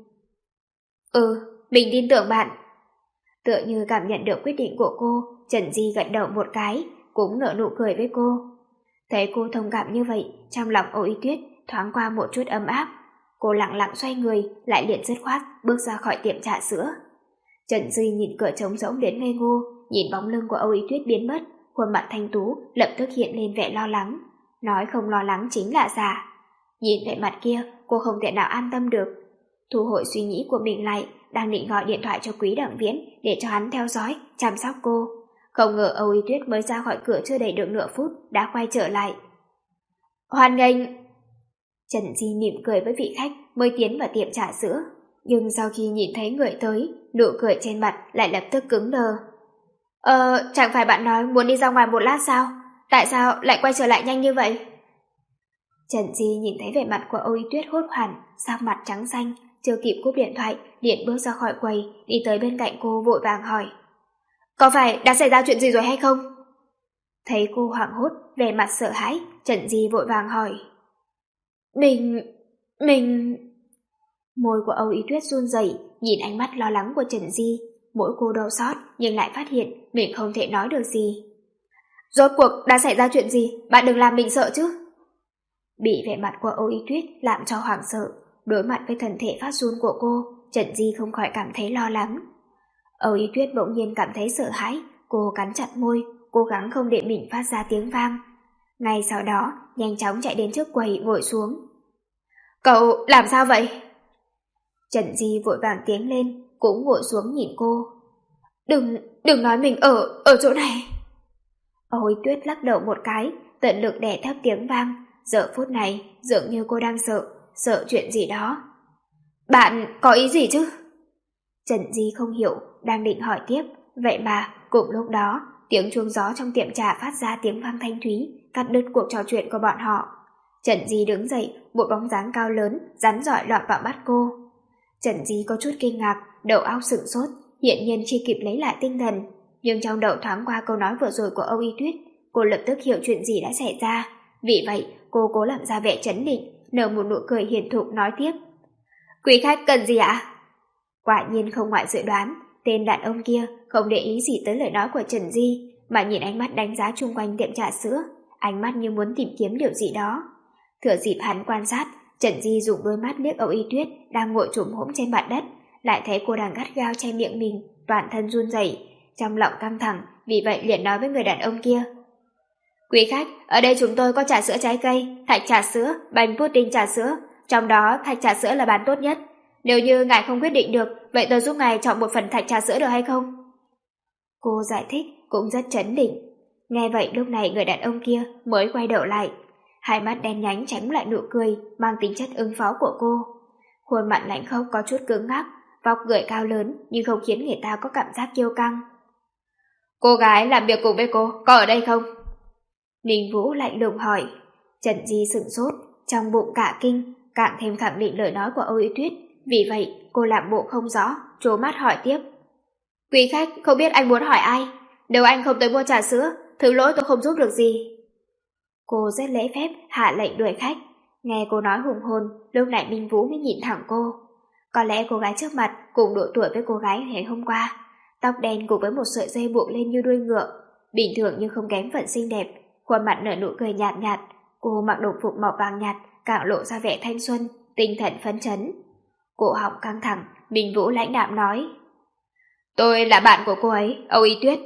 Ừ, mình tin tưởng bạn. Tựa như cảm nhận được quyết định của cô, Trần Di gật đầu một cái, cũng nở nụ cười với cô. Thấy cô thông cảm như vậy, trong lòng Âu Y Tuyết thoáng qua một chút ấm áp. Cô lặng lặng xoay người, lại liền dứt khoát bước ra khỏi tiệm trà sữa. Trần Di nhìn cửa trống rỗng đến ngây ngô, nhìn bóng lưng của Âu Y Tuyết biến mất, khuôn mặt thanh tú lập tức hiện lên vẻ lo lắng. Nói không lo lắng chính là giả. Nhìn vẻ mặt kia, cô không thể nào an tâm được. Thu hồi suy nghĩ của mình lại, đang định gọi điện thoại cho Quý Đặng Viễn để cho hắn theo dõi, chăm sóc cô. Không ngờ Âu Y Tuyết mới ra khỏi cửa chưa đầy được nửa phút đã quay trở lại. Hoan nghênh! Trần Di mỉm cười với vị khách mới tiến vào tiệm trà sữa, nhưng sau khi nhìn thấy người tới, nụ cười trên mặt lại lập tức cứng đờ. Ờ, chẳng phải bạn nói muốn đi ra ngoài một lát sao? Tại sao lại quay trở lại nhanh như vậy? Trần Di nhìn thấy vẻ mặt của Âu Y Tuyết hốt hoảng, sắc mặt trắng xanh, chưa kịp cúp điện thoại, liền bước ra khỏi quầy, đi tới bên cạnh cô vội vàng hỏi. Có phải đã xảy ra chuyện gì rồi hay không? Thấy cô hoảng hốt, vẻ mặt sợ hãi, Trần Di vội vàng hỏi. Mình... mình... Môi của Âu Y Tuyết run rẩy, nhìn ánh mắt lo lắng của Trần Di, mỗi cô đau xót nhưng lại phát hiện mình không thể nói được gì. Rốt cuộc đã xảy ra chuyện gì? Bạn đừng làm mình sợ chứ. Bị vẻ mặt của Âu Y Tuyết làm cho hoảng sợ, đối mặt với thân thể phát run của cô, Trần Di không khỏi cảm thấy lo lắng. Âu Y Tuyết bỗng nhiên cảm thấy sợ hãi, cô cắn chặt môi, cố gắng không để mình phát ra tiếng vang. Ngay sau đó, nhanh chóng chạy đến trước quầy ngồi xuống. Cậu làm sao vậy? Trần Di vội vàng tiến lên, cũng ngồi xuống nhìn cô. Đừng, đừng nói mình ở, ở chỗ này. Âu Y Tuyết lắc đầu một cái, tận lực đè thấp tiếng vang. Giờ phút này, dường như cô đang sợ, sợ chuyện gì đó. Bạn có ý gì chứ? Trần Di không hiểu, đang định hỏi tiếp. Vậy mà, cùng lúc đó, tiếng chuông gió trong tiệm trà phát ra tiếng vang thanh thúy, cắt đứt cuộc trò chuyện của bọn họ. Trần Di đứng dậy, một bóng dáng cao lớn, rắn rỏi lọt vào mắt cô. Trần Di có chút kinh ngạc, đầu óc sửng sốt, hiện nhiên chưa kịp lấy lại tinh thần. Nhưng trong đầu thoáng qua câu nói vừa rồi của Âu Y Tuyết, cô lập tức hiểu chuyện gì đã xảy ra. Vì vậy, cô cố làm ra vẻ trấn định, nở một nụ cười hiền thục nói tiếp. Quý khách cần gì ạ? Quả nhiên không ngoại dự đoán, tên đàn ông kia không để ý gì tới lời nói của Trần Di, mà nhìn ánh mắt đánh giá chung quanh tiệm trà sữa, ánh mắt như muốn tìm kiếm điều gì đó. Thừa dịp hắn quan sát, Trần Di dùng đôi mắt liếc Âu Y Tuyết đang ngồi trùm hổm trên mặt đất, lại thấy cô đang gắt gao che miệng mình, toàn thân run rẩy, trong lòng căng thẳng, vì vậy liền nói với người đàn ông kia. Quý khách, ở đây chúng tôi có trà sữa trái cây, thạch trà sữa, bánh pudding trà sữa, trong đó thạch trà sữa là bán tốt nhất. Nếu như ngài không quyết định được, vậy tôi giúp ngài chọn một phần thạch trà sữa được hay không? Cô giải thích cũng rất trấn định. Nghe vậy lúc này người đàn ông kia mới quay đầu lại. Hai mắt đen nhánh tránh lại nụ cười mang tính chất ứng phó của cô. Khuôn mặt lạnh khốc có chút cứng ngắc, vóc người cao lớn nhưng không khiến người ta có cảm giác kiêu căng. Cô gái làm việc cùng với cô, có ở đây không? Ninh Vũ lạnh lùng hỏi. Trần Di sửng sốt, trong bụng cả kinh, càng thêm khẳng định lời nói của Âu Y Tuyết. Vì vậy, cô làm bộ không rõ, trố mắt hỏi tiếp. Quý khách, không biết anh muốn hỏi ai? Nếu anh không tới mua trà sữa, thứ lỗi tôi không giúp được gì. Cô rất lễ phép, hạ lệnh đuổi khách. Nghe cô nói hùng hồn, lúc này Minh Vũ mới nhìn thẳng cô. Có lẽ cô gái trước mặt cùng độ tuổi với cô gái ngày hôm qua. Tóc đen cùng với một sợi dây buộc lên như đuôi ngựa, bình thường nhưng không kém phần xinh đẹp. Khuôn mặt nở nụ cười nhạt nhạt. Cô mặc đồng phục màu vàng nhạt, càng lộ ra vẻ thanh xuân, tinh thần phấn chấn. Cổ họng căng thẳng, Minh Vũ lãnh đạm nói. Tôi là bạn của cô ấy, Âu Y Tuyết.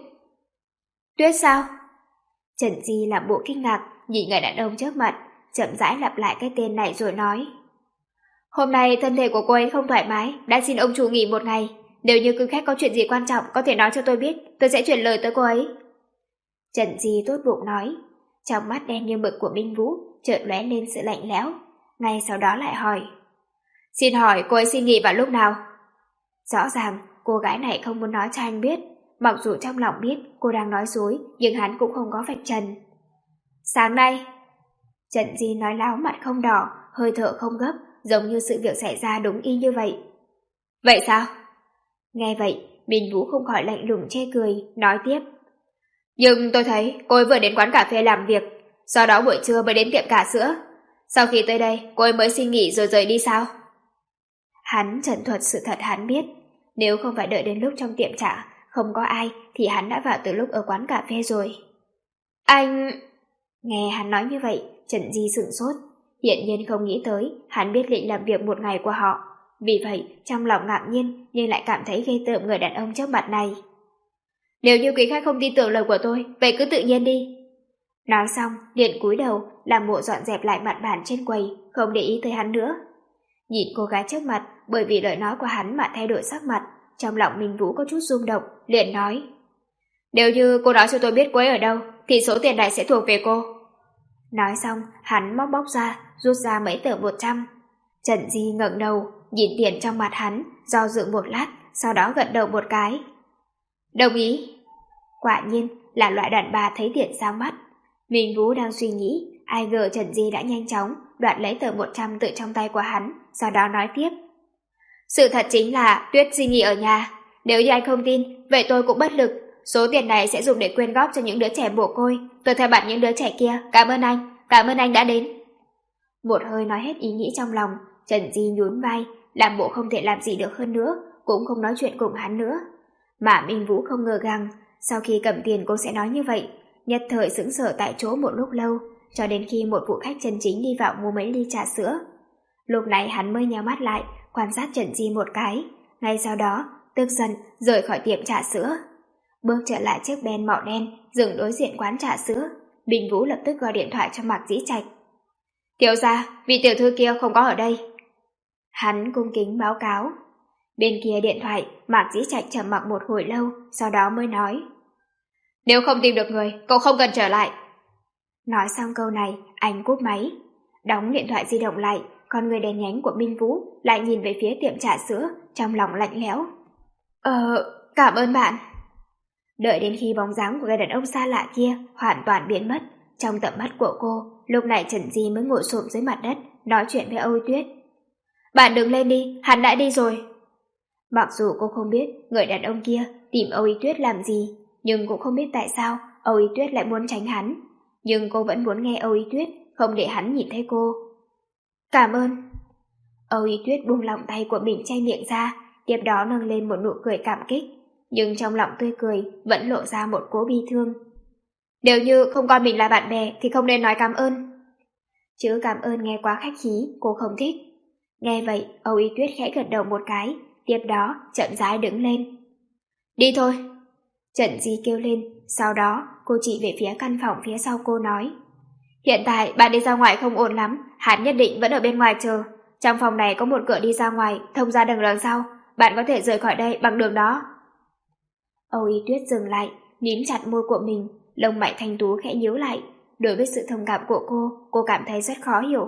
Tuyết sao? Trần Di làm bộ kinh ngạc, nhìn người đàn ông trước mặt, chậm rãi lặp lại cái tên này rồi nói. Hôm nay thân thể của cô ấy không thoải mái, đã xin ông chủ nghỉ một ngày. Nếu như quý khách có chuyện gì quan trọng có thể nói cho tôi biết, tôi sẽ chuyển lời tới cô ấy. Trần Di tốt bụng nói. Trong mắt đen như mực của Minh Vũ chợt lóe lên sự lạnh lẽo. Ngay sau đó lại hỏi. Xin hỏi cô ấy xin nghỉ vào lúc nào? Rõ ràng cô gái này không muốn nói cho anh biết. Mặc dù trong lòng biết cô đang nói dối, nhưng hắn cũng không có vạch trần. Sáng nay. Trần Di nói láo mặt không đỏ, hơi thở không gấp, giống như sự việc xảy ra đúng y như vậy. Vậy sao? Nghe vậy, Minh Vũ không khỏi lạnh lùng chê cười, nói tiếp. Nhưng tôi thấy cô ấy vừa đến quán cà phê làm việc, sau đó buổi trưa mới đến tiệm trà sữa. Sau khi tới đây, cô ấy mới xin nghỉ rồi rời đi sao? Hắn trần thuật sự thật hắn biết. Nếu không phải đợi đến lúc trong tiệm trà không có ai thì hắn đã vào từ lúc ở quán cà phê rồi. Anh... Nghe hắn nói như vậy, Trần Di sửng sốt. Hiện nhiên không nghĩ tới hắn biết lệnh làm việc một ngày của họ. Vì vậy, trong lòng ngạc nhiên nhưng lại cảm thấy ghê tởm người đàn ông trước mặt này. Nếu như quý khách không tin tưởng lời của tôi, vậy cứ tự nhiên đi. Nói xong, liền cúi đầu, làm bộ dọn dẹp lại mặt bàn trên quầy, không để ý tới hắn nữa. Nhìn cô gái trước mặt, bởi vì lời nói của hắn mà thay đổi sắc mặt, trong lòng Minh Vũ có chút rung động, liền nói. Nếu như cô nói cho tôi biết cô ấy ở đâu, thì số tiền này sẽ thuộc về cô. Nói xong, hắn móc bóc ra, rút ra mấy tờ một trăm. Trần Di ngẩng đầu, nhìn tiền trong mặt hắn, do dự một lát, sau đó gật đầu một cái. Đồng ý. Quả nhiên là loại đàn bà thấy tiền sáng mắt. Minh Vũ đang suy nghĩ, ai ngờ Trần Di đã nhanh chóng đoạt lấy tờ một trăm từ trong tay của hắn, sau đó nói tiếp. Sự thật chính là Tuyết Di nghỉ ở nhà. Nếu như anh không tin, vậy tôi cũng bất lực. Số tiền này sẽ dùng để quyên góp cho những đứa trẻ mồ côi. Tôi theo bạn những đứa trẻ kia. Cảm ơn anh, cảm ơn anh đã đến. Một hơi nói hết ý nghĩ trong lòng, Trần Di nhún vai, làm bộ không thể làm gì được hơn nữa, cũng không nói chuyện cùng hắn nữa. Mà Minh Vũ không ngờ rằng, sau khi cầm tiền cô sẽ nói như vậy, nhất thời sững sờ tại chỗ một lúc lâu, cho đến khi một vị khách chân chính đi vào mua mấy ly trà sữa. Lúc này hắn mới nhắm mắt lại, quan sát Trần Di một cái, ngay sau đó, tức giận rời khỏi tiệm trà sữa. Bước trở lại chiếc Ben màu đen, dừng đối diện quán trà sữa, Minh Vũ lập tức gọi điện thoại cho Mạc Dĩ Trạch. Thiếu gia, vị tiểu thư kia không có ở đây. Hắn cung kính báo cáo. Bên kia điện thoại, Mạc Dĩ Trạch trầm mặc một hồi lâu, sau đó mới nói. Nếu không tìm được người, cậu không cần trở lại. Nói xong câu này, anh cúp máy. Đóng điện thoại di động lại, con người đèn nhánh của Minh Vũ lại nhìn về phía tiệm trà sữa, trong lòng lạnh lẽo. Ờ, cảm ơn bạn. Đợi đến khi bóng dáng của người đàn ông xa lạ kia hoàn toàn biến mất, trong tầm mắt của cô, lúc này Trần Di mới ngồi xổm dưới mặt đất, nói chuyện với Âu Tuyết. Bạn đừng lên đi, hắn đã đi rồi. Mặc dù cô không biết người đàn ông kia tìm Âu Y Tuyết làm gì, nhưng cũng không biết tại sao Âu Y Tuyết lại muốn tránh hắn. Nhưng cô vẫn muốn nghe Âu Y Tuyết, không để hắn nhìn thấy cô. Cảm ơn. Âu Y Tuyết buông lỏng tay của mình che miệng ra, tiếp đó nâng lên một nụ cười cảm kích, nhưng trong lòng tươi cười vẫn lộ ra một cỗ bi thương. Nếu như không coi mình là bạn bè thì không nên nói cảm ơn. Chữ cảm ơn nghe quá khách khí, cô không thích. Nghe vậy, Âu Y Tuyết khẽ gật đầu một cái, tiếp đó chậm rãi đứng lên. Đi thôi. Trần Di kêu lên, sau đó cô chỉ về phía căn phòng phía sau cô nói. Hiện tại bạn đi ra ngoài không ổn lắm, hắn nhất định vẫn ở bên ngoài chờ. Trong phòng này có một cửa đi ra ngoài, thông ra đường đằng sau, bạn có thể rời khỏi đây bằng đường đó. Âu Y Tuyết dừng lại, mím chặt môi của mình, lông mày thanh tú khẽ nhíu lại. Đối với sự thông cảm của cô, cô cảm thấy rất khó hiểu.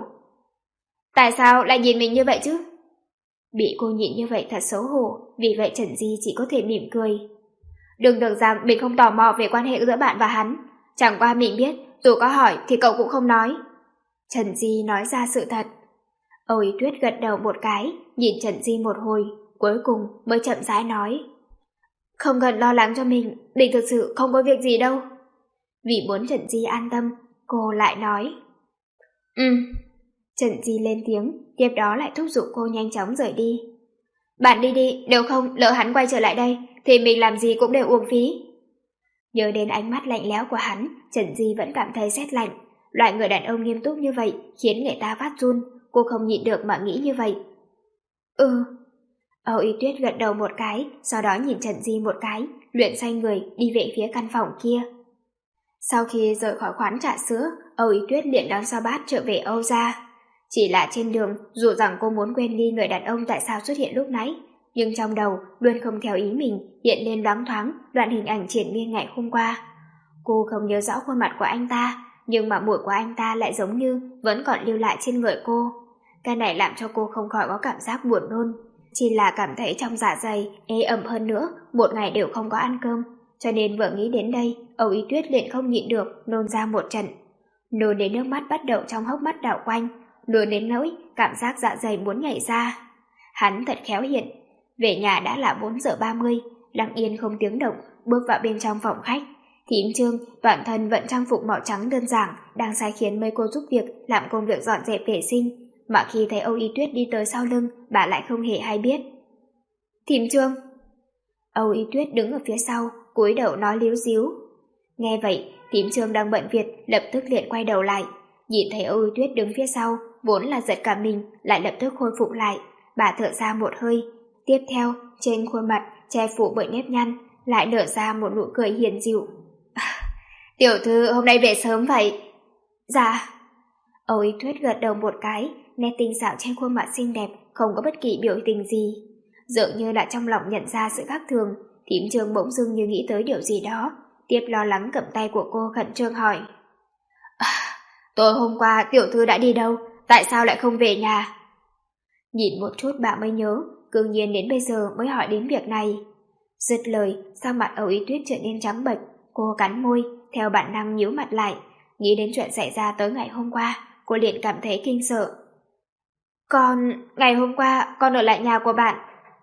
Tại sao lại nhìn mình như vậy chứ? Bị cô nhìn như vậy thật xấu hổ, vì vậy Trần Di chỉ có thể mỉm cười. Đừng tưởng rằng mình không tò mò về quan hệ giữa bạn và hắn. Chẳng qua mình biết, dù có hỏi thì cậu cũng không nói. Trần Di nói ra sự thật. Âu Y Tuyết gật đầu một cái, nhìn Trần Di một hồi, cuối cùng mới chậm rãi nói. Không cần lo lắng cho mình, mình thực sự không có việc gì đâu. Vì muốn Trần Di an tâm, cô lại nói. Ừ. Trần Di lên tiếng, tiếp đó lại thúc giục cô nhanh chóng rời đi. Bạn đi đi, nếu không lỡ hắn quay trở lại đây, thì mình làm gì cũng đều uổng phí. Nhớ đến ánh mắt lạnh lẽo của hắn, Trần Di vẫn cảm thấy rét lạnh. Loại người đàn ông nghiêm túc như vậy khiến người ta phát run, cô không nhịn được mà nghĩ như vậy. Ừ. Âu Y Tuyết gật đầu một cái, sau đó nhìn Trần Di một cái, luyện xoay người đi về phía căn phòng kia. Sau khi rời khỏi quán trà sữa, Âu Y Tuyết liền đón Sa Bát trở về Âu gia. Chỉ là trên đường, dù rằng cô muốn quên đi người đàn ông tại sao xuất hiện lúc nãy, nhưng trong đầu luôn không theo ý mình hiện lên loáng thoáng đoạn hình ảnh triển miên ngày hôm qua. Cô không nhớ rõ khuôn mặt của anh ta, nhưng mà mùi của anh ta lại giống như vẫn còn lưu lại trên người cô. Cái này làm cho cô không khỏi có cảm giác buồn nôn, chỉ là cảm thấy trong dạ dày ê ẩm hơn nữa, một ngày đều không có ăn cơm, cho nên vừa nghĩ đến đây, Âu Y Tuyết liền không nhịn được nôn ra một trận. Nôn đến nước mắt bắt đầu trong hốc mắt đảo quanh, nôn đến nỗi cảm giác dạ dày muốn nhảy ra. Hắn thật khéo hiện. Về nhà đã là bốn giờ ba mươi, lặng yên không tiếng động bước vào bên trong phòng khách. Thím Trương toàn thân vận trang phục màu trắng đơn giản, đang sai khiến mấy cô giúp việc làm công việc dọn dẹp vệ sinh, mà khi thấy Âu Y Tuyết đi tới sau lưng, bà lại không hề hay biết. Thím Trương. Âu Y Tuyết đứng ở phía sau, cúi đầu nói líu díu. Nghe vậy, thím Trương đang bận việc lập tức liền quay đầu lại, nhìn thấy Âu Y Tuyết đứng phía sau, vốn là giật cả mình, lại lập tức khôi phục lại. Bà thở ra một hơi, tiếp theo trên khuôn mặt che phủ bởi nếp nhăn, lại nở ra một nụ cười hiền dịu. Tiểu thư hôm nay về sớm vậy? Dạ. Âu Yến Tuyết gật đầu một cái, nét tinh xảo trên khuôn mặt xinh đẹp không có bất kỳ biểu tình gì. Dường như là trong lòng nhận ra sự khác thường, Thím Trương bỗng dưng như nghĩ tới điều gì đó, tiếp lo lắng cầm tay của cô khẩn trương hỏi. À, tối hôm qua tiểu thư đã đi đâu? Tại sao lại không về nhà? Nhìn một chút bà mới nhớ, cương nhiên đến bây giờ mới hỏi đến việc này. Dứt lời, sắc mặt Âu Yến Tuyết trở nên trắng bệch, cô cắn môi, theo bản năng nhíu mặt lại, nghĩ đến chuyện xảy ra tới ngày hôm qua, cô liền cảm thấy kinh sợ. Con, ngày hôm qua con ở lại nhà của bạn.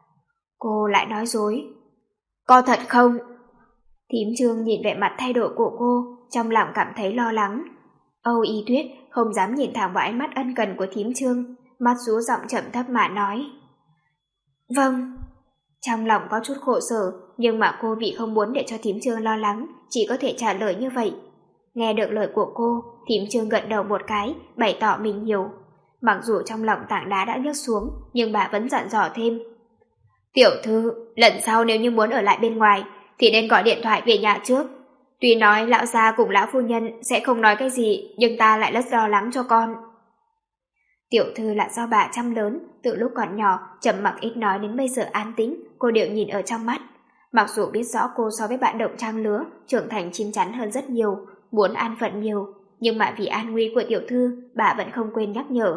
Cô lại nói dối. Có thật không? Thím Trương nhìn vẻ mặt thay đổi của cô, trong lòng cảm thấy lo lắng. Âu Y Tuyết không dám nhìn thẳng vào ánh mắt ân cần của thím Trương, mắt rú giọng chậm thấp mà nói. Vâng. Trong lòng có chút khổ sở, nhưng mà cô vì không muốn để cho thím Trương lo lắng, chỉ có thể trả lời như vậy. Nghe được lời của cô, thím Trương gật đầu một cái, bày tỏ mình hiểu. Mặc dù trong lòng tảng đá đã nhấc xuống, nhưng bà vẫn dặn dò thêm. Tiểu thư, lần sau nếu như muốn ở lại bên ngoài, thì nên gọi điện thoại về nhà trước. Tuy nói lão gia cùng lão phu nhân sẽ không nói cái gì, nhưng ta lại rất lo lắng cho con. Tiểu thư là do bà chăm lớn, từ lúc còn nhỏ, trầm mặc ít nói đến bây giờ an tĩnh, cô đều nhìn ở trong mắt. Mặc dù biết rõ cô so với bạn đồng trang lứa, trưởng thành chín chắn hơn rất nhiều, muốn an phận nhiều, nhưng mà vì an nguy của tiểu thư, bà vẫn không quên nhắc nhở.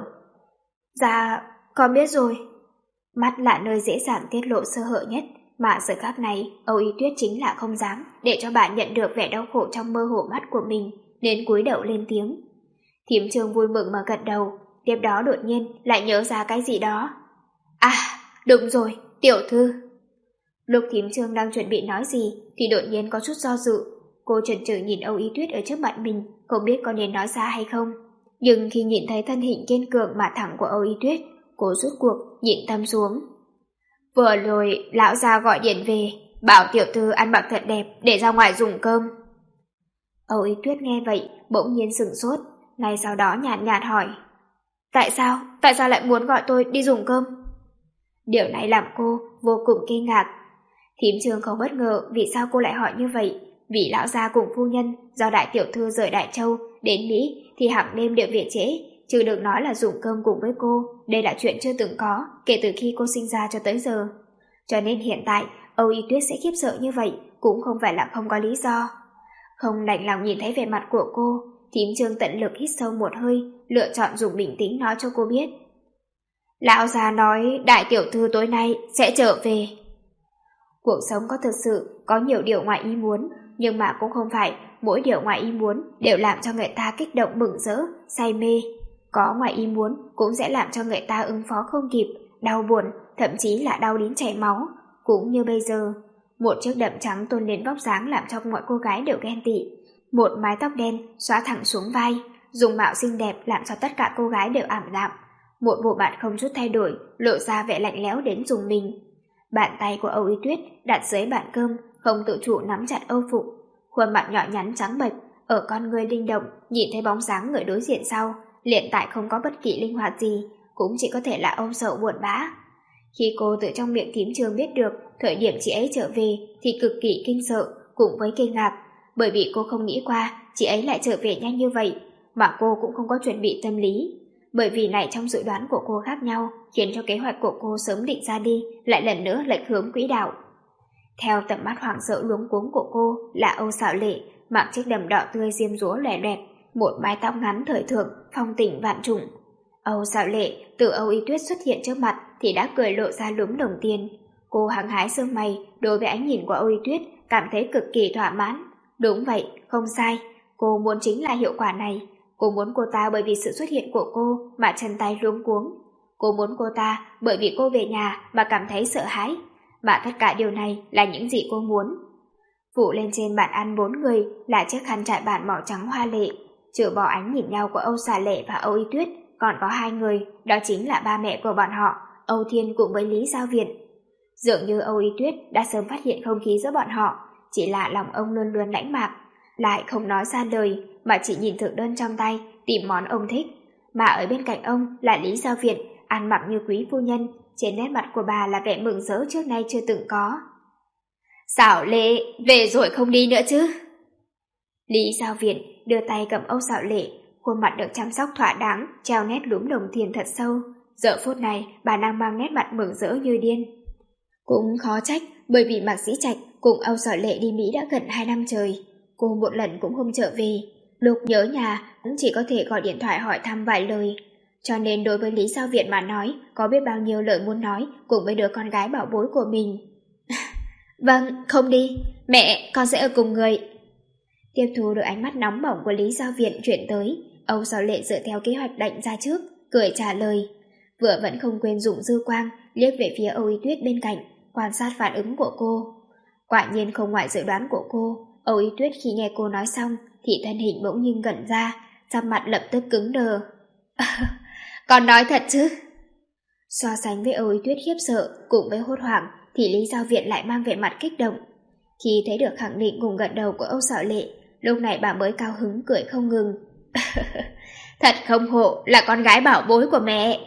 Dạ, con biết rồi. Mắt là nơi dễ dàng tiết lộ sơ hở nhất, mà giờ khác này, Âu Y Tuyết chính là không dám để cho bạn nhận được vẻ đau khổ trong mơ hồ mắt của mình, nên cúi đầu lên tiếng. Thím Trương vui mừng mà gật đầu, tiếp đó đột nhiên lại nhớ ra cái gì đó. À, đúng rồi, tiểu thư. Lúc thím Trương đang chuẩn bị nói gì thì đột nhiên có chút do dự. Cô chần chừ nhìn Âu Y Tuyết ở trước mặt mình, không biết có nên nói ra hay không. Nhưng khi nhìn thấy thân hình kiên cường mà thẳng của Âu Y Tuyết, cô rút cuộc nhịn tâm xuống. Vừa rồi lão gia gọi điện về, bảo tiểu thư ăn mặc thật đẹp để ra ngoài dùng cơm. Âu Y Tuyết nghe vậy bỗng nhiên sửng sốt, ngay sau đó nhàn nhạt hỏi. Tại sao? Tại sao lại muốn gọi tôi đi dùng cơm? Điều này làm cô vô cùng kinh ngạc. Thím Trương không bất ngờ vì sao cô lại hỏi như vậy. Vì lão gia cùng phu nhân do đại tiểu thư rời Đại Châu đến Mỹ thì hàng đêm đều về trễ, chứ đừng nói là dùng cơm cùng với cô. Đây là chuyện chưa từng có kể từ khi cô sinh ra cho tới giờ. Cho nên hiện tại Âu Y Tuyết sẽ khiếp sợ như vậy cũng không phải là không có lý do. Không đành lòng nhìn thấy vẻ mặt của cô, thím Trương tận lực hít sâu một hơi, lựa chọn dùng bình tĩnh nói cho cô biết. Lão già nói đại tiểu thư tối nay sẽ trở về. Cuộc sống có thực sự có nhiều điều ngoài ý muốn, nhưng mà cũng không phải mỗi điều ngoài ý muốn đều làm cho người ta kích động mừng rỡ, say mê. Có ngoài ý muốn cũng sẽ làm cho người ta ứng phó không kịp, đau buồn, thậm chí là đau đến chảy máu. Cũng như bây giờ, một chiếc đậm trắng tôn lên vóc dáng làm cho mọi cô gái đều ghen tị. Một mái tóc đen xóa thẳng xuống vai, dùng mạo xinh đẹp làm cho tất cả cô gái đều ảm đạm. Một bộ mặt không chút thay đổi, lộ ra vẻ lạnh lẽo đến dùng mình. Bàn tay của Âu Y Tuyết đặt dưới bàn cơm, không tự chủ nắm chặt âu phục. Khuôn mặt nhỏ nhắn trắng bệch, ở con người linh động, nhìn thấy bóng dáng người đối diện sau, hiện tại không có bất kỳ linh hoạt gì, cũng chỉ có thể là âu sầu buồn bã. Khi cô từ trong miệng thím Trương biết được thời điểm chị ấy trở về thì cực kỳ kinh sợ cùng với kinh ngạc, bởi vì cô không nghĩ qua chị ấy lại trở về nhanh như vậy, mà cô cũng không có chuẩn bị tâm lý. Bởi vì này trong dự đoán của cô khác nhau, khiến cho kế hoạch của cô sớm định ra đi lại lần nữa lệch hướng quỹ đạo. Theo tầm mắt hoảng sợ luống cuống của cô là Âu Xảo Lệ, mặc chiếc đầm đỏ tươi diêm dúa lòe loẹt, một mái tóc ngắn thời thượng, phong tình vạn trùng. Âu Xảo Lệ từ Âu Y Tuyết xuất hiện trước mặt thì đã cười lộ ra lúm đồng tiền. Cô hăng hái sương mày đối với ánh nhìn của Âu Y Tuyết cảm thấy cực kỳ thỏa mãn. Đúng vậy, không sai, cô muốn chính là hiệu quả này. Cô muốn cô ta bởi vì sự xuất hiện của cô mà chân tay luống cuống. Cô muốn cô ta bởi vì cô về nhà mà cảm thấy sợ hãi. Mà tất cả điều này là những gì cô muốn. Phủ lên trên bàn ăn bốn người là chiếc khăn trải bàn màu trắng hoa lệ. Trừ bỏ ánh nhìn nhau của Âu Xà Lệ và Âu Y Tuyết, còn có hai người, đó chính là ba mẹ của bọn họ, Âu Thiên cùng với Lý Giao Viện. Dường như Âu Y Tuyết đã sớm phát hiện không khí giữa bọn họ, chỉ là lòng ông luôn luôn lãnh mạc, lại không nói ra lời mà chỉ nhìn thực đơn trong tay, tìm món ông thích. Mà ở bên cạnh ông là Lý Giao Viện, ăn mặc như quý phu nhân, trên nét mặt của bà là vẻ mừng rỡ trước nay chưa từng có. Xảo Lệ, về rồi không đi nữa chứ? Lý Giao Viện đưa tay cầm Âu Xảo Lệ, khuôn mặt được chăm sóc thỏa đáng, treo nét lúm đồng tiền thật sâu. Giờ phút này, bà đang mang nét mặt mừng rỡ như điên. Cũng khó trách, bởi vì Mạc Dĩ Trạch cùng Âu Xảo Lệ đi Mỹ đã gần hai năm trời. Cô một lần cũng không trở về. Lúc nhớ nhà, cũng chỉ có thể gọi điện thoại hỏi thăm vài lời. Cho nên đối với Lý Giao Viện mà nói, có biết bao nhiêu lời muốn nói cùng với đứa con gái bảo bối của mình. Vâng, không đi. Mẹ, con sẽ ở cùng người. Tiếp thu được ánh mắt nóng bỏng của Lý Giao Viện chuyển tới, Âu Xảo Lệ dựa theo kế hoạch định ra trước, cười trả lời. Vừa vẫn không quên dùng dư quang, liếc về phía Âu Y Tuyết bên cạnh, quan sát phản ứng của cô. Quả nhiên không ngoài dự đoán của cô, Âu Y Tuyết khi nghe cô nói xong, thì thân hình bỗng nhiên ngẩn ra, sắc mặt lập tức cứng đờ. Con nói thật chứ? So sánh với Âu Y Tuyết khiếp sợ cùng với hốt hoảng, thì Lý Giao Viện lại mang vẻ mặt kích động. Khi thấy được khẳng định cùng gật đầu của Âu Xảo Lệ, lúc này bà mới cao hứng cười không ngừng. Thật không hộ là con gái bảo bối của mẹ.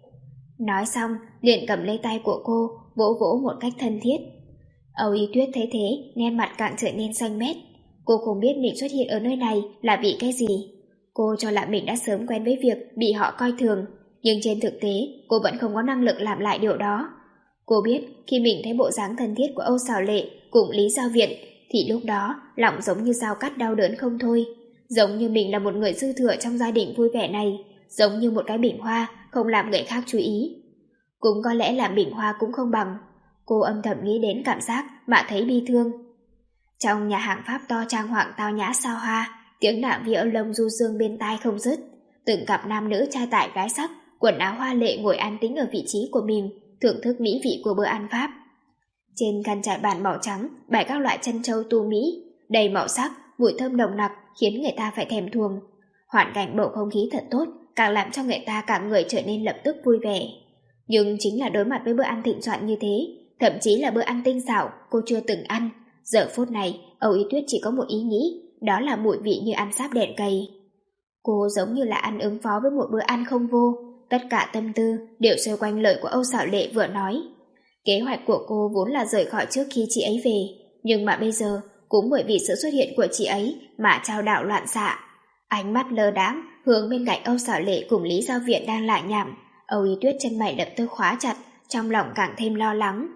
Nói xong, liền cầm lấy tay của cô, vỗ vỗ một cách thân thiết. Âu Y Tuyết thấy thế, nét mặt càng trở nên xanh mét. Cô không biết mình xuất hiện ở nơi này là vì cái gì. Cô cho là mình đã sớm quen với việc bị họ coi thường, nhưng trên thực tế, cô vẫn không có năng lực làm lại điều đó. Cô biết, khi mình thấy bộ dáng thân thiết của Âu Xảo Lệ cùng Lý Giao Viện, thì lúc đó, lòng giống như dao cắt đau đớn không thôi. Giống như mình là một người dư thừa trong gia đình vui vẻ này, giống như một cái bình hoa, không làm người khác chú ý. Cũng có lẽ làm bình hoa cũng không bằng. Cô âm thầm nghĩ đến cảm giác mà thấy bi thương. Trong nhà hàng Pháp to trang hoàng tao nhã sao hoa, tiếng đàn violon du dương bên tai không dứt. Từng cặp nam nữ trai tài gái sắc, quần áo hoa lệ ngồi an tĩnh ở vị trí của mình, thưởng thức mỹ vị của bữa ăn Pháp. Trên khăn trải bàn màu trắng bày các loại chân châu tu mỹ, đầy màu sắc, mùi thơm nồng nặc khiến người ta phải thèm thuồng. Hoàn cảnh bầu không khí thật tốt, càng làm cho người ta cả người trở nên lập tức vui vẻ. Nhưng chính là đối mặt với bữa ăn thịnh soạn như thế, thậm chí là bữa ăn tinh xảo cô chưa từng ăn, giờ phút này Âu Y Tuyết chỉ có một ý nghĩ, đó là mùi vị như ăn sáp đèn cầy. Cô giống như là ăn ứng phó với một bữa ăn không vô, tất cả tâm tư đều xoay quanh lời của Âu Xảo Lệ vừa nói. Kế hoạch của cô vốn là rời khỏi trước khi chị ấy về, nhưng mà bây giờ cũng bởi vì sự xuất hiện của chị ấy mà trao đảo loạn xạ. Ánh mắt lơ đãng hướng bên cạnh Âu Xảo Lệ cùng Lý Giao Viện đang lải nhảm. Âu Y Tuyết chân mày lập tức khóa chặt, trong lòng càng thêm lo lắng.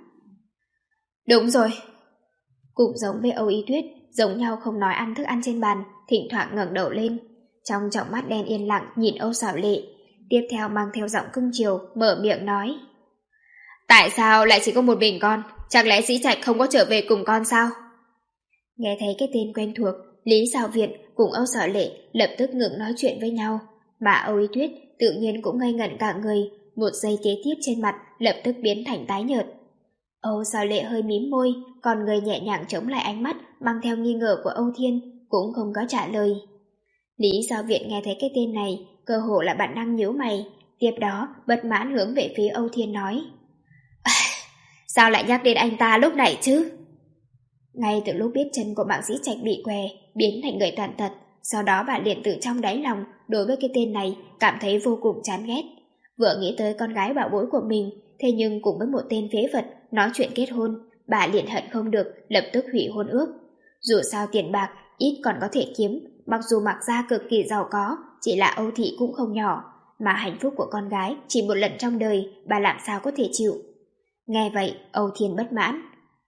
Đúng rồi. Cũng giống với Âu Y Tuyết, giống nhau không nói ăn thức ăn trên bàn, thỉnh thoảng ngẩng đầu lên, trong tròng mắt đen yên lặng nhìn Âu Xảo Lệ. Tiếp theo mang theo giọng cưng chiều, mở miệng nói. Tại sao lại chỉ có một mình con? Chẳng lẽ Dĩ Trạch không có trở về cùng con sao? Nghe thấy cái tên quen thuộc, Lý Giao Viện cùng Âu Xảo Lệ lập tức ngừng nói chuyện với nhau, mà Âu Y Tuyết tự nhiên cũng ngây ngẩn cả người, một giây kế tiếp trên mặt lập tức biến thành tái nhợt. Âu Xảo Lệ hơi mím môi, còn người nhẹ nhàng chống lại ánh mắt mang theo nghi ngờ của Âu Thiên, cũng không có trả lời. Lý Giao Viện nghe thấy cái tên này, cơ hồ là bản năng nhíu mày, tiếp đó bất mãn hướng về phía Âu Thiên nói. Sao lại nhắc đến anh ta lúc này chứ? Ngay từ lúc biết chân của Mạc Dĩ Trạch bị què, biến thành người tàn tật, sau đó bà liền từ trong đáy lòng đối với cái tên này cảm thấy vô cùng chán ghét. Vừa nghĩ tới con gái bảo bối của mình, thế nhưng cùng với một tên phế vật nói chuyện kết hôn, bà liền hận không được lập tức hủy hôn ước. Dù sao tiền bạc ít còn có thể kiếm, mặc dù Mạc gia cực kỳ giàu có, chỉ là Âu thị cũng không nhỏ, mà hạnh phúc của con gái chỉ một lần trong đời, bà làm sao có thể chịu. Nghe vậy, Âu Thiên bất mãn.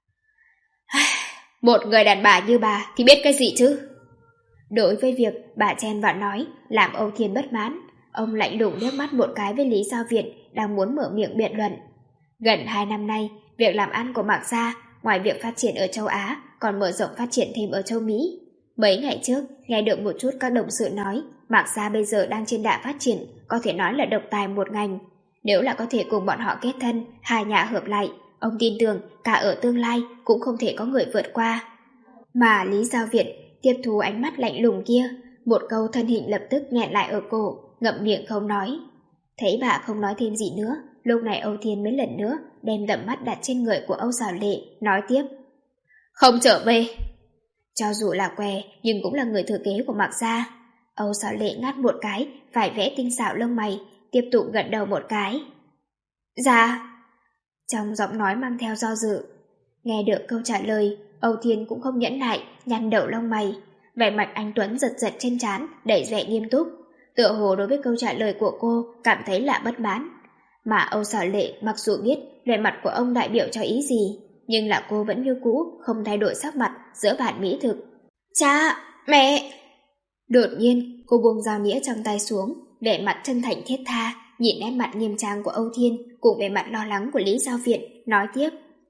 Một người đàn bà như bà thì biết cái gì chứ? Đối với việc bà chen vào nói làm Âu Thiên bất mãn, ông lạnh lùng liếc mắt một cái với Lý Giao Viện đang muốn mở miệng biện luận. Gần hai năm nay, việc làm ăn của Mạc gia ngoài việc phát triển ở châu Á còn mở rộng phát triển thêm ở châu Mỹ. Mấy ngày trước, nghe được một chút các đồng sự nói Mạc gia bây giờ đang trên đà phát triển, có thể nói là độc tài một ngành. Nếu là có thể cùng bọn họ kết thân, hai nhà hợp lại, ông tin tưởng cả ở tương lai cũng không thể có người vượt qua. Mà Lý Giao Viện tiếp thu ánh mắt lạnh lùng kia, một câu thân hình lập tức nghẹn lại ở cổ, ngậm miệng không nói. Thấy bà không nói thêm gì nữa, lúc này Âu Thiên mấy lần nữa đem tầm mắt đặt trên người của Âu Xảo Lệ, nói tiếp. Không trở về. Cho dù là què, nhưng cũng là người thừa kế của Mạc gia. Âu Xảo Lệ ngắt một cái, phải vẽ tinh xảo lông mày, tiếp tục gật đầu một cái. Dạ. Trong giọng nói mang theo do dự. Nghe được câu trả lời, Âu Thiên cũng không nhẫn nại, nhăn đầu lông mày. Vẻ mặt anh Tuấn giật giật trên trán, đầy vẻ nghiêm túc. Tựa hồ đối với câu trả lời của cô cảm thấy là bất mãn. Mà Âu Xảo Lệ mặc dù biết vẻ mặt của ông đại biểu cho ý gì, nhưng là cô vẫn như cũ, không thay đổi sắc mặt giữa bản mỹ thực. Cha, mẹ! Đột nhiên, cô buông dao nĩa trong tay xuống, vẻ mặt chân thành thiết tha, nhìn nét mặt nghiêm trang của Âu Thiên cùng vẻ mặt lo lắng của Lý Giao Viện, nói tiếp.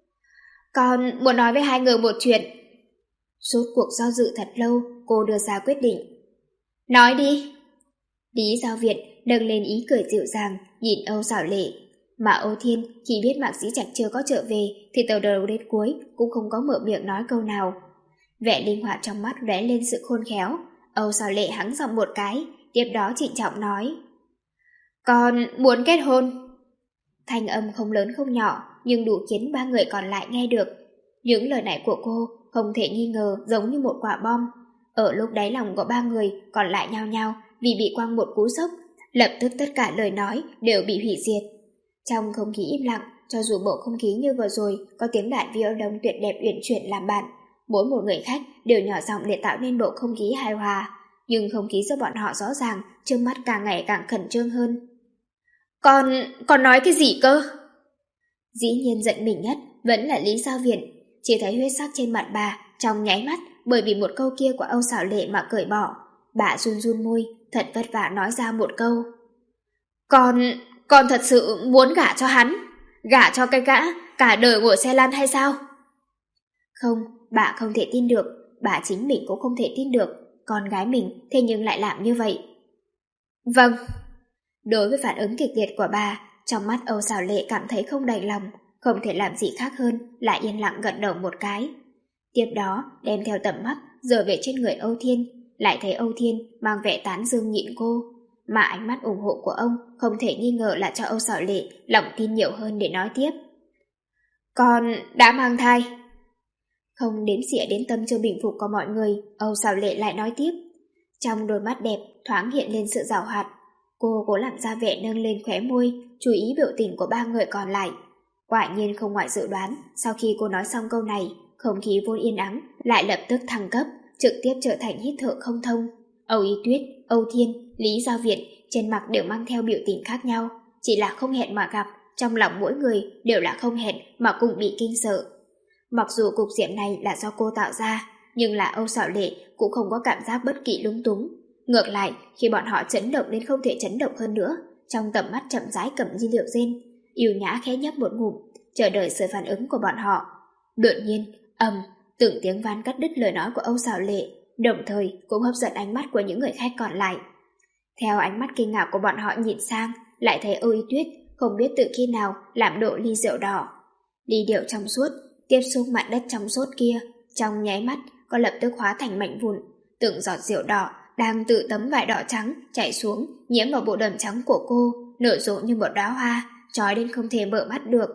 Con muốn nói với hai người một chuyện. Suốt cuộc do dự thật lâu, cô đưa ra quyết định. Nói đi. Lý Giao Viện nâng lên ý cười dịu dàng, nhìn Âu Xảo Lệ. Mà Âu Thiên khi biết Mạc Dĩ Trạch chưa có trở về thì từ đầu đến cuối cũng không có mở miệng nói câu nào. Vẻ linh hoạt trong mắt lóe lên sự khôn khéo. Âu Xảo Lệ hắng giọng một cái, tiếp đó trịnh trọng nói. Con muốn kết hôn. Thanh âm không lớn không nhỏ, nhưng đủ khiến ba người còn lại nghe được. Những lời này của cô không thể nghi ngờ giống như một quả bom. Ở lúc đáy lòng của ba người còn lại nhao nhao vì bị quăng một cú sốc, lập tức tất cả lời nói đều bị hủy diệt. Trong không khí im lặng, cho dù bộ không khí như vừa rồi có tiếng đàn violon tuyệt đẹp uyển chuyển làm bạn, mỗi một người khách đều nhỏ giọng để tạo nên bộ không khí hài hòa, nhưng không khí giữa bọn họ rõ ràng trước mắt càng ngày càng khẩn trương hơn. Con, con nói cái gì cơ? Dĩ nhiên giận mình nhất vẫn là Lý Giao Viện, chỉ thấy huyết sắc trên mặt bà trong nháy mắt bởi vì một câu kia của Âu Xảo Lệ mà cởi bỏ. Bà run run môi, thật vất vả nói ra một câu. Con, con thật sự muốn gả cho hắn, gả cho cái gã cả đời ngồi xe lăn hay sao? Không, bà không thể tin được, bà chính mình cũng không thể tin được, con gái mình thế nhưng lại làm như vậy. Vâng. Đối với phản ứng kịch liệt của bà, trong mắt Âu Xảo Lệ cảm thấy không đành lòng, không thể làm gì khác hơn lại yên lặng gật đầu một cái. Tiếp đó đem theo tầm mắt dời về trên người Âu Thiên, lại thấy Âu Thiên mang vẻ tán dương nhịn cô, mà ánh mắt ủng hộ của ông không thể nghi ngờ là cho Âu Xảo Lệ lòng tin nhiều hơn để nói tiếp. Con đã mang thai. Không đếm xỉa đến tâm chưa bình phục của mọi người, Âu Xảo Lệ lại nói tiếp. Trong đôi mắt đẹp thoáng hiện lên sự giảo hoạt. Cô cố làm ra vẻ nâng lên khóe môi, chú ý biểu tình của ba người còn lại. Quả nhiên không ngoại dự đoán, sau khi cô nói xong câu này, không khí vốn yên ắng lại lập tức thăng cấp, trực tiếp trở thành hít thở không thông. Âu Y Tuyết, Âu Thiên, Lý Giao Viện trên mặt đều mang theo biểu tình khác nhau, chỉ là không hẹn mà gặp, trong lòng mỗi người đều là không hẹn mà cùng bị kinh sợ. Mặc dù cục diện này là do cô tạo ra, nhưng là Âu Xảo Lệ cũng không có cảm giác bất kỳ lung túng. Ngược lại, khi bọn họ chấn động đến không thể chấn động hơn nữa, trong tầm mắt chậm rãi cầm di liệu gen, yêu nhã khẽ nhấp một ngụm, chờ đợi sự phản ứng của bọn họ. Đột nhiên, ầm, từng tiếng ván cắt đứt lời nói của Âu Xảo Lệ, đồng thời cũng hấp dẫn ánh mắt của những người khách còn lại. Theo ánh mắt kinh ngạc của bọn họ nhìn sang, lại thấy Âu Y Tuyết không biết từ khi nào làm đổ ly rượu đỏ. Ly điệu trong suốt, tiếp xúc mặt đất trong suốt kia, trong nháy mắt có lập tức hóa thành mảnh vụn. Từng giọt rượu đỏ đang từ tấm vải đỏ trắng chảy xuống, nhiễm vào bộ đầm trắng của cô, nở rộ như một đóa hoa, trói đến không thể mở mắt được.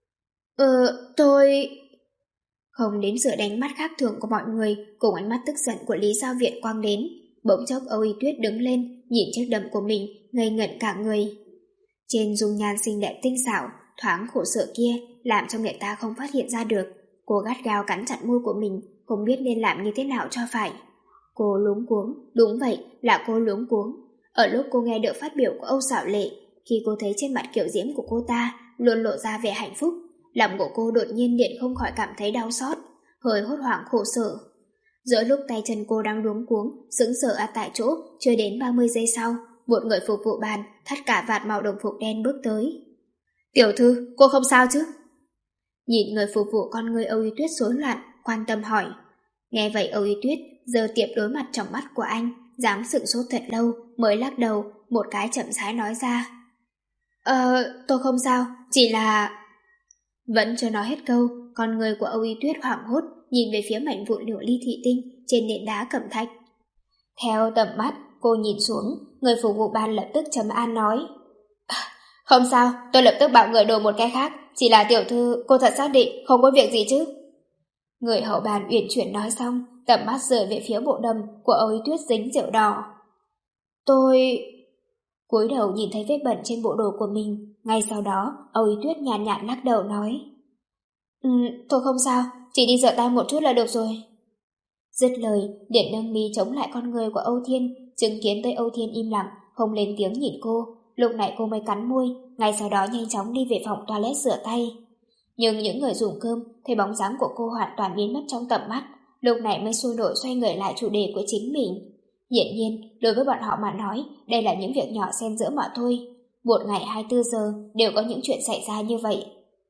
Ờ, tôi... Không đến sự đánh mắt khác thường của mọi người cùng ánh mắt tức giận của Lý Giao Viện quang đến, bỗng chốc Âu Y Tuyết đứng lên, nhìn chiếc đầm của mình, ngây ngẩn cả người. Trên dung nhan xinh đẹp tinh xảo, thoáng khổ sở kia, làm cho người ta không phát hiện ra được. Cô gắt gao cắn chặt môi của mình, không biết nên làm như thế nào cho phải. Cô luống cuống, đúng vậy, là cô luống cuống. Ở lúc cô nghe được phát biểu của Âu Xảo Lệ, khi cô thấy trên mặt kiểu diễm của cô ta luôn lộ ra vẻ hạnh phúc, lòng của cô đột nhiên liền không khỏi cảm thấy đau xót, hơi hốt hoảng khổ sở. Giữa lúc tay chân cô đang luống cuống, sững sờ ở tại chỗ, chưa đến ba mươi giây sau, một người phục vụ bàn thắt cả vạt màu đồng phục đen bước tới. Tiểu thư, cô không sao chứ? Nhìn người phục vụ con người Âu Y Tuyết rối loạn, quan tâm hỏi. Nghe vậy Âu Y Tuyết giờ tiệp đối mặt trong mắt của anh, dám sửng sốt thật lâu mới lắc đầu, một cái chậm rãi nói ra. Ờ, tôi không sao, chỉ là... Vẫn chưa nói hết câu, con người của Âu Y Tuyết hoảng hốt nhìn về phía mảnh vụn lửa ly thị tinh trên nền đá cẩm thạch. Theo tầm mắt, cô nhìn xuống, người phục vụ ban lập tức trầm an nói. Không sao, tôi lập tức bảo người đổi một cái khác, chỉ là tiểu thư, cô thật xác định không có việc gì chứ? Người hậu bàn uyển chuyển nói xong, tầm mắt rời về phía bộ đầm của Âu Y Tuyết dính rượu đỏ. Tôi... Cúi đầu nhìn thấy vết bẩn trên bộ đồ của mình, ngay sau đó Âu Y Tuyết nhàn nhạt lắc đầu nói. Ừ, tôi không sao, chỉ đi rửa tay một chút là được rồi. Dứt lời, liền nâng mi chống lại con người của Âu Thiên, chứng kiến tới Âu Thiên im lặng, không lên tiếng nhìn cô. Lúc này cô mới cắn môi, ngay sau đó nhanh chóng đi về phòng toilet rửa tay. Nhưng những người dùng cơm thấy bóng dáng của cô hoàn toàn biến mất trong tầm mắt, lúc này mới sôi nổi xoay người lại chủ đề của chính mình. Hiển nhiên, đối với bọn họ mà nói, đây là những việc nhỏ xen giữa mà thôi. Một ngày hai mươi bốn giờ đều có những chuyện xảy ra như vậy.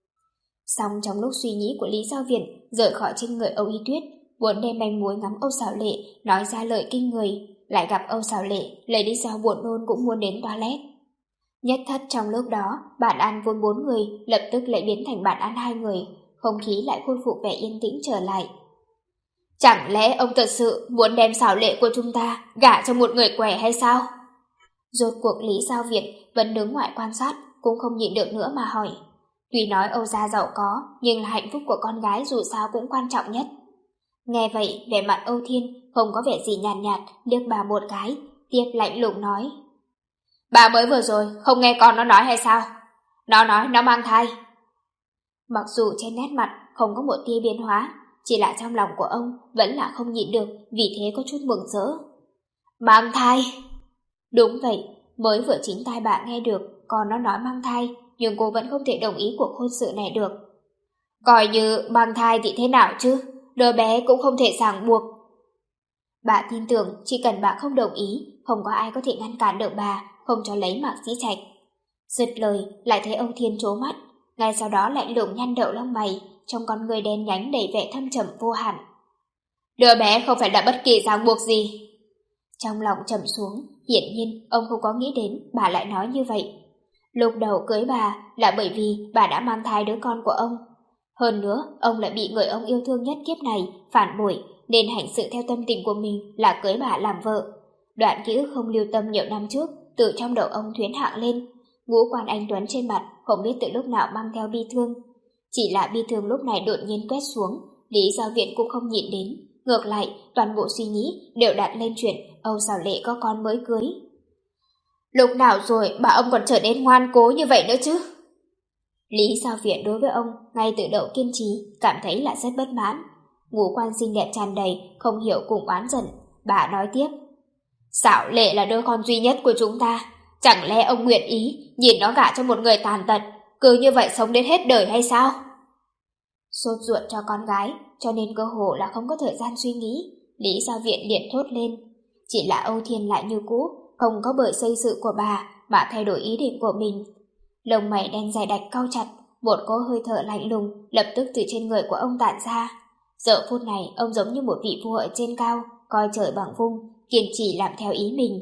Xong trong lúc suy nghĩ của Lý Giao Viện rời khỏi trên người Âu Y Tuyết, muốn đem manh mối ngắm Âu Xảo Lệ nói ra lời kinh người, lại gặp Âu Xảo Lệ lấy lý do buồn nôn cũng muốn đến toilet. Nhất thất trong lúc đó, bàn ăn vốn bốn người lập tức lại biến thành bàn ăn hai người, không khí lại khôi phục vẻ yên tĩnh trở lại. Chẳng lẽ ông thật sự muốn đem Xảo Lệ của chúng ta gả cho một người què hay sao? Rốt cuộc Lý Giao Việt vẫn đứng ngoài quan sát, cũng không nhịn được nữa mà hỏi. Tuy nói Âu gia giàu có, nhưng là hạnh phúc của con gái dù sao cũng quan trọng nhất. Nghe vậy, vẻ mặt Âu Thiên không có vẻ gì nhàn nhạt, nhạt, liếc bà một cái, tiếp lạnh lùng nói. Bà mới vừa rồi không nghe con nó nói hay sao? Nó nói nó mang thai. Mặc dù trên nét mặt không có một tia biến hóa, chỉ là trong lòng của ông vẫn là không nhịn được, vì thế có chút mừng rỡ. Mang thai? Đúng vậy, mới vừa chính tai bà nghe được con nó nói mang thai, nhưng cô vẫn không thể đồng ý cuộc hôn sự này được. Coi như mang thai thì thế nào chứ, đứa bé cũng không thể ràng buộc. Bà tin tưởng chỉ cần bà không đồng ý, không có ai có thể ngăn cản được bà không cho lấy Mạc Dĩ Trạch. Dứt lời lại thấy Âu Thiên trố mắt, ngay sau đó lạnh lùng nhăn đậu lông mày, trong con người đen nhánh đầy vẻ thâm trầm vô hạn. Đứa bé không phải là bất kỳ ràng buộc gì. Trong lòng trầm xuống, hiển nhiên ông không có nghĩ đến bà lại nói như vậy. Lúc đầu cưới bà là bởi vì bà đã mang thai đứa con của ông. Hơn nữa, ông lại bị người ông yêu thương nhất kiếp này phản bội, nên hành sự theo tâm tình của mình là cưới bà làm vợ. Đoạn ký ức không lưu tâm nhiều năm trước từ trong đầu ông thuyến hạng lên. Ngũ quan anh tuấn trên mặt không biết từ lúc nào mang theo bi thương. Chỉ là bi thương lúc này đột nhiên quét xuống, Lý Giao Viện cũng không nhịn đến. Ngược lại, toàn bộ suy nghĩ đều đặt lên chuyện Âu Xảo Lệ có con mới cưới. Lúc nào rồi bà ông còn trở nên ngoan cố như vậy nữa chứ? Lý Giao Viện đối với ông ngay từ đầu kiên trì, cảm thấy là rất bất mãn. Ngũ quan xinh đẹp tràn đầy, không hiểu cùng oán giận. Bà nói tiếp. Xảo Lệ là đứa con duy nhất của chúng ta, chẳng lẽ ông nguyện ý nhìn nó gả cho một người tàn tật, cứ như vậy sống đến hết đời hay sao? Sốt ruột cho con gái, cho nên cơ hồ là không có thời gian suy nghĩ. Lý Giao Viện liền thốt lên. Chỉ là Âu Thiên lại như cũ, không có bởi xây sự của bà mà thay đổi ý định của mình. Lông mày đen dài đạch cau chặt, một cỗ hơi thở lạnh lùng lập tức từ trên người của ông tản ra. Giờ phút này ông giống như một vị vua ở trên cao, coi trời bằng vung, kiên trì làm theo ý mình.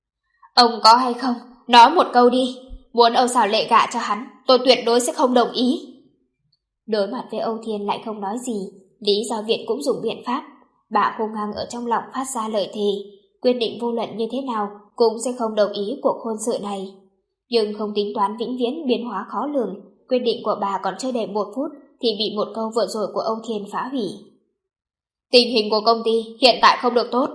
Ông có hay không, nói một câu đi, muốn Âu Xảo Lệ gả cho hắn, tôi tuyệt đối sẽ không đồng ý. Đối mặt với Âu Thiên lại không nói gì, Lý Giao Viện cũng dùng biện pháp. Bà khô ngang ở trong lòng phát ra lời thề, quyết định vô luận như thế nào cũng sẽ không đồng ý cuộc hôn sự này. Nhưng không tính toán vĩnh viễn biến hóa khó lường, quyết định của bà còn chưa đầy một phút thì bị một câu vừa rồi của Âu Thiên phá hủy. Tình hình của công ty hiện tại không được tốt.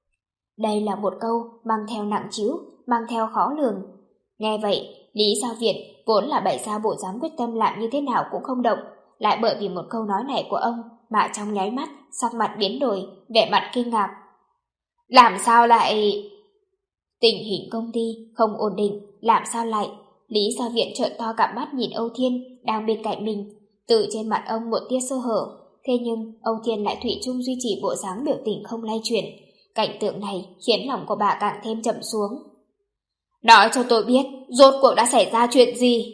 Đây là một câu mang theo nặng trĩu, mang theo khó lường. Nghe vậy, Lý Giao Viện vốn là bày ra bộ dáng quyết tâm làm như thế nào cũng không động, lại bởi vì một câu nói này của ông mà trong nháy mắt sắc mặt biến đổi, vẻ mặt kinh ngạc. Làm sao lại... Tình hình công ty không ổn định, làm sao lại... Lý Giao Viện trợn to cặp mắt nhìn Âu Thiên đang bên cạnh mình, từ trên mặt ông một tia sơ hở, thế nhưng Âu Thiên lại thủy chung duy trì bộ dáng biểu tình không lay chuyển. Cảnh tượng này khiến lòng của bà càng thêm chậm xuống. Nói cho tôi biết, rốt cuộc đã xảy ra chuyện gì?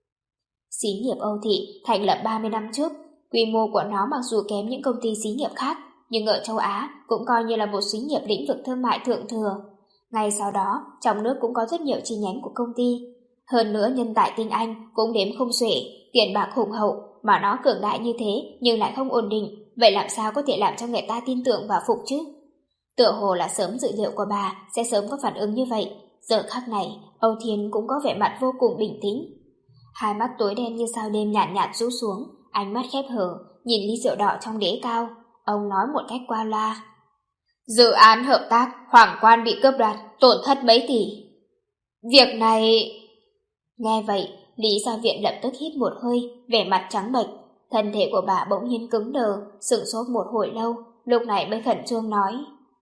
Xí nghiệp Âu Thị thành lập ba mươi năm trước, quy mô của nó mặc dù kém những công ty xí nghiệp khác, nhưng ở châu Á cũng coi như là một xí nghiệp lĩnh vực thương mại thượng thừa. Ngay sau đó, trong nước cũng có rất nhiều chi nhánh của công ty. Hơn nữa nhân tài tinh anh cũng đếm không xuể, tiền bạc hùng hậu, mà nó cường đại như thế nhưng lại không ổn định, vậy làm sao có thể làm cho người ta tin tưởng và phục chứ? Tựa hồ là sớm dự liệu của bà sẽ sớm có phản ứng như vậy. Giờ khắc này, Âu Thiên cũng có vẻ mặt vô cùng bình tĩnh. Hai mắt tối đen như sao đêm nhạt nhạt rũ xuống, ánh mắt khép hờ, nhìn ly rượu đỏ trong đế cao. Ông nói một cách qua loa. Dự án hợp tác, Hoàng Quan bị cướp đoạt, tổn thất mấy tỷ. Việc này... Nghe vậy, Lý Giao Viện lập tức hít một hơi, vẻ mặt trắng bệch. Thân thể của bà bỗng nhiên cứng đờ, sửng sốt một hồi lâu, lúc này mới khẩn trương nói.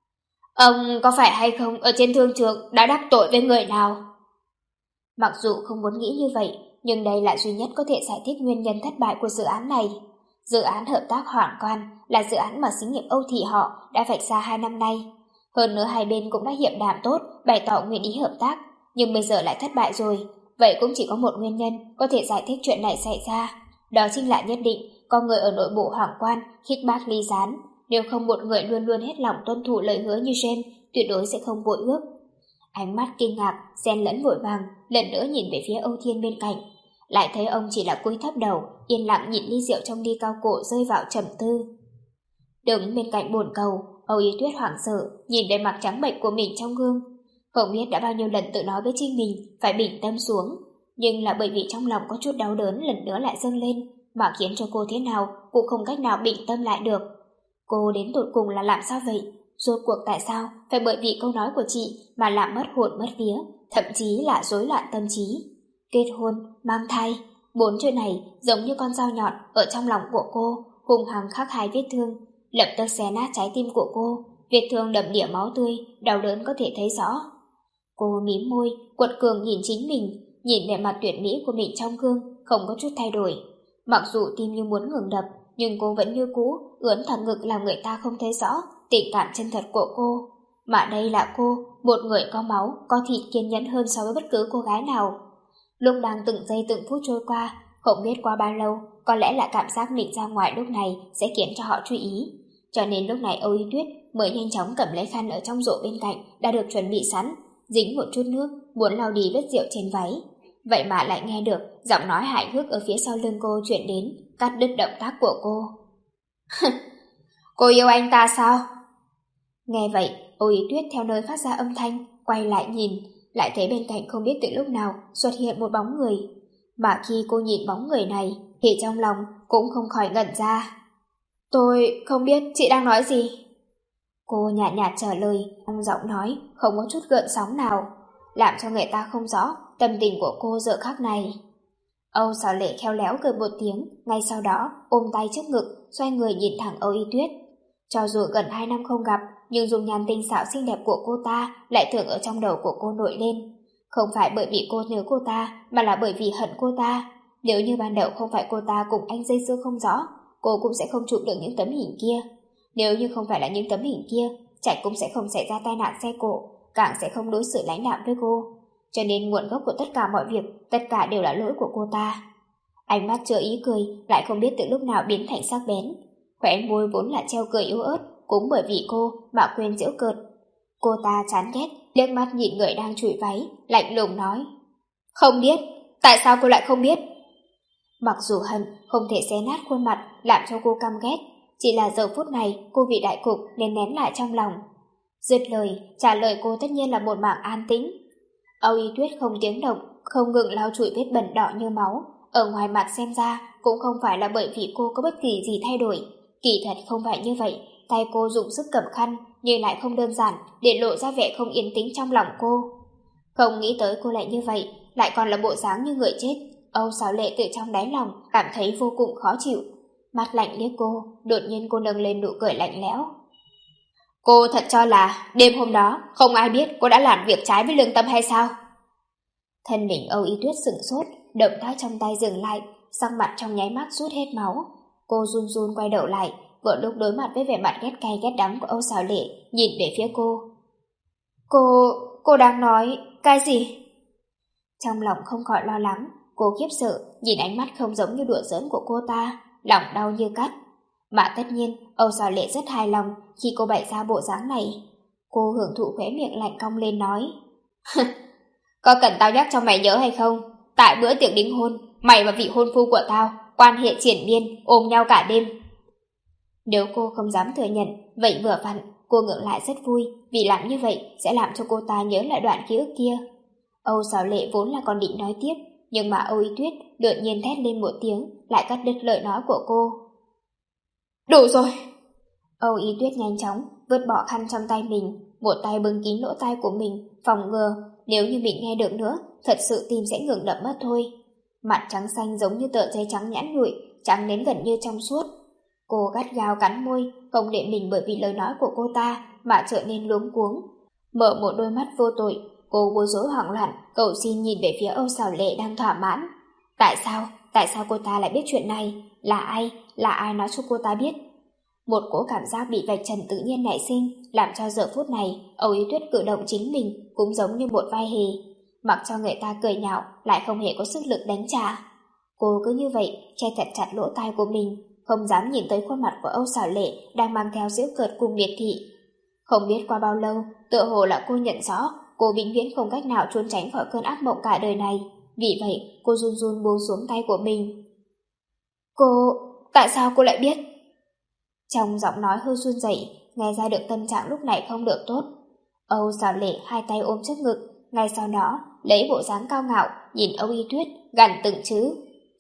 Ông có phải hay không ở trên thương trường đã đắc tội với người nào? Mặc dù không muốn nghĩ như vậy, nhưng đây là duy nhất có thể giải thích nguyên nhân thất bại của dự án này. Dự án hợp tác Hoàng Quan là dự án mà xí nghiệp Âu Thị họ đã vạch ra hai năm nay. Hơn nữa hai bên cũng đã hiệp đàm tốt, bày tỏ nguyện ý hợp tác, nhưng bây giờ lại thất bại rồi. Vậy cũng chỉ có một nguyên nhân có thể giải thích chuyện này xảy ra. Đó chính là nhất định có người ở nội bộ Hoàng Quan khích bác ly gián. Nếu không một người luôn luôn hết lòng tuân thủ lời hứa như James, tuyệt đối sẽ không bội ước. Ánh mắt kinh ngạc, xen lẫn vội vàng, lần nữa nhìn về phía Âu Thiên bên cạnh. Lại thấy ông chỉ là cúi thấp đầu, yên lặng nhịn ly rượu trong ly cao cổ rơi vào trầm tư. Đứng bên cạnh bồn cầu, Âu Y Tuyết hoảng sợ, nhìn về mặt trắng bệch của mình trong gương. Không biết đã bao nhiêu lần tự nói với chính mình phải bình tâm xuống, nhưng là bởi vì trong lòng có chút đau đớn lần nữa lại dâng lên, mà khiến cho cô thế nào cũng không cách nào bình tâm lại được. Cô đến tột cùng là làm sao vậy? Rốt cuộc tại sao phải bởi vì câu nói của chị mà làm mất hồn mất vía, thậm chí là rối loạn tâm trí? Kết hôn, mang thai, bốn chữ này giống như con dao nhọn ở trong lòng của cô, hung hăng khắc hai vết thương, lập tức xé nát trái tim của cô. Vết thương đầm đìa máu tươi, đau đớn có thể thấy rõ. Cô mím môi, quật cường nhìn chính mình, nhìn vẻ mặt tuyệt mỹ của mình trong gương, không có chút thay đổi. Mặc dù tim như muốn ngừng đập, nhưng cô vẫn như cũ, ướn thẳng ngực làm người ta không thấy rõ tình cảm chân thật của cô. Mà đây là cô, một người có máu, có thịt kiên nhẫn hơn so với bất cứ cô gái nào. Lúc đang từng giây từng phút trôi qua, không biết qua bao lâu, có lẽ là cảm giác mình ra ngoài lúc này sẽ khiến cho họ chú ý. Cho nên lúc này Âu Y Tuyết mới nhanh chóng cầm lấy khăn ở trong rổ bên cạnh đã được chuẩn bị sẵn, dính một chút nước, muốn lau đi vết rượu trên váy. Vậy mà lại nghe được giọng nói hài hước ở phía sau lưng cô chuyển đến, cắt đứt động tác của cô. Cô yêu anh ta sao? Nghe vậy, Âu Y Tuyết theo nơi phát ra âm thanh, quay lại nhìn, lại thấy bên cạnh không biết từ lúc nào xuất hiện một bóng người. Mà khi cô nhìn bóng người này, thì trong lòng cũng không khỏi ngẩn ra. Tôi không biết chị đang nói gì. Cô nhạt nhạt trả lời, trong giọng nói không có chút gợn sóng nào, làm cho người ta không rõ tâm tình của cô giờ khắc này. Âu Sảo Lệ khéo léo cười một tiếng, ngay sau đó ôm tay trước ngực, xoay người nhìn thẳng Âu Y Tuyết. Cho dù gần hai năm không gặp, nhưng dung nhan tinh xảo xinh đẹp của cô ta lại thường ở trong đầu của cô nổi lên. Không phải bởi vì cô nhớ cô ta, mà là bởi vì hận cô ta. Nếu như ban đầu không phải cô ta cùng anh dây dưa không rõ, cô cũng sẽ không chụp được những tấm hình kia. Nếu như không phải là những tấm hình kia, Trạch cũng sẽ không xảy ra tai nạn xe cộ, càng sẽ không đối xử lãnh đạm với cô. Cho nên nguồn gốc của tất cả mọi việc, tất cả đều là lỗi của cô ta. Ánh mắt chứa ý cười, lại không biết từ lúc nào biến thành sắc bén. Khóe môi vốn là treo cười yếu ớt, cũng bởi vì cô mà quên giễu cợt. Cô ta chán ghét, liếc mắt nhìn người đang chùi váy, lạnh lùng nói: Không biết, tại sao cô lại không biết? Mặc dù hận không thể xé nát khuôn mặt làm cho cô căm ghét, chỉ là giờ phút này cô vì đại cục nên nén lại trong lòng. Dứt lời, trả lời cô tất nhiên là một mảng an tĩnh. Âu Y Tuyết không tiếng động, không ngừng lau chùi vết bẩn đỏ như máu. Ở ngoài mặt xem ra cũng không phải là bởi vì cô có bất kỳ gì thay đổi. Kỳ thật không phải như vậy, tay cô dùng sức cầm khăn nhưng lại không đơn giản để lộ ra vẻ không yên tĩnh trong lòng cô. Không nghĩ tới cô lại như vậy, lại còn là bộ dáng như người chết. Âu Sảo Lệ từ trong đáy lòng cảm thấy vô cùng khó chịu. Mắt lạnh liếc cô, đột nhiên cô nâng lên nụ cười lạnh lẽo. Cô thật cho là đêm hôm đó không ai biết cô đã làm việc trái với lương tâm hay sao? Thân mình Âu Y Tuyết sửng sốt, động tác trong tay dừng lại, sắc mặt trong nháy mắt rút hết máu. Cô run run quay đầu lại, vừa lúc đối mặt với vẻ mặt ghét cay ghét đắng của Âu Sảo Lệ, nhìn về phía cô. Cô... cô đang nói cái gì? Trong lòng không khỏi lo lắng, cô khiếp sợ nhìn ánh mắt không giống như đùa giỡn của cô ta, lòng đau như cắt. Mà tất nhiên Âu Sảo Lệ rất hài lòng khi cô bày ra bộ dáng này. Cô hưởng thụ khóe miệng lạnh cong lên nói: Có cần tao nhắc cho mày nhớ hay không? Tại bữa tiệc đính hôn, mày và vị hôn phu của tao quan hệ triển miên, ôm nhau cả đêm. Nếu cô không dám thừa nhận, vậy vừa vặn cô ngược lại rất vui, vì làm như vậy sẽ làm cho cô ta nhớ lại đoạn ký ức kia. Âu Sảo Lệ vốn là còn định nói tiếp, nhưng mà Âu Y Tuyết đột nhiên thét lên một tiếng, lại cắt đứt lời nói của cô. Đủ rồi! Âu Y Tuyết nhanh chóng vứt bỏ khăn trong tay mình, một tay bưng kín lỗ tai của mình, phòng ngừa nếu như mình nghe được nữa, thật sự tim sẽ ngừng đập mất thôi. Mặt trắng xanh giống như tờ giấy trắng nhẵn nhụi, trắng đến gần như trong suốt. Cô gắt gao cắn môi, không để mình bởi vì lời nói của cô ta mà trở nên luống cuống. Mở một đôi mắt vô tội, cô bối rối hoảng loạn, cầu xin nhìn về phía Âu Sảo Lệ đang thỏa mãn. Tại sao? Tại sao cô ta lại biết chuyện này? Là ai? Là ai nói cho cô ta biết? Một cỗ cảm giác bị vạch trần tự nhiên nảy sinh, làm cho giờ phút này Âu Yến Tuyết cử động chính mình cũng giống như một vai hề. Mặc cho người ta cười nhạo, lại không hề có sức lực đánh trả. Cô cứ như vậy, che thật chặt lỗ tai của mình, không dám nhìn tới khuôn mặt của Âu Sảo Lệ đang mang theo giễu cợt cùng miệt thị. Không biết qua bao lâu, tựa hồ là cô nhận rõ, cô vĩnh viễn không cách nào trốn tránh khỏi cơn ác mộng cả đời này. Vì vậy, cô run run buông xuống tay của mình. Cô... tại sao cô lại biết? Trong giọng nói hơi run rẩy, nghe ra được tâm trạng lúc này không được tốt. Âu Sảo Lệ hai tay ôm trước ngực, ngay sau đó lấy bộ dáng cao ngạo nhìn Âu Y Tuyết gằn từng chữ.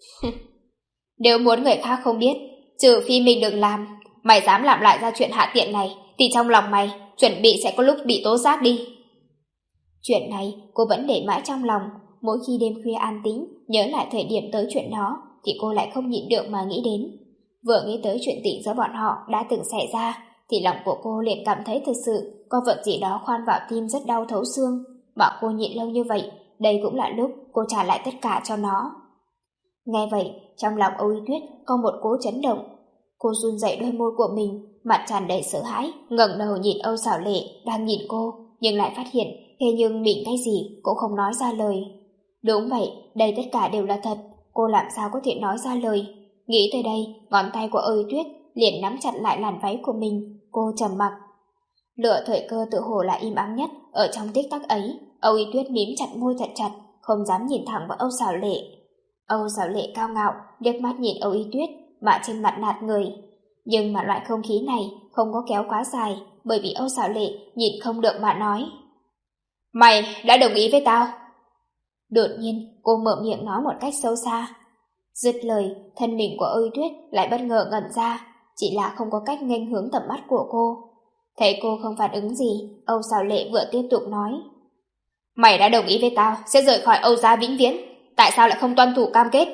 Nếu muốn người khác không biết, trừ phi mình đừng làm, mày dám làm lại ra chuyện hạ tiện này thì trong lòng mày chuẩn bị sẽ có lúc bị tố giác đi. Chuyện này cô vẫn để mãi trong lòng, mỗi khi đêm khuya an tĩnh nhớ lại thời điểm tới chuyện đó thì cô lại không nhịn được mà nghĩ đến. Vừa nghĩ tới chuyện tình giữa bọn họ đã từng xảy ra thì lòng của cô liền cảm thấy thực sự có vật gì đó khoan vào tim rất đau thấu xương. Mà cô nhịn lâu như vậy, đây cũng là lúc cô trả lại tất cả cho nó. Nghe vậy, trong lòng Âu Y Tuyết có một cỗ chấn động. Cô run rẩy đôi môi của mình, mặt tràn đầy sợ hãi, ngẩng đầu nhìn Âu Sảo Lệ đang nhìn cô, nhưng lại phát hiện thế nhưng mình cái gì cũng không nói ra lời. Đúng vậy, đây tất cả đều là thật, cô làm sao có thể nói ra lời. Nghĩ tới đây, ngón tay của Âu Y Tuyết liền nắm chặt lại làn váy của mình, cô trầm mặc. Lửa thời cơ tự hồ là im ắng nhất ở trong tích tắc ấy. Âu Y Tuyết mím chặt môi thật chặt, không dám nhìn thẳng vào Âu Sảo Lệ. Âu Sảo Lệ cao ngạo liếc mắt nhìn Âu Y Tuyết mà trên mặt nạt người, nhưng mà loại không khí này không có kéo quá dài, bởi vì Âu Sảo Lệ nhìn không được mà nói. Mày đã đồng ý với tao. Đột nhiên cô mở miệng nói một cách sâu xa. Dứt lời, thân mình của Âu Y Tuyết lại bất ngờ ngẩn ra, chỉ là không có cách nghênh hướng tầm mắt của cô. Thấy cô không phản ứng gì, Âu Sảo Lệ vừa tiếp tục nói. Mày đã đồng ý với tao sẽ rời khỏi Âu gia vĩnh viễn, tại sao lại không tuân thủ cam kết?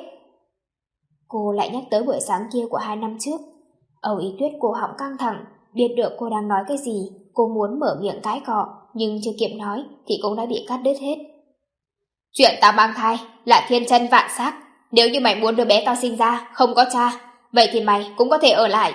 Cô lại nhắc tới buổi sáng kia của hai năm trước. Âu Y Tuyết cổ họng căng thẳng, biết được cô đang nói cái gì, cô muốn mở miệng cãi cọ, nhưng chưa kịp nói thì cũng đã bị cắt đứt hết. Chuyện tao mang thai là thiên chân vạn xác, nếu như mày muốn đứa bé tao sinh ra không có cha, vậy thì mày cũng có thể ở lại.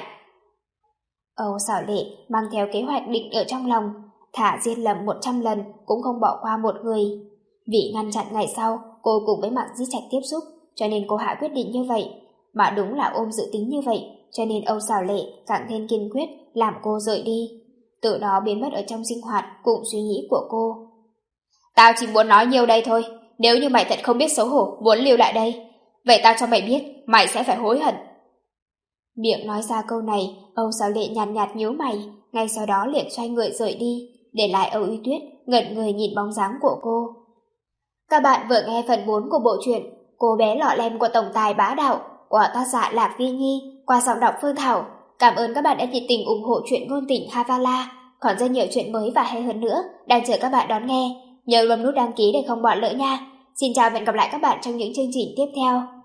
Âu Sảo Lệ mang theo kế hoạch định ở trong lòng, thả giết lầm một trăm lần cũng không bỏ qua một người. Vì ngăn chặn ngày sau cô cùng với Mạc Di Trạch tiếp xúc, cho nên cô hạ quyết định như vậy. Mà đúng là ôm dự tính như vậy, cho nên Âu Sảo Lệ càng thêm kiên quyết làm cô rời đi, từ đó biến mất ở trong sinh hoạt cùng suy nghĩ của cô. Tao chỉ muốn nói nhiều đây thôi, nếu như mày thật không biết xấu hổ muốn lưu lại đây, vậy tao cho mày biết mày sẽ phải hối hận. Miệng nói ra câu này, Âu Sảo Lệ nhàn nhạt, nhạt nhíu mày, ngay sau đó liền xoay người rời đi, để lại Âu Y Tuyết ngẩn người nhìn bóng dáng của cô. Các bạn vừa nghe phần bốn của bộ truyện Cô bé lọ lem của tổng tài bá đạo của tác giả Lạc Vi Nhi qua giọng đọc Phương Thảo. Cảm ơn các bạn đã nhiệt tình ủng hộ truyện ngôn tình Havala. Còn rất nhiều chuyện mới và hay hơn nữa đang chờ các bạn đón nghe. Nhớ bấm nút đăng ký để không bỏ lỡ nha. Xin chào và hẹn gặp lại các bạn trong những chương trình tiếp theo.